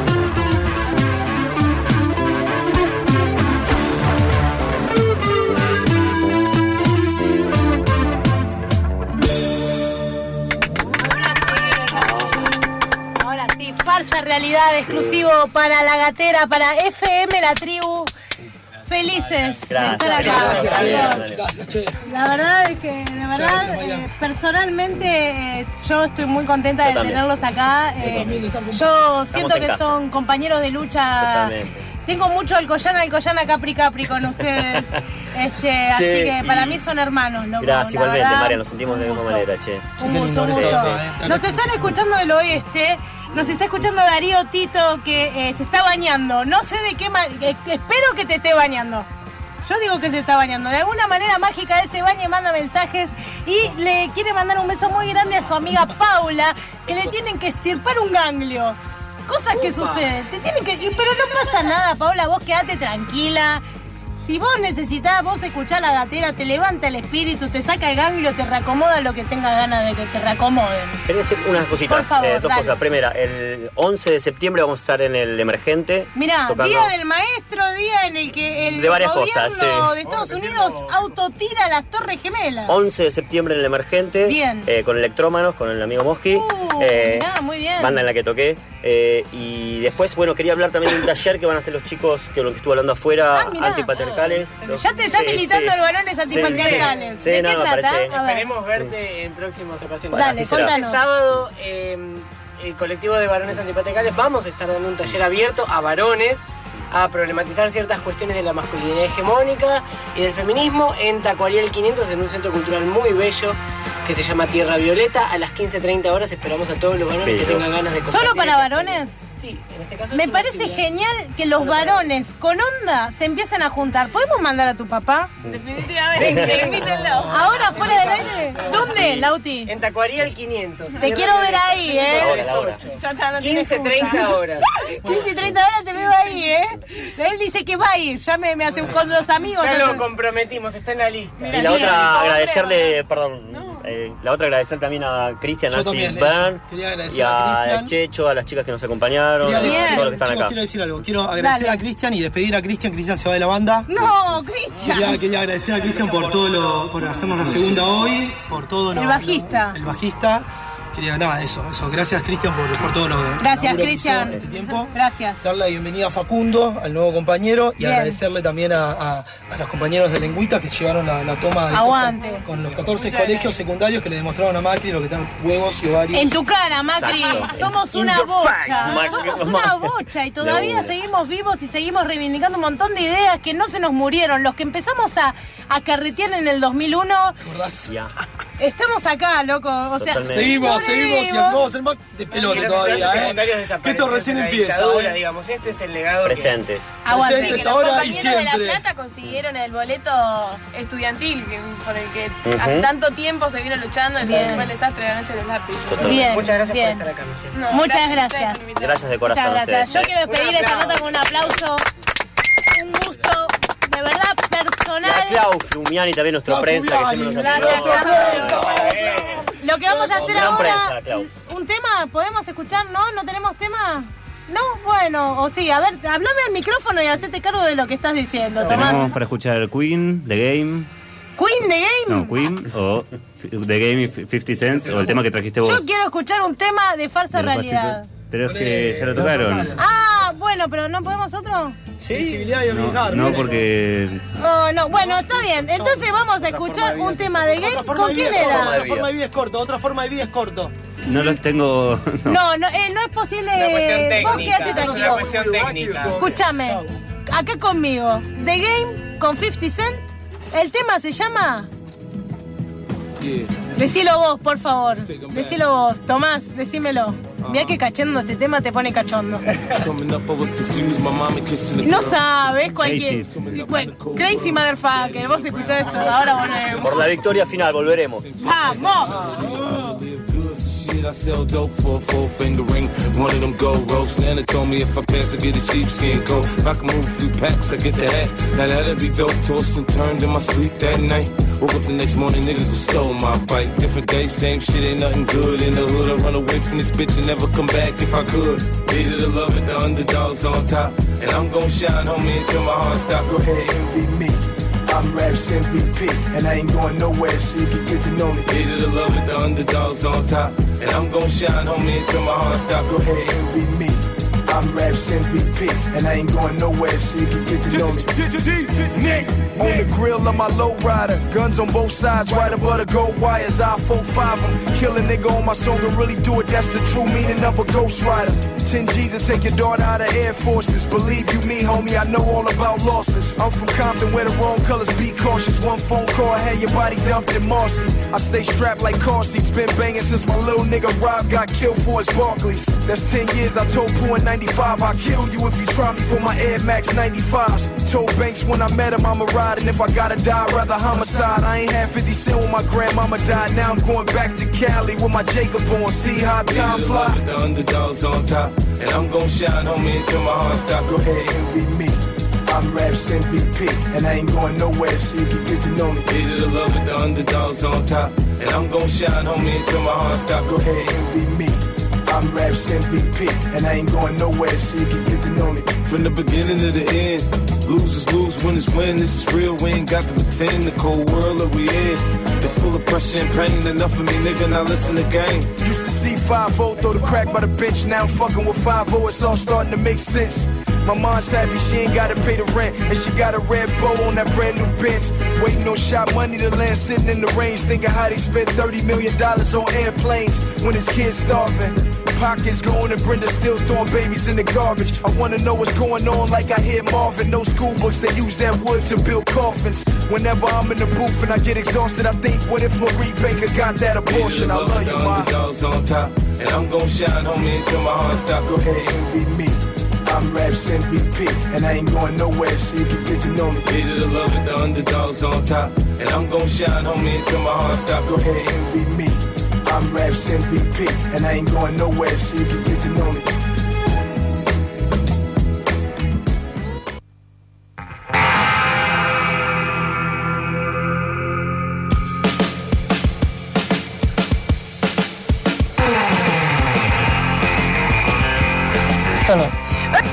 Farsa realidad, exclusivo para La Gatera, para F M La Tribu. Felices Gracias, de estar acá. gracias, gracias, Gracias. gracias, che. La verdad es que, de verdad, eh, personalmente eh, yo estoy muy contenta Yo de también. tenerlos acá. Yo Eh, también, estamos- yo estamos siento en que casa. son compañeros de lucha. Totalmente. Tengo mucho Alcoyana, Alcoyana, Capri, Capri con ustedes. Este, así Che, que para y- mí son hermanos, loco. Gracias, la igualmente, verdad. María, nos sentimos de la misma manera, che. Un gusto, un gusto. Nos están escuchando del oeste, nos está escuchando Darío Tito que eh, se está bañando. No sé de qué manera, espero que te esté bañando. Yo digo que se está bañando. De alguna manera mágica él se baña y manda mensajes y le quiere mandar un beso muy grande a su amiga Paula, que le tienen que estirpar un ganglio. Cosas que suceden. Te tienen que, pero no pasa nada, Paula, vos quedate tranquila. Si vos necesitas, vos escuchar la gatera, te levanta el espíritu, te saca el ganglio, te reacomoda lo que tengas ganas de que te reacomoden. Quería decir unas cositas, Por favor, eh, dos dale. cosas. Primera, el once de septiembre vamos a estar en el Emergente. Mirá, tocando... Día del Maestro, día en el que el De varias gobierno cosas, sí. de Estados Unidos autotira las Torres Gemelas. once de septiembre en el Emergente. Bien. Eh, con Electrómanos, con el amigo Mosqui. Uh, eh, mirá, muy bien. Banda en la que toqué. Eh, y después, bueno, quería hablar también de un taller que van a hacer los chicos que lo que estuve hablando afuera, Ah, mirá. antipatriarcales. Los- Ya te está sí, militando sí. el varones antipatriarcales. Sí, ¿De sí, no, qué no, trata? parece- A ver. Esperemos verte en próximas ocasiones. Bueno, Dale, así será. Este contanos. sábado, eh, el colectivo de varones antipatriarcales vamos a estar dando un taller abierto a varones a problematizar ciertas cuestiones de la masculinidad hegemónica y del feminismo en Tacuariel quinientos, en un centro cultural muy bello que se llama Tierra Violeta. A las quince treinta horas esperamos a todos los varones Bello. que tengan ganas de ¿Solo compartir para esta varones? Sí, en este caso Me es una parece actividad. genial que los varones con onda se empiecen a juntar. ¿Podemos mandar a tu papá? Definitivamente, invítenlo. Ahora, fuera del aire. ¿Dónde, Lauti? En Tacuariel quinientos. Te Tierra quiero ver Violeta, ahí, ¿eh? Ahora, ahora. Ya está, no tiene quince excusa. treinta horas. quince y treinta horas te veo ahí, ¿eh? Él dice que va a ir. Ya me, me hace con los amigos. Ya hace- lo comprometimos, está en la lista. Y la otra, agradecerle, perdón, eh, la otra agradecer también a Cristian, Yo Nancy también, Bern, eso. Quería agradecer y a a Cristian. Checho, a las chicas que nos acompañaron, Quería a decir- todos los que están chicos, acá. quiero decir algo. Quiero agradecer Dale. a Cristian y despedir a Cristian. Cristian se va de la banda. No, Cristian. Quería, quería agradecer a Cristian por todo lo, por hacernos la segunda hoy, por todo lo, El bajista. lo- el bajista. Quería nada, eso, eso. Gracias Cristian por, por todo lo Gracias, laburo que Cristian. hizo este tiempo. Gracias. Darle la bienvenida a Facundo, al nuevo compañero, y Bien. agradecerle también a, a- a los compañeros de Lengüita que llevaron la, la toma de Aguante. con, con los catorce Muchas colegios gracias. secundarios que le demostraron a Macri lo que están huevos y ovarios. En tu cara, Macri. Exacto. Somos In una your bocha. face, Macri. Somos una bocha y todavía una. seguimos vivos y seguimos reivindicando un montón de ideas que no se nos murieron. Los que empezamos a, a carretear en el dos mil uno, Ya. estamos acá, loco. O sea, Seguimos, seguimos y vamos a hacer más de Y pelote los todavía, estudiantes ¿eh? secundarios Que esto desaparecen recién en la empieza. dictadura, ¿eh? digamos, este es el legado que- Presentes. Aguante. Presentes Que los ahora y compañeros de La siempre. Plata consiguieron el boleto estudiantil que- por el que Ujú. hace tanto tiempo se vino luchando y Bien. fue el desastre de la noche de los lápices. Bien, Muchas gracias bien. por estar acá, Michelle. No, Muchas gracias a ustedes gracias. por invitarme. Gracias de corazón Muchas a gracias. ustedes. Yo quiero despedir Un esta aplauso. nota con un aplauso. Un gusto, de verdad, Y a personal. Clau Flumiani, también nuestra Clau prensa, que siempre nos Gracias, ayudó. Clau. Lo que vamos a hacer Gran ahora, prensa, Clau. un tema, ¿podemos escuchar? ¿No? ¿No tenemos tema? No, bueno, o sí, a ver, hablame al micrófono y hacete cargo de lo que estás diciendo, Tomás. Tenemos para escuchar Queen, The Game, Queen the Game. no, Queen, o The Game y fifty Cent, o el tema que trajiste vos. Yo quiero escuchar un tema de farsa de los realidad. Backstreet Boys. Pero es que ya lo tocaron. Ah, bueno, pero ¿no podemos otro? Sensibilidad y obligar. No, porque Oh, no, bueno, está bien. Entonces vamos a escuchar un tema de Otra Game. forma ¿Con de vida quién es corto, era? otra forma de vida es corto, otra forma de vida es corto. no los tengo. No. No, no, eh, no es posible. Una cuestión Vos técnica, quédate es una tranquilo. cuestión técnica. Escúchame, acá conmigo. The Game con fifty Cent. El tema se llama. Decilo vos, por favor. Decilo vos. Tomás, decímelo. Mirá que cachando este tema te pone cachondo. No sabes cualquier. Bueno, crazy motherfucker. Vos escuchás esto. Ahora volvemos. Por la victoria final, volveremos. ¡Vamos! Shit, I sell dope for a four finger ring. One of them gold ropes. Nana told me if I pass, I get a sheepskin coat. If I can move a few packs, I get the hat. Now that'd be dope. Tossed and turned in my sleep that night. Woke up the next morning, niggas have stole my bike. Different day, same shit, ain't nothing good in the hood. I run away from this bitch and never come back if I could. Hated to love it, the underdogs on top. And I'm gon' shine, homie, until my heart stop. Go ahead, envy me. I'm Raps M V P, and I ain't going nowhere, so you can get to know me. Hated to love it, the underdogs on top. And I'm gon' shine, homie, until my heart stop. Go ahead, envy me. I'm Raps M V P, and I ain't going nowhere, so you can get to know me. On the grill of my low rider, guns on both sides, right above the gold wires. I four five them, kill a nigga on my song and really do it. That's the true meaning of a ghost rider. ten G's to take your daughter out of Air Forces. Believe you me, homie, I know all about losses. I'm from Compton where the wrong colors be cautious. One phone call, I had your body dumped in Marcy. I stay strapped like car seats, been banging since my little nigga Rob got killed for his Barclays. That's ten years, I told Pooh in ninety-five, I'll kill you if you try me for my Air Max ninety-fives. Told Banks when I met him I'ma ride, and if I gotta die, I'd rather homicide. I ain't had fifty cent when my grandmama died. Now I'm going back to Cali with my Jacob on. See how time fly. The underdogs on top. And I'm gon' shine, homie, until my heart stop. Go ahead, envy me. I'm Raps M V P, and I ain't going nowhere, so you can get to know me. Hated the love with the underdogs on top, and I'm gon' shine, homie, until my heart stop. Go ahead, envy me. I'm Raps M V P, and I ain't going nowhere, so you can get to know me. From the beginning to the end, losers lose, winners win. This is real, we ain't got to pretend. The cold world that we in, it's full of pressure and pain. Enough of me, nigga, now listen to game. Used to see five oh throw the crack by the bench. Now I'm fucking with five oh, it's all starting to make sense. My mom's happy, she ain't gotta pay the rent, and she got a red bow on that brand new bench. Waiting on shot money to land, sitting in the range, thinking how they spent thirty million dollars on airplanes when his kids starving. Pockets going and Brenda still throwing babies in the garbage. I wanna know what's going on like I hear Marvin. No school books, they use that wood to build coffins. Whenever I'm in the booth and I get exhausted, I think, what if Marie Baker got that abortion? I love you, ma. Underdogs on top, and I'm gon' shine, homie, until my heart stop. Go ahead, envy me. I'm Raps M V P, and I ain't going nowhere, so you can get to know me. Hated the love with the underdogs on top, and I'm gon' shine, homie, until my heart stop. Go ahead, envy me. I'm Raps M V P, and I ain't going nowhere, so you can get to know me. Esto no.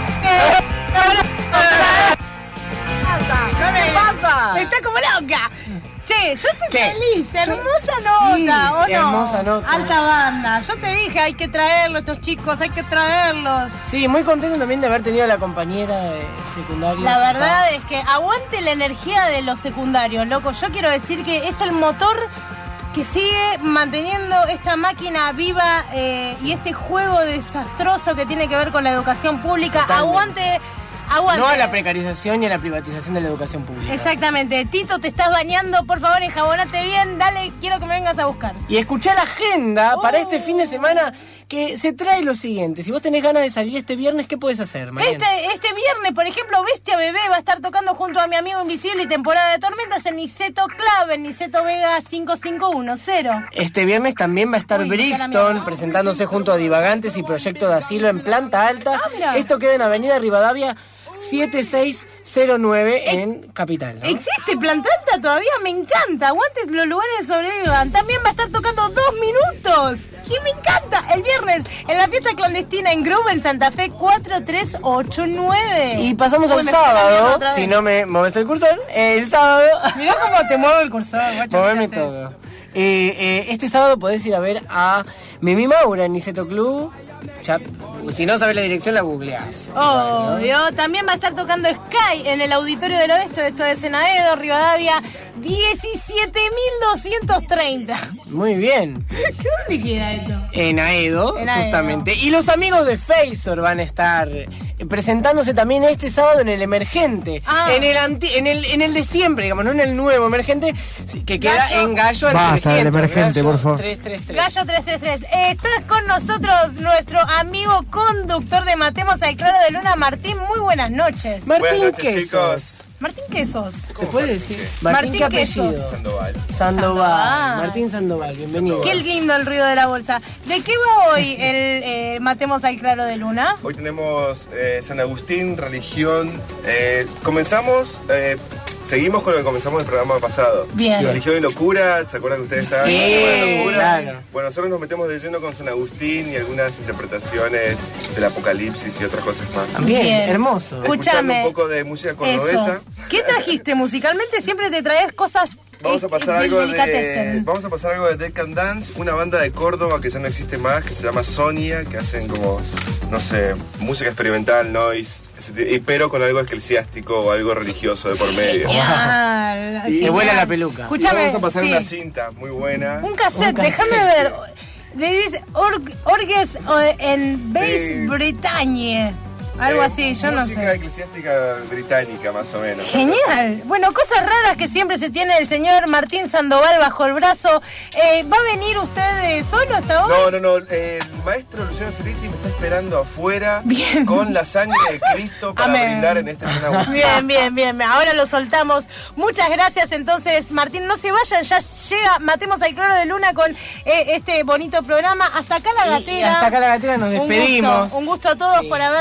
¿Qué pasa? Está como loca. Che, yo estoy ¿Qué? feliz, hermosa Yo- nota, sí, ¿o sí, no? hermosa nota. Alta banda. Yo te dije, hay que traerlos, estos chicos, hay que traerlos. Sí, muy contento también de haber tenido a la compañera de secundaria. La verdad es que aguante la energía de los secundarios, loco. Yo quiero decir que es el motor que sigue manteniendo esta máquina viva eh, y este juego desastroso que tiene que ver con la educación pública. Totalmente. Aguante, aguante. No a la precarización y a la privatización de la educación pública. Exactamente. Tito, te estás bañando, por favor, enjabonate bien. Dale, quiero que me vengas a buscar. Y escuchá la agenda Oh. para este fin de semana, que se trae lo siguiente. Si vos tenés ganas de salir este viernes, ¿qué podés hacer, Mariana? Este, este viernes, por ejemplo, Bestia Bebé va a estar tocando junto a mi amigo Invisible y Temporada de Tormentas en Niceto Club, en Niceto Vega cinco cinco uno cero. Este viernes también va a estar Uy, qué cara Brixton mía. presentándose junto a Divagantes y Proyecto de Asilo en planta alta. Ah, mira. Esto queda en Avenida Rivadavia siete seis cero nueve en Capital, ¿no? ¿Existe Planta Alta todavía? Me encanta. Aguantes los lugares sobrevivan. También va a estar tocando Dos Minutos. Y me encanta. El viernes en la fiesta clandestina en Groove en Santa Fe cuatro tres ocho nueve. Y pasamos Uy, al me estoy cambiando sábado, otra vez. si no me moves el cursor, el sábado... Mirá cómo te muevo el cursor, guacho. Moveme ¿qué haces? todo. Eh, eh, este sábado podés ir a ver a Mimi Maura en Niceto Club. Ya, si no sabes la dirección, la googleás. Obvio. También va a estar tocando Sky en el Auditorio del Oeste. Esto es en Aedo, Rivadavia diecisiete mil doscientos treinta. Muy bien. ¿Dónde queda esto? En Aedo, En Aedo. justamente. Y los amigos de Faisor van a estar eh, presentándose también este sábado en el Emergente. Ah. En el anti- en el en el de siempre, digamos, no en el nuevo Emergente, sí, que queda Gallo. en Gallo al Basta trescientos. del Emergente, Gallo por favor. trescientos treinta y tres. Gallo tres tres tres. Estás con nosotros nuestro amigo conductor de Matemos al Claro de Luna, Martín. Muy buenas noches. Martín, Buenas noches, ¿qué chicos. sos? Martín, ¿qué sos? ¿Se puede decir? Martín, Martín, ¿qué ¿qué sos? apellido? Sandoval. Sandoval. Sandoval. Martín Sandoval, bienvenido. Qué lindo el ruido de la bolsa. ¿De qué va hoy el eh, Matemos al Claro de Luna? Hoy tenemos eh, San Agustín, religión. Eh, comenzamos, eh, seguimos con lo que comenzamos el programa pasado. Bien. Religión y locura, ¿se acuerdan que ustedes estaban Sí, con el tema de locura? claro. Bueno, nosotros nos metemos de lleno con San Agustín y algunas interpretaciones del Apocalipsis y otras cosas más. Bien, Bien. hermoso. Escuchando Escúchame. un poco de música Eso. cordobesa. ¿Qué trajiste musicalmente? Siempre te traes cosas. Vamos a eh, pasar del algo de delicatessen. vamos a pasar algo de Dead Can Dance, una banda de Córdoba que ya no existe más, que se llama Sonia, que hacen como, no sé, música experimental, noise, ese ti- y- pero con algo eclesiástico o algo religioso de por medio. Genial, Y- Te vuela genial. la peluca. Y Escúchame, vamos a pasar sí. una cinta muy buena. Un cassette, Un cassette. déjame ver. Le dice Org- Orgues eh, en Bass Sí. Bretagne. Algo Eh, así, yo no Música sé. eclesiástica británica, más o menos. Genial. Bueno, cosas raras que siempre se tiene el señor Martín Sandoval bajo el brazo. Eh, ¿Va a venir usted eh, solo hasta hoy? No, no, no. El maestro Luciano Zuriti me está esperando afuera Bien. con la sangre de Cristo para Amén. brindar en este San Agustín. Bien, bien, bien. Ahora lo soltamos. Muchas gracias entonces, Martín. No se vayan, ya llega Matemos al Claro de Luna con eh, este bonito programa. Hasta acá la Y- gatera. y hasta acá la gatera, nos Un despedimos. gusto, un gusto a todos Sí, por haber siempre. estado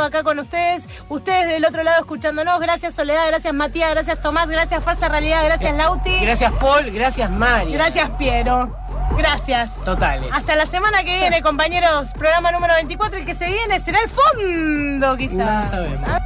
acá con ustedes, ustedes del otro lado escuchándonos. Gracias Soledad, gracias Matías, gracias Tomás, gracias Fuerza Realidad, gracias Lauti. Gracias Paul, gracias Mari. Gracias Piero. Gracias. Totales. Hasta la semana que viene, compañeros. Programa número veinticuatro. El que se viene será el fondo, quizás. No sabemos.